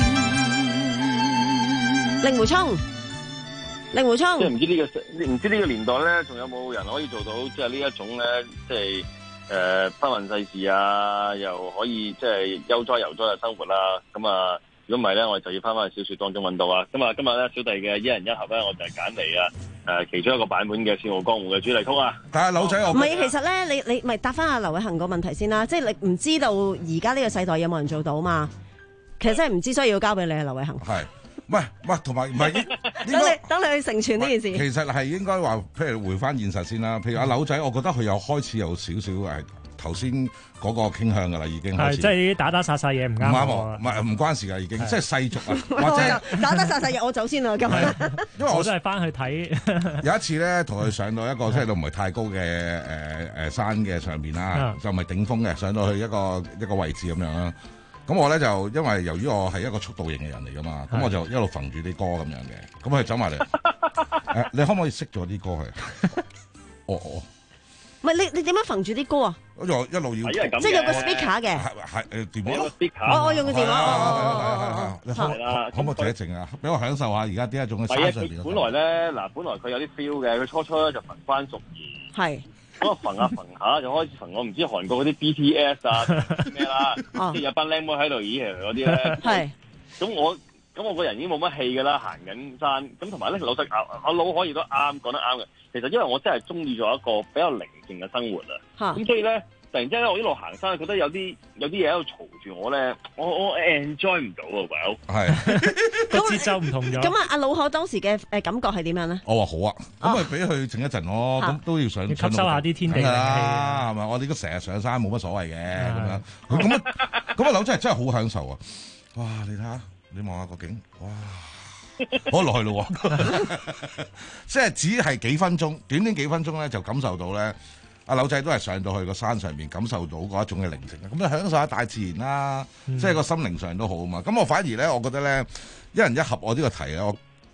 S8: 令狐沖，令狐沖，
S14: 即係唔知呢、這個唔知呢個年代咧，仲有冇人可以做到即係呢一種咧，即係誒不問世事啊，又可以即係悠哉游哉嘅生活啦。咁啊，如果唔係咧，我哋就要翻返去小說當中揾到啊。咁啊，今日咧小弟嘅一人一盒咧，我就係揀嚟啊。誒，其中一個版本嘅《笑傲江湖》嘅主題曲啊，
S10: 但係柳仔我
S8: 唔係，其實咧，你你咪答翻阿劉偉恒個問題先啦，即係你唔知道而家呢個世代有冇人做到嘛？其實真係唔知，所以要交俾你啊，劉偉恒。
S10: 係，唔係唔係，同埋唔係應
S8: 等你等你去成全呢件事。
S10: 其實係應該話，譬如回翻現實先啦。譬如阿柳仔，我覺得佢有開始有少少誒頭先嗰個傾向㗎啦，已經開始。
S5: 係，即係啲打打殺殺嘢唔啱。唔啱我，
S10: 唔係唔關事㗎，已經即係世俗啊，或
S8: 者打打殺殺嘢，我走先啦，今日。
S10: 因為我
S5: 都係翻去睇。有
S10: 一次咧，同佢上到一個即係都唔係太高嘅誒誒山嘅上邊啦，就唔係頂峰嘅，上到去一個一個位置咁樣啦。咁我咧就因為由於我係一個速度型嘅人嚟㗎嘛，咁我就一路揈住啲歌咁樣嘅。咁佢走埋嚟，誒你可唔可以熄咗啲歌佢？哦哦。
S8: 唔係你你點樣揈住啲歌啊？
S10: 我就一路要，
S8: 即係有個 speaker 嘅，
S10: 係係誒電話。
S8: 我我用個電話。
S10: 係係可唔可以靜一靜啊？俾我享受下而家點解仲喺山上邊。
S14: 本來咧嗱，本來佢有啲 feel 嘅，佢初初咧就焚關淑怡。
S8: 係。
S14: 咁啊焚下焚下就開始焚我唔知韓國嗰啲 B T S 啊咩啦，即係有班靚妹喺度咦嗰啲咧。係。咁我咁我個人已經冇乜氣㗎啦，行緊山。咁同埋咧老實阿阿老可以都啱講得啱嘅。其實因為我真係中意咗一個比較寧靜嘅生活啊，咁所以咧突然之間咧我一路行山，覺得有啲有啲嘢喺度嘈住我咧，我我 enjoy 唔到啊 ，Well
S10: 係
S5: 個節奏唔同咗。
S8: 咁啊，阿老可當時嘅誒感覺係點樣咧？
S10: 我話好啊，咁咪俾佢靜一陣咯，咁都要上
S5: 吸收下啲天地靈氣
S10: 啊，係咪？我哋都成日上山冇乜所謂嘅咁樣，咁啊咁啊，柳真係真係好享受啊！哇，你睇下，你望下個景，哇！好耐咯，即係只係幾分鐘，短短幾分鐘咧就感受到咧。阿柳仔都係上到去個山上面，感受到嗰一種嘅寧靜。咁你享受下大自然啦，嗯、即係個心靈上都好啊嘛。咁我反而咧，我覺得咧，一人一盒我呢個題咧，我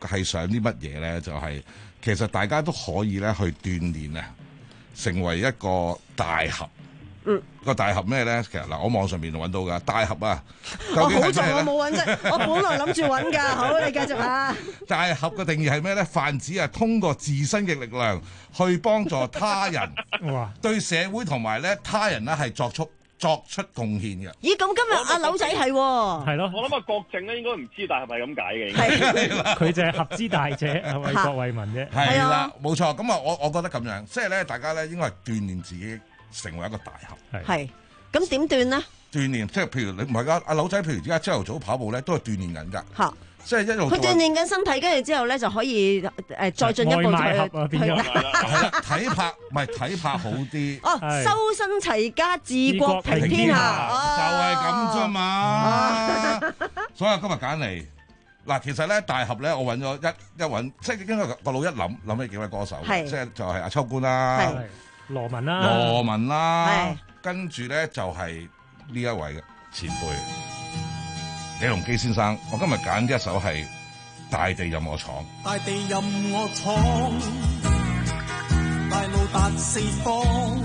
S10: 係想啲乜嘢咧？就係、是、其實大家都可以咧去鍛鍊啊，成為一個大俠。嗯，個大俠咩咧？其實嗱，我網上面揾到噶大俠啊，究竟係咩咧？我好在我冇揾啫，我本來諗住揾㗎。好，你繼續啊。大俠嘅定義係咩咧？泛指啊，通過自身嘅力量去幫助他人，對社會同埋咧他人咧係作出作出貢獻嘅。咦？咁今日阿柳仔係喎，
S5: 係咯。
S14: 我諗啊，郭靖咧應該唔知，但係咪咁解嘅？
S5: 係佢就係合之大者，為國為民啫。
S10: 係啦，冇錯。咁啊，我我覺得咁樣，即係咧，大家咧應該係鍛鍊自己。成為一個大俠
S8: 係，咁點鍛呢？
S10: 鍛鍊即係譬如你唔係噶，阿柳仔，譬如而家朝頭早跑步咧，都係鍛鍊緊㗎。嚇，即係一路佢鍛鍊緊身體，跟住之後咧就可以誒再進一步去去係啦，體魄唔係體魄好啲。哦，修身齊家治國平天下，就係咁啫嘛。所以今日揀嚟嗱，其實咧大俠咧，我揾咗一一揾，即係應該個腦一諗諗起幾位歌手，即係就係阿秋官啦。
S5: 羅文啦，
S10: 羅文啦，跟住咧就係呢一位嘅前輩李龍基先生。我今日揀一首係《大地任我闖》。
S3: 大地任我闖，大路達四方，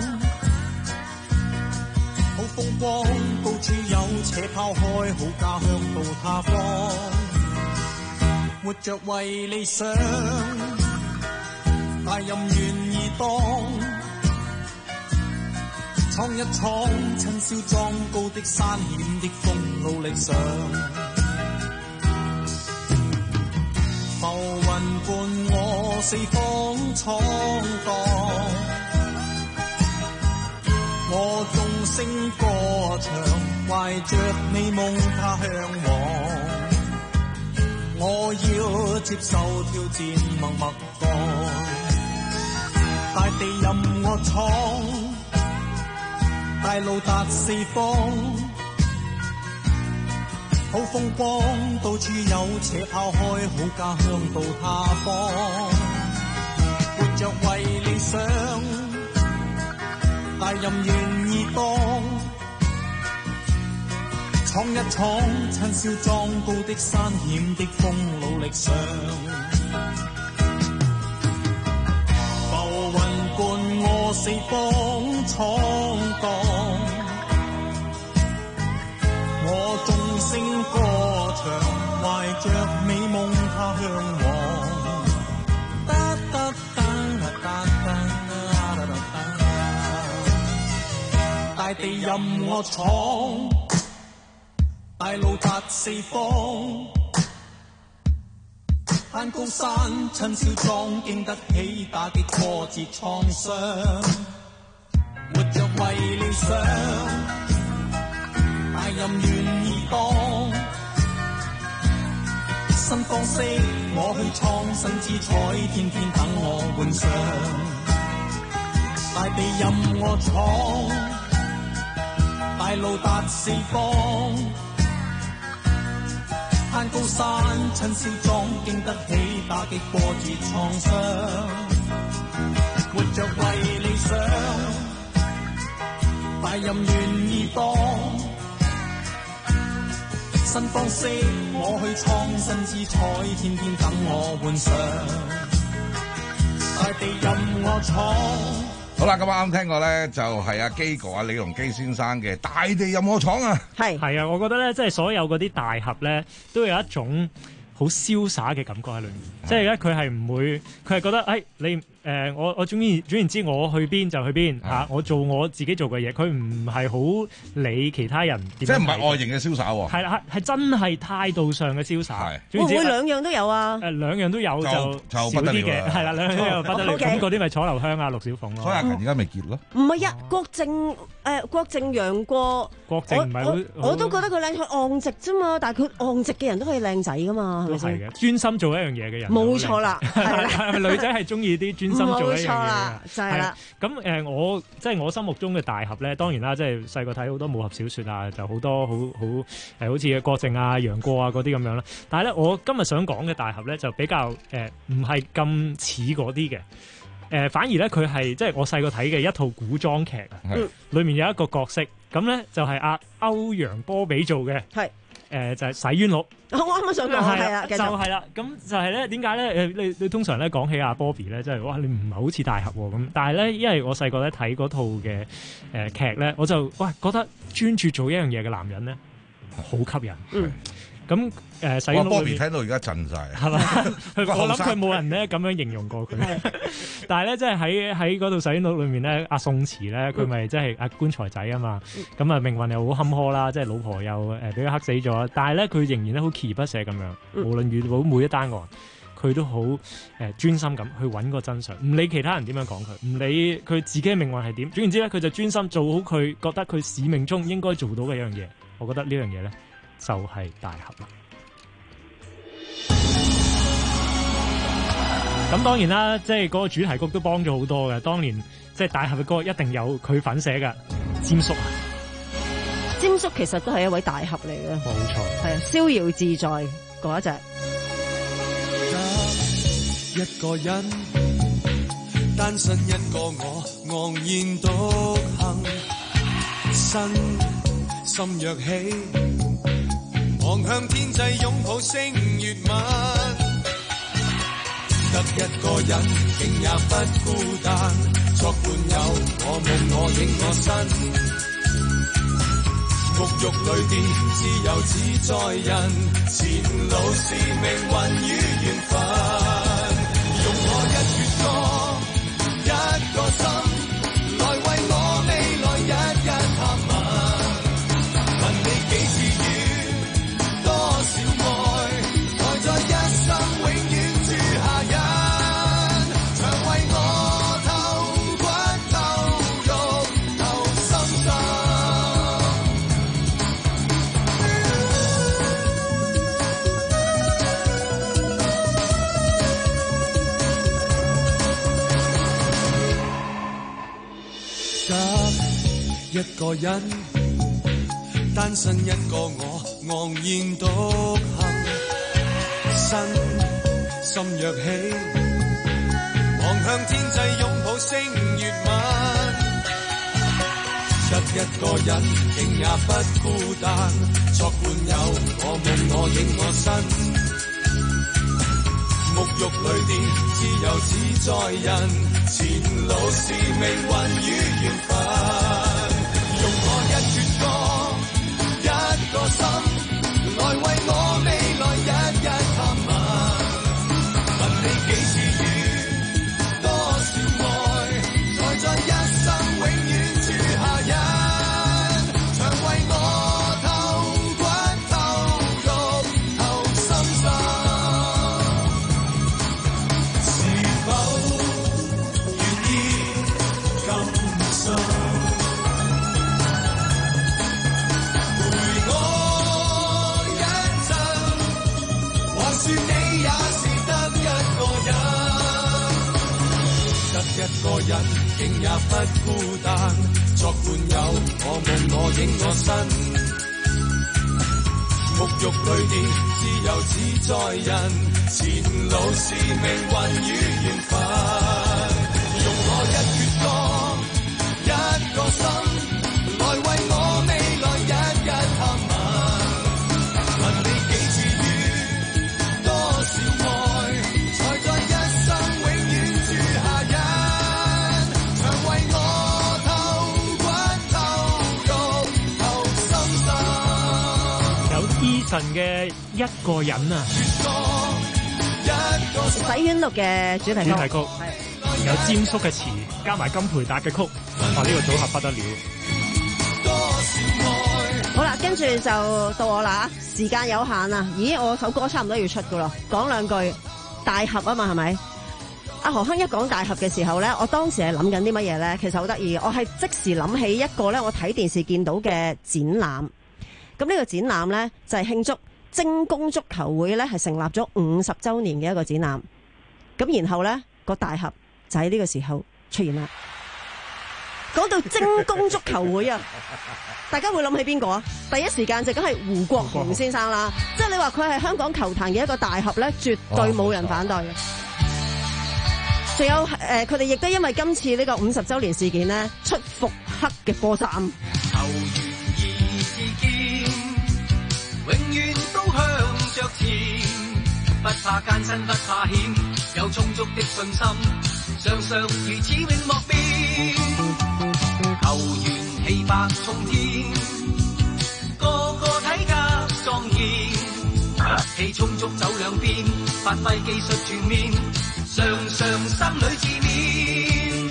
S3: 好風光，到處有且拋開，好家鄉到他方，活着為理想，大任願意當。闖一闖，趁囂壯高的山險的風，努力上。浮雲伴我四方闖蕩，我眾聲歌唱，懷着美夢他向往。我要接受挑戰，默默幹。大地任我闖。大路達四方，好風光，到處有且拋開，好家鄉到他方，活着為理想，大任願意當，闖一闖，趁囂壯高的山險的風，努力上。浮雲伴我四方闖蕩，我眾聲歌唱，懷着美夢他向往。噠噠噠噠噠噠，大地任我闖，大路達四方。攀高山，趁囂壯，經得起打擊挫折創傷。活着為理想，大任願意當。新方式我去創，新姿彩天天等我換上。大地任我闖，大路達四方。攀高山，趁囂壯，經得起打擊波折創傷。活着為理想，大任願意當。新方式我去創，新姿彩天天等我換上。大地任我闖。
S10: 好啦，咁啱聽過咧，就係阿基哥啊，李龍基先生嘅《大地任我闖》啊，
S5: 係係啊，我覺得咧，即係所有嗰啲大俠咧，都有一種好瀟灑嘅感覺喺裏面，即係咧佢係唔會，佢係覺得，誒、哎、你。誒、呃、我我總言總言之，我去邊就去邊嚇、啊，我做我自己做嘅嘢，佢唔係好理其他人點。即係唔係外形嘅瀟灑喎？係啦，係真係態度上嘅瀟灑。會唔會兩樣都有啊？誒、呃、兩樣都有就，就少啲嘅，係啦，兩樣都有不得了。咁嗰啲咪楚留香啊、陸小鳳咯。所以阿勤而家未結咯？唔係呀，郭靖誒郭靖楊過，郭靖唔係好，我都覺得佢靚，佢昂直啫嘛。但係佢昂直嘅人都可以靚仔噶嘛，係咪先？係嘅，專心做一樣嘢嘅人。冇錯啦，係啦，女仔係中意啲專。冇錯啦，就係啦。咁誒、呃，我即係我心目中嘅大俠咧，當然啦，即係細個睇好多武俠小説啊，就好多好好誒，好似郭靖啊、楊過啊嗰啲咁樣啦。但係咧，我今日想講嘅大俠咧，就比較誒唔係咁似嗰啲嘅。誒、呃，反而咧佢係即係我細個睇嘅一套古裝劇啊，裏面有一個角色，咁咧就係阿歐陽波比做嘅。係。 誒就係洗冤錄。
S8: 我啱啱想講係啊，
S5: 就係啦。咁就係咧，點解咧？誒，你你通常咧講起阿 Bobby 咧，即係哇，你唔係好似大俠喎咁。但係咧，因為我細個咧睇嗰套嘅誒劇咧，我就哇覺得專注做一樣嘢嘅男人咧好吸引。嗯。咁誒洗冤錄裏面，
S10: Bobby 聽到而家震晒，
S5: 係嘛？我諗佢冇人咧咁樣形容過佢。但係咧，即係喺喺嗰度洗冤錄裏面咧，阿宋慈咧，佢咪即係阿棺材仔啊嘛。咁啊命運又好坎坷啦，即係老婆又誒俾佢黑死咗。但係咧，佢仍然咧好鍥而不捨咁樣，無論遇到每一單案，佢都好誒專心咁去揾個真相，唔理其他人點樣講佢，唔理佢自己嘅命運係點。總言之咧，佢就專心做好佢覺得佢使命中應該做到嘅一樣嘢。我覺得呢樣嘢咧就係大俠啦。咁當然啦，即係嗰個主題曲都幫咗好多嘅。當年即係大俠嘅歌一定有佢份寫嘅。詹叔啊，
S8: 詹叔其實都係一位大俠嚟嘅，
S5: 冇錯，
S8: 係啊，逍遙自在嗰一隻。
S15: 得一個人，單身一個我，昂然獨行，身心若起，望向天際擁抱星月吻。得一個人，竟也不孤單，作伴友，我夢我影我身，沐浴裏邊自由自在人，前路是命運與緣分，用我一闕歌，一個心，來為我未來日日探問，問你幾次遠，多少愛，愛在一生永遠住下人。一個人，單身一個我，昂然獨行，身心若起，望向天際擁抱星月吻。得一個人，竟也不孤單，作伴友，我夢我影我身，沐浴裏邊自由自在人，前路是命運與緣分。用我一闕歌，一個心，來為我未來日日探問，問你幾次遠，多少愛，才在一生永遠住下人，常為我透骨透肉透心心，是否願意甘心？你也是得一個人，得一個人，竟也不孤單，作伴友，我夢我影我身，沐浴裏邊自由自在人，前路是命運與緣分，用我一闕歌，一個心，來為我未來日日探問，問你幾次遠，小愛，才在一生永遠住下人，常為我透骨透肉透心心。
S5: 有 Eason 嘅一個人啊，
S8: 洗冤錄嘅主題曲，
S5: 主題曲有詹叔嘅詞，加埋金培達嘅曲，哇！呢個組合不得了。
S8: 好啦，跟住就到我啦，時間有限啊！咦，我首歌差唔多要出噶咯，講兩句大俠啊嘛，係咪？阿何亨一講大俠嘅時候咧，我當時係諗緊啲乜嘢咧？其實好得意，我係即時諗起一個咧，我睇電視見到嘅展覽。咁呢個展覽咧就係慶祝精工足球會咧係成立咗五十週年嘅一個展覽。咁然後咧個大俠就喺呢個時候出現啦。講到精工足球會啊，大家會諗起邊個啊？第一時間就梗係胡國雄先生啦。即係你話佢係香港球壇嘅一個大俠咧，絕對冇人反對嘅。仲有誒，佢哋亦都因為今次呢個五十週年事件咧，出復刻嘅波衫。
S15: 球員意志堅，永遠
S6: 不怕艱辛不怕險，有充足的信心，常常如此永莫變。球員氣魄沖天，個個體格壯健，氣充足走兩邊，發揮技術全面，常常心裏自勉。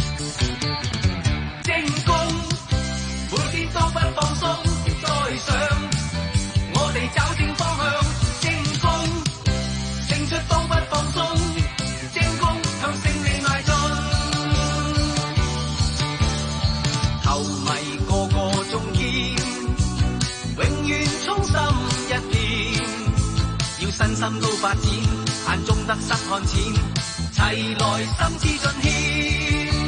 S6: 精攻每天都不放鬆，再上我哋找正方向。出都不放鬆，精攻向勝利邁進。球迷個個中堅，永遠衷心一片。要身心都發展，眼中得失看淺，齊來心知盡獻。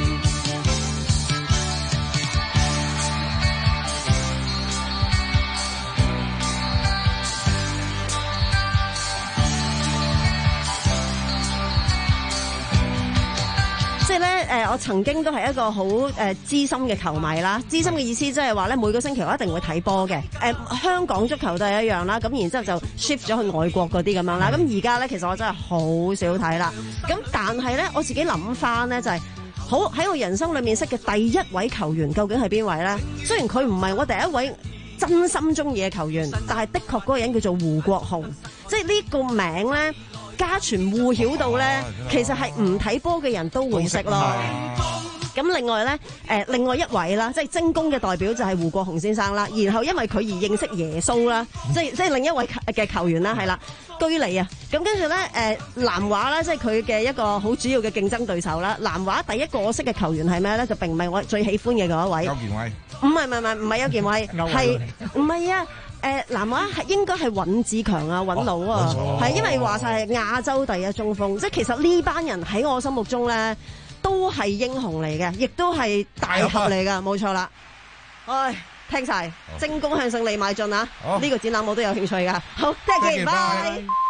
S8: 即係咧，誒，我曾經都係一個好誒資深嘅球迷啦。資深嘅意思即係話咧，每個星期我一定會睇波嘅。誒，香港足球都係一樣啦。咁然之後就 shift 咗去外國嗰啲咁樣啦。咁而家咧，其實我真係好少睇啦。咁但係咧，我自己諗翻咧，就係好喺我人生裏面識嘅第一位球員，究竟係邊位咧？雖然佢唔係我第一位真心中意嘅球員，但係的確嗰個人叫做胡國雄。即係呢個名咧，家傳戶曉到咧，其實係唔睇波嘅人都會識咯。咁另外咧，誒另外一位啦，即係精攻嘅代表就係胡國雄先生啦。然後因為佢而認識耶穌啦，即係即係另一位嘅球員啦，係啦，居里啊。咁跟住咧，誒南華啦，即係佢嘅一個好主要嘅競爭對手啦。南華第一個我識嘅球員係咩咧？就並唔係我最喜歡嘅嗰一位。邱健威。唔係唔係唔係唔係邱健威，係唔係啊？誒南華係應該係尹志強啊，尹佬啊，係、哦、因為話晒係亞洲第一中鋒，即係其實呢班人喺我心目中咧都係英雄嚟嘅，亦都係大俠嚟噶，冇錯啦。唉，聽晒精攻向勝利邁進啊！呢、這個展覽我都有興趣噶。好，聽日見，拜。